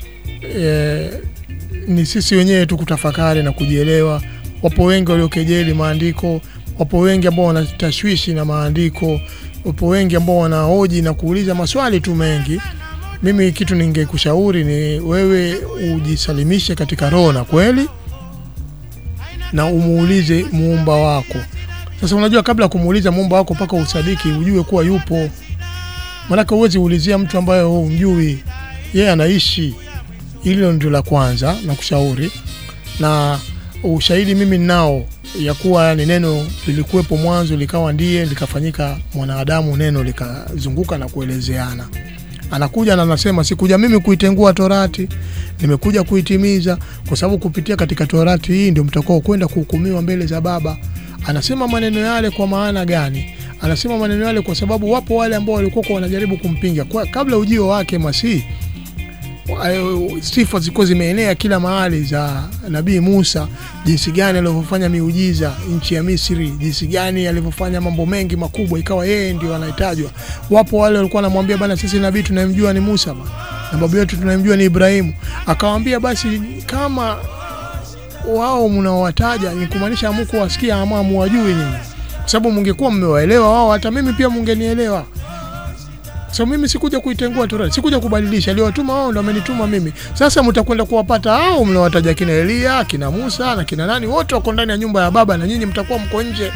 [SPEAKER 5] Ni sisi wenyewe tu kutafakari na kujielewa. Wapo wengi waliokejeli maandiko, wapo wengi ambao wanatashwishi na maandiko, wapo wengi ambao wanahoji na kuuliza maswali tu mengi. Mimi kitu ningekushauri ni wewe ujisalimishe katika roho na kweli, na umuulize muumba wako. Sasa unajua kabla kumuuliza muumba wako paka usadiki ujue kuwa yupo. Maana huwezi ulizia mtu ambaye humjui, yeye anaishi. Hilo ndio la kwanza na kushauri. Na ushahidi mimi ninao ya kuwa ni neno lilikuwepo mwanzo likawa ndiye likafanyika mwanadamu, neno likazunguka na kuelezeana. Anakuja na anasema sikuja mimi kuitengua Torati, nimekuja kuitimiza, kwa sababu kupitia katika Torati hii ndio mtakao kwenda kuhukumiwa mbele za Baba. Anasema maneno yale kwa maana gani? Anasema maneno yale kwa sababu wapo wale ambao walikuwa wanajaribu kumpinga. Kwa kabla ujio wake Masihi, sifa zilikuwa zimeenea kila mahali za Nabii Musa, jinsi gani alivyofanya miujiza nchi ya Misri, jinsi gani alivyofanya mambo mengi makubwa, ikawa yeye ndio anahitajwa. Wapo wale walikuwa wanamwambia bana, sisi nabii tunayemjua ni Musa na babu yetu tunayemjua ni Ibrahimu. Akawaambia basi kama wao mnawataja ni kumaanisha mko wasikia ama muwajui nini, kwa sababu mngekuwa mmewaelewa wao hata mimi pia mngenielewa. So mimi sikuja kuitengua Torati, sikuja kubadilisha, aliowatuma wao ndio amenituma mimi. Sasa mtakwenda kuwapata hao mnawataja kina Elia, kina Musa na kina nani, wote wako ndani ya nyumba ya Baba na nyinyi mtakuwa mko nje.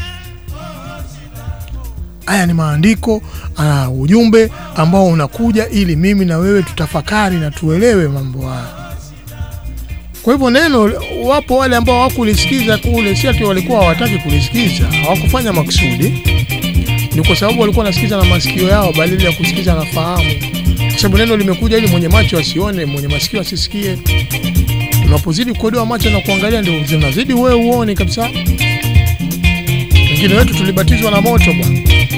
[SPEAKER 5] Haya ni maandiko, ujumbe ambao unakuja ili mimi na wewe tutafakari na tuelewe mambo haya. Kwa hivyo neno, wapo wale ambao hawakulisikiza kule, si ati walikuwa hawataki kulisikiza, hawakufanya makusudi. Ni kwa sababu walikuwa wanasikiza na masikio yao badala ya kusikiza na fahamu. Kwa sababu neno limekuja ili mwenye macho asione, mwenye masikio asisikie. Unapozidi kukodoa macho na kuangalia ndio zinazidi wewe uone kabisa. Wengine wetu tulibatizwa na moto bwana.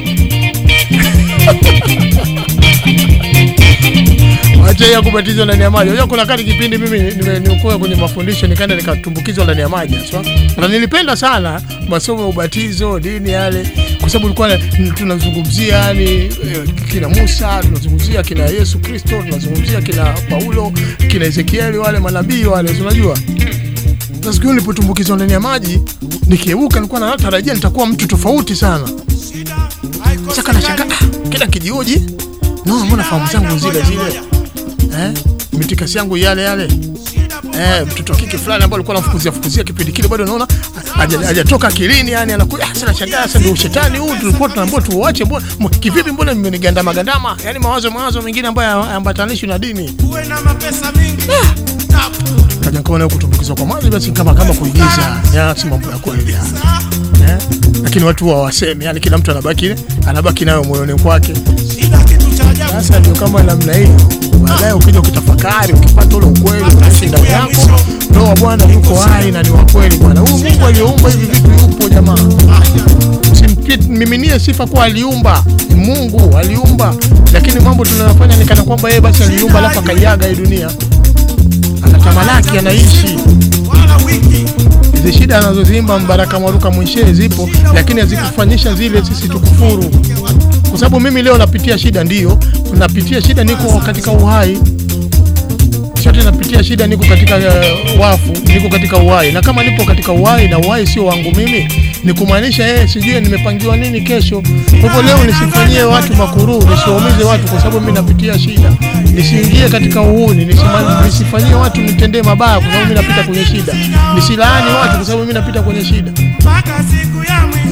[SPEAKER 5] Acha ya kubatizwa ndani ya maji. Unajua kuna kati kipindi mimi nimekuwa kwenye mafundisho nikaenda nikatumbukizwa ndani ya maji. Na nilipenda sana masomo ya ubatizo, dini yale, kwa sababu ilikuwa tunazungumzia yani kina Musa, tunazungumzia kina Yesu Kristo, tunazungumzia kina Paulo, kina Ezekieli, wale manabii wale, unajua. Sasa siku nilipotumbukizwa ndani ya maji, nikieuka nilikuwa natarajia nitakuwa mtu tofauti sana. Sasa nashangaa kila kijioji, mbona fahamu zangu zile mitikasi yangu yale mtoto wa kike fulani ambaye alikuwa anafukuzia kipindi kile bado naona hajatoka akilini, yani anakuja sana shangaa. Sasa ndio shetani huu tulikuwa tunaambiwa tuache, mbona kivipi, mbona mmenigandama gandama, yani mawazo mengine ambayo ambatanishwi na dini.
[SPEAKER 2] Uwe na mapesa mingi
[SPEAKER 5] kaja kaona kutumbukizwa kwa maji basi kama kuigiza, ya si mambo ya kweli lakini watu hawasemi, yani kila mtu anabaki nayo moyoni kwake. Sasa ndio kama namna hiyo, baadaye ukija ukitafakari, ukipata ule ukweli unaishi ndani yako, roho wa Bwana yuko hai na ni wa kweli bwana. Huyu Mungu aliumba hivi vitu yupo jamaa. Miminie sifa kwa aliumba. Mungu aliumba, lakini mambo tunayofanya ni kana kwamba yeye basi aliumba alafu akaiaga hii dunia. Anatamalaki, anaishi. Hizi shida anazozimba Mbaraka Mwaruka Mwishe zipo, lakini hazikufanyisha zile sisi tukufuru. Kwa sababu mimi leo napitia shida, ndio napitia shida, niko katika uhai. Sote napitia shida, niko katika wafu, niko katika uhai. Na kama nipo katika uhai na uhai sio wangu mimi, ni kumaanisha sijui nimepangiwa nini kesho. Kwa hivyo leo nisifanyie watu makuru, nisiwaumize watu kwa sababu mimi napitia shida. Nisiingie katika uhuni, nisifanyie watu nitendee mabaya kwa sababu mimi napita kwenye shida. Nisilaani watu kwa sababu mimi napita kwenye shida.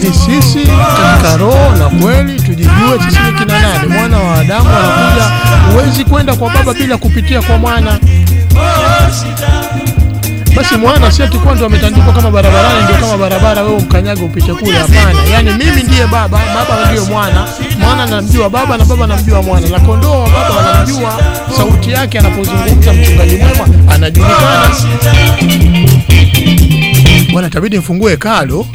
[SPEAKER 5] ili sisi katika roho na kweli tujijue sisi ni kina nani. Mwana wa Adamu anakuja, huwezi kwenda kwa baba bila kupitia kwa mwana. Basi mwana si ati kwa ndo ametandikwa kama barabarani ndio kama barabara wewe mkanyaga upite kule, hapana. Yaani mimi ndiye baba, baba ndiye mwana, mwana anamjua baba na baba anamjua mwana. Na kondoo wa baba wanamjua, sauti yake anapozungumza mchungaji mwema anajulikana. Bwana tabidi mfungue hekalu.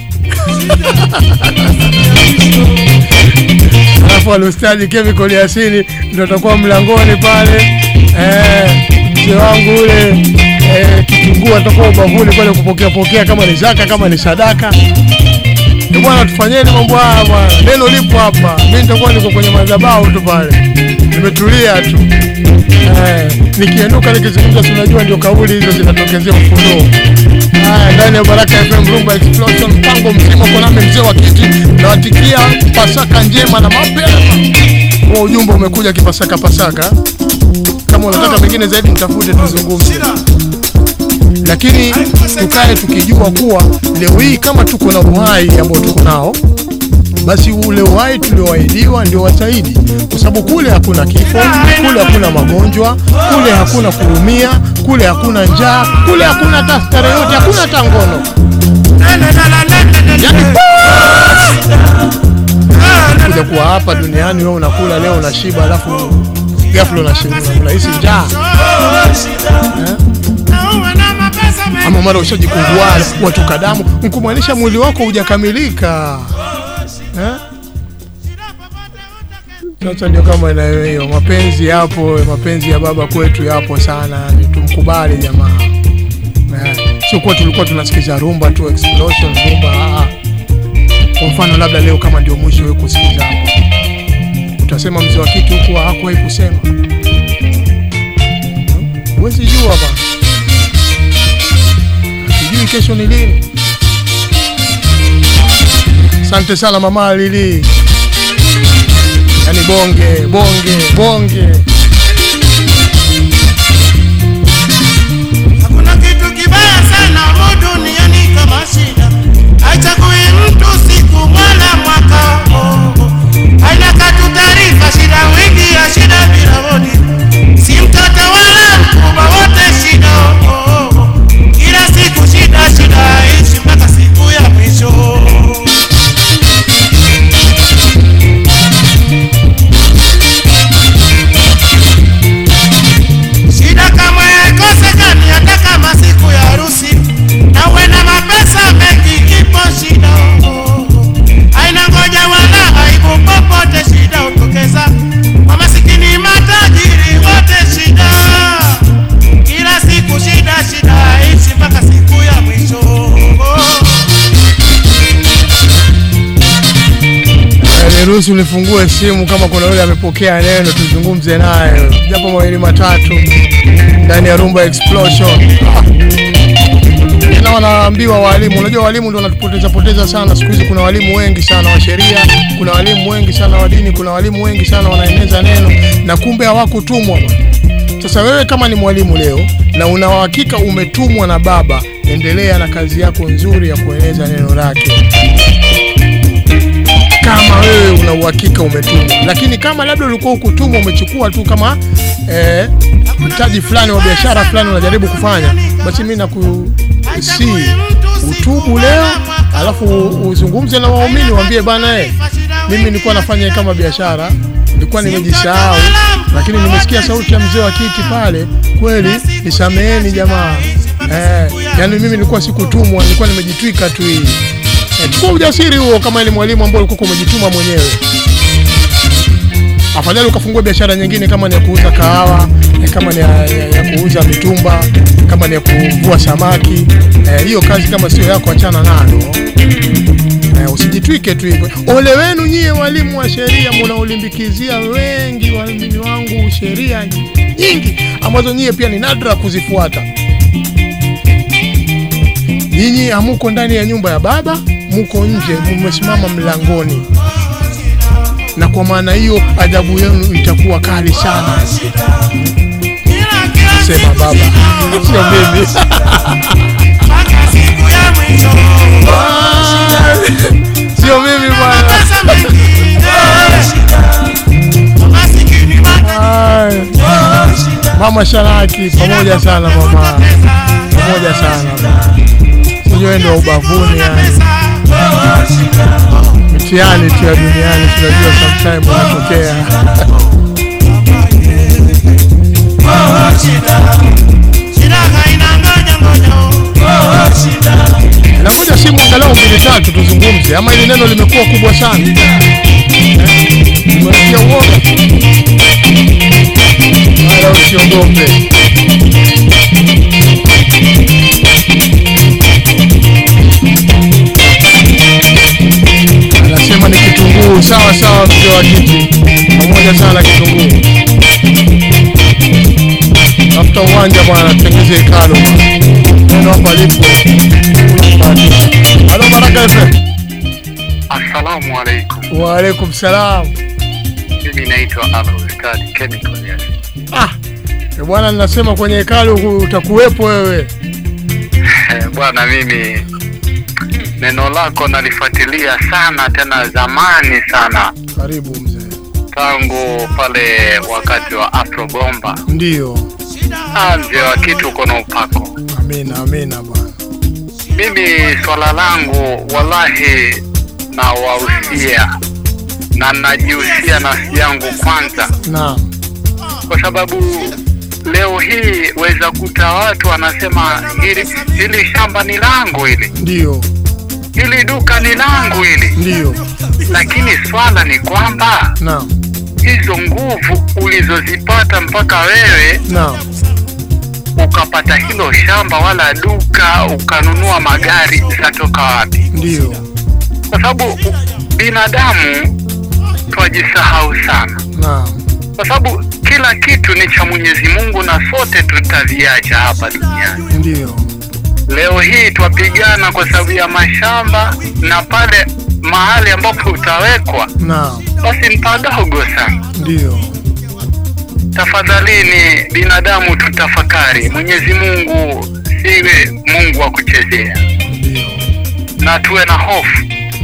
[SPEAKER 5] Alafu alustadi Chemical Yasini ndio atakuwa mlangoni pale. Mzee wangu ule kitunguu atakuwa ubavuni pale kupokea kama ni zaka kama ni sadaka. Bwana tufanyeni mambo haya bwana. Neno lipo hapa. Mimi nitakuwa niko kwenye madhabahu tu pale. Nimetulia tu. Nikienuka nikizungumza tunajua ndio kauli hizo zinatokezea mfundo. Ndani ya Baraka FM Rumba Explosion mpango mzima kwa nami mzee wa kiti na watikia Pasaka njema na mapema. Kwa ujumbe umekuja kipasaka pasaka. Kama unataka mengine zaidi mtafute tuzungumze. Lakini tukae tukijua kuwa leo hii kama tuko na uhai ambao tuko nao, basi ule uhai tulioahidiwa ndio wasaidi. Kwa sababu kule hakuna kifo, kule hakuna magonjwa, kule hakuna kuumia, kule hakuna njaa, kule hakuna tastara yote, hakuna tangono. Kuja kuwa hapa duniani wewe unakula leo unashiba alafu ghafla unahisi njaa. Ama mara ushajikungua watoka damu, mkumaanisha mwili wako hujakamilika. Sasa ndio kama na hiyo mapenzi yapo, mapenzi ya baba kwetu yapo sana, ni tumkubali jamaa. Sio kwa tulikuwa tunasikiza rumba tu explosion rumba. Kwa mfano labda leo kama ndio mwisho wewe kusikiza hapo, utasema mzee wa kitu huko hakuwahi kusema. Huwezi jua bana. Sijui kesho ni lini. Asante sana mama Lili. Yaani bonge.
[SPEAKER 2] Hakuna kitu kibaya sana duniani kama shida. Haichagui mtu siku wala mwaka. Haina katu taarifa shida wingi ya shida bila hodi. Si mtoto wala mkubwa wote shida. Kila siku shida ishi mpaka siku ya mwisho. Shida kama ikosekani hata kama siku ya harusi. Na uwe na mapesa mengi ipo shida. Haina ngoja wala aibu popote shida utokeza. Kwa masikini matajiri wote shida. Kila siku shida ishi mpaka siku ya mwisho.
[SPEAKER 5] Niruhusu nifungue simu kama kuna yule amepokea neno tuzungumze naye. Japo mawili matatu ndani ya Rumba Explosion. Na wanaambiwa walimu, unajua walimu ndio wanatupoteza sana siku hizi. Kuna walimu wengi sana wa sheria, kuna walimu wengi sana wa dini, kuna walimu wengi sana wanaeneza neno na kumbe hawakutumwa. Sasa wewe kama ni mwalimu leo na una uhakika umetumwa na baba, endelea na kazi yako nzuri ya kueneza neno lake. Kama wewe una uhakika umetumwa. Lakini kama labda ulikuwa ukutumwa umechukua tu kama mtaji fulani wa biashara fulani unajaribu kufanya, basi mimi nakusi utubu leo, alafu uzungumze na waumini waambie bana mimi nilikuwa nafanya kama biashara, nilikuwa nimejisahau, lakini nimesikia sauti ya mzee wa kiti pale, kweli nisameheni jamaa. Yani mimi nilikuwa sikutumwa, nilikuwa nimejitwika tu hii. Chukua ujasiri huo kama ile mwalimu ambaye ulikuwa umejituma mwenyewe. Afadhali ukafungua biashara nyingine kama ni ya kuuza kahawa, kama ni ya kuuza mitumba, kama ni ya kuvua samaki. Hiyo kazi kama sio yako achana nayo. Usijitwike tu hivyo. Ole wenu nyie walimu wa sheria, mnaolimbikizia wengi waamini wangu sheria nyingi ambazo nyie pia ni nadra kuzifuata. Nyinyi hamuko ndani ya nyumba ya baba, muko nje, mmesimama mlangoni. Na kwa maana hiyo adhabu yenu itakuwa kali sana. Sema baba, sio mimi. Sio mimi bwana. Mama Sharaki, pamoja sana mama. Pamoja sana. Sio ndio ubavuni yani. Mitiani tu ya duniani tunajua sometimes unatokea. Na ngoja simu angalau 2-3 tuzungumze ama ile neno limekuwa kubwa sana. Unasikia uoga? Wala usiogope. Anasema ni kitunguu. Sawa sawa mzee wa kiti. Pamoja sana kitunguu. Tafuta uwanja bwana, tutengeze hekalu. Neno hapa lipo. Halo Baraka FM.
[SPEAKER 11] Assalamu alaikum.
[SPEAKER 5] Wa alaikum salam.
[SPEAKER 11] Mimi naitwa Alustadi Chemical.
[SPEAKER 5] Bwana ninasema kwenye hekalu utakuwepo wewe.
[SPEAKER 11] Bwana mimi neno lako nalifuatilia sana tena zamani sana.
[SPEAKER 5] Karibu mzee.
[SPEAKER 11] Tangu pale wakati wa Afro Bomba.
[SPEAKER 5] Ndio.
[SPEAKER 11] Mzee wa kitu uko na upako.
[SPEAKER 5] Amina bwana.
[SPEAKER 11] Mimi swala langu wallahi na wahusia na najihusia nafsi yangu kwanza.
[SPEAKER 5] Naam.
[SPEAKER 11] Kwa sababu leo hii weza kuta watu wanasema hili shamba ni langu hili.
[SPEAKER 5] Ndio.
[SPEAKER 11] Hili duka ni langu hili.
[SPEAKER 5] Ndio.
[SPEAKER 11] Lakini swala ni kwamba
[SPEAKER 5] naam,
[SPEAKER 11] hizo nguvu ulizozipata mpaka wewe
[SPEAKER 5] naam
[SPEAKER 11] ukapata hilo shamba wala duka ukanunua magari zatoka wapi?
[SPEAKER 5] Ndio.
[SPEAKER 11] Kwa sababu binadamu twajisahau sana.
[SPEAKER 5] Naam.
[SPEAKER 11] Kwa sababu kila kitu ni cha Mwenyezi Mungu na sote tutaviacha hapa duniani.
[SPEAKER 5] Ndio.
[SPEAKER 11] Leo hii twapigana kwa sababu ya mashamba na pale mahali ambapo utawekwa.
[SPEAKER 5] Naam.
[SPEAKER 11] Basi ni padogo sana.
[SPEAKER 5] Ndio.
[SPEAKER 11] Tafadhalini binadamu tutafakari. Mwenyezi Mungu siwe Mungu wa kuchezea.
[SPEAKER 5] Ndio.
[SPEAKER 11] Na tuwe na hofu.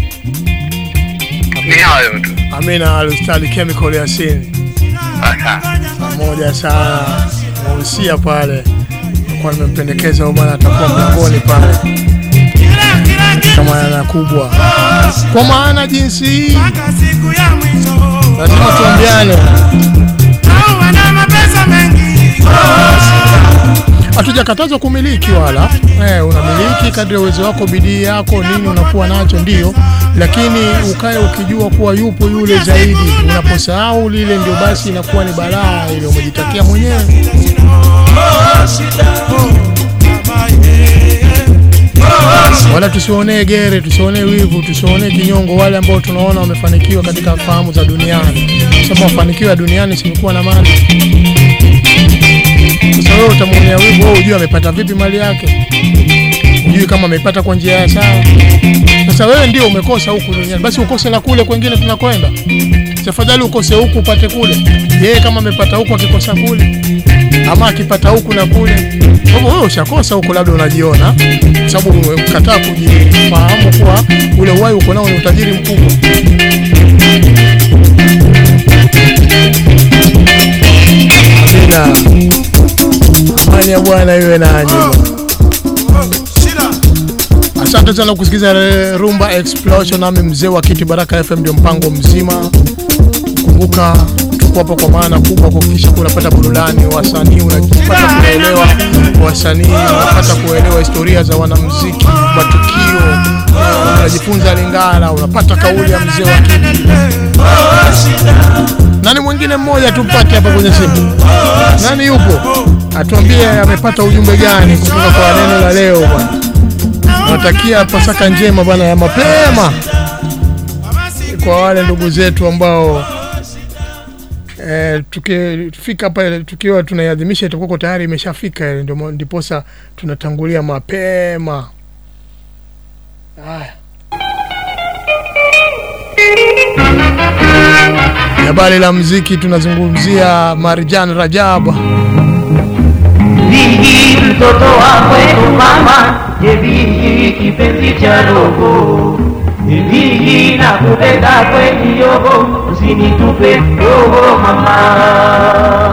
[SPEAKER 11] Ni hayo tu.
[SPEAKER 5] Amina. Alustadi Chemical Yasin. Pamoja sana. Mausia pale. Kwa nimempendekeza bwana atakuwa mlangoni pale. Kama yana kubwa. Kwa maana jinsi hii. Lazima tuambiane. Hatujakatazwa kumiliki wala unamiliki kadri uwezo wako, bidii yako, nini unakuwa nacho ndio, lakini ukae ukijua kuwa yupo yule zaidi. Unaposahau lile ndio basi inakuwa ni balaa ile umejitakia mwenyewe. Wala tusionee gere, tusionee wivu, tusionee kinyongo wale ambao tunaona wamefanikiwa katika fahamu za duniani. Sababu mafanikio ya duniani si kuwa na mali. Sasa wewe utamwonea wivu, wewe unajua amepata vipi mali yake? Unajui kama amepata kwa njia ya sawa. Sasa wewe ndio umekosa huku duniani, basi ukose na kule kwingine tunakwenda. Tafadhali ukose huku upate kule. Yeye kama amepata huku akikosa kule, ama akipata huku na kule. Kwa hivyo wewe ushakosa huko, labda unajiona kwa sababu umekataa kujifahamu kuwa ule uhai uko nao ni utajiri mkubwa. Amina. Amani ya Bwana iwe nanyi. Asante sana kusikiza Rumba Explosion, nami mzee wa kiti Baraka FM ndio mpango mzima. Kumbuka tuko hapa kwa maana kubwa kuhakikisha unapata burudani, wasanii unapata kuelewa wasanii, unapata kuelewa historia za wanamuziki, matukio, unajifunza Lingala, unapata kauli ya mzee wa kiti. Nani mwingine mmoja tupate hapa kwenye simu? Nani yupo? Atuambie amepata ujumbe gani kutoka kwa neno la leo bwana. Natakia Pasaka njema bwana ya mapema kwa wale ndugu zetu ambao tukifika pale tukiwa tunaiadhimisha itakuwa tayari imeshafika, ndio ndiposa tunatangulia mapema. Haya. Habari la muziki tunazungumzia Marjan Rajab.
[SPEAKER 19] Vingi mtoto wa kwetu mama, vingi kipenzi cha roho, vingi
[SPEAKER 9] ninakupenda kweli yoho, usinitupe yoho mama.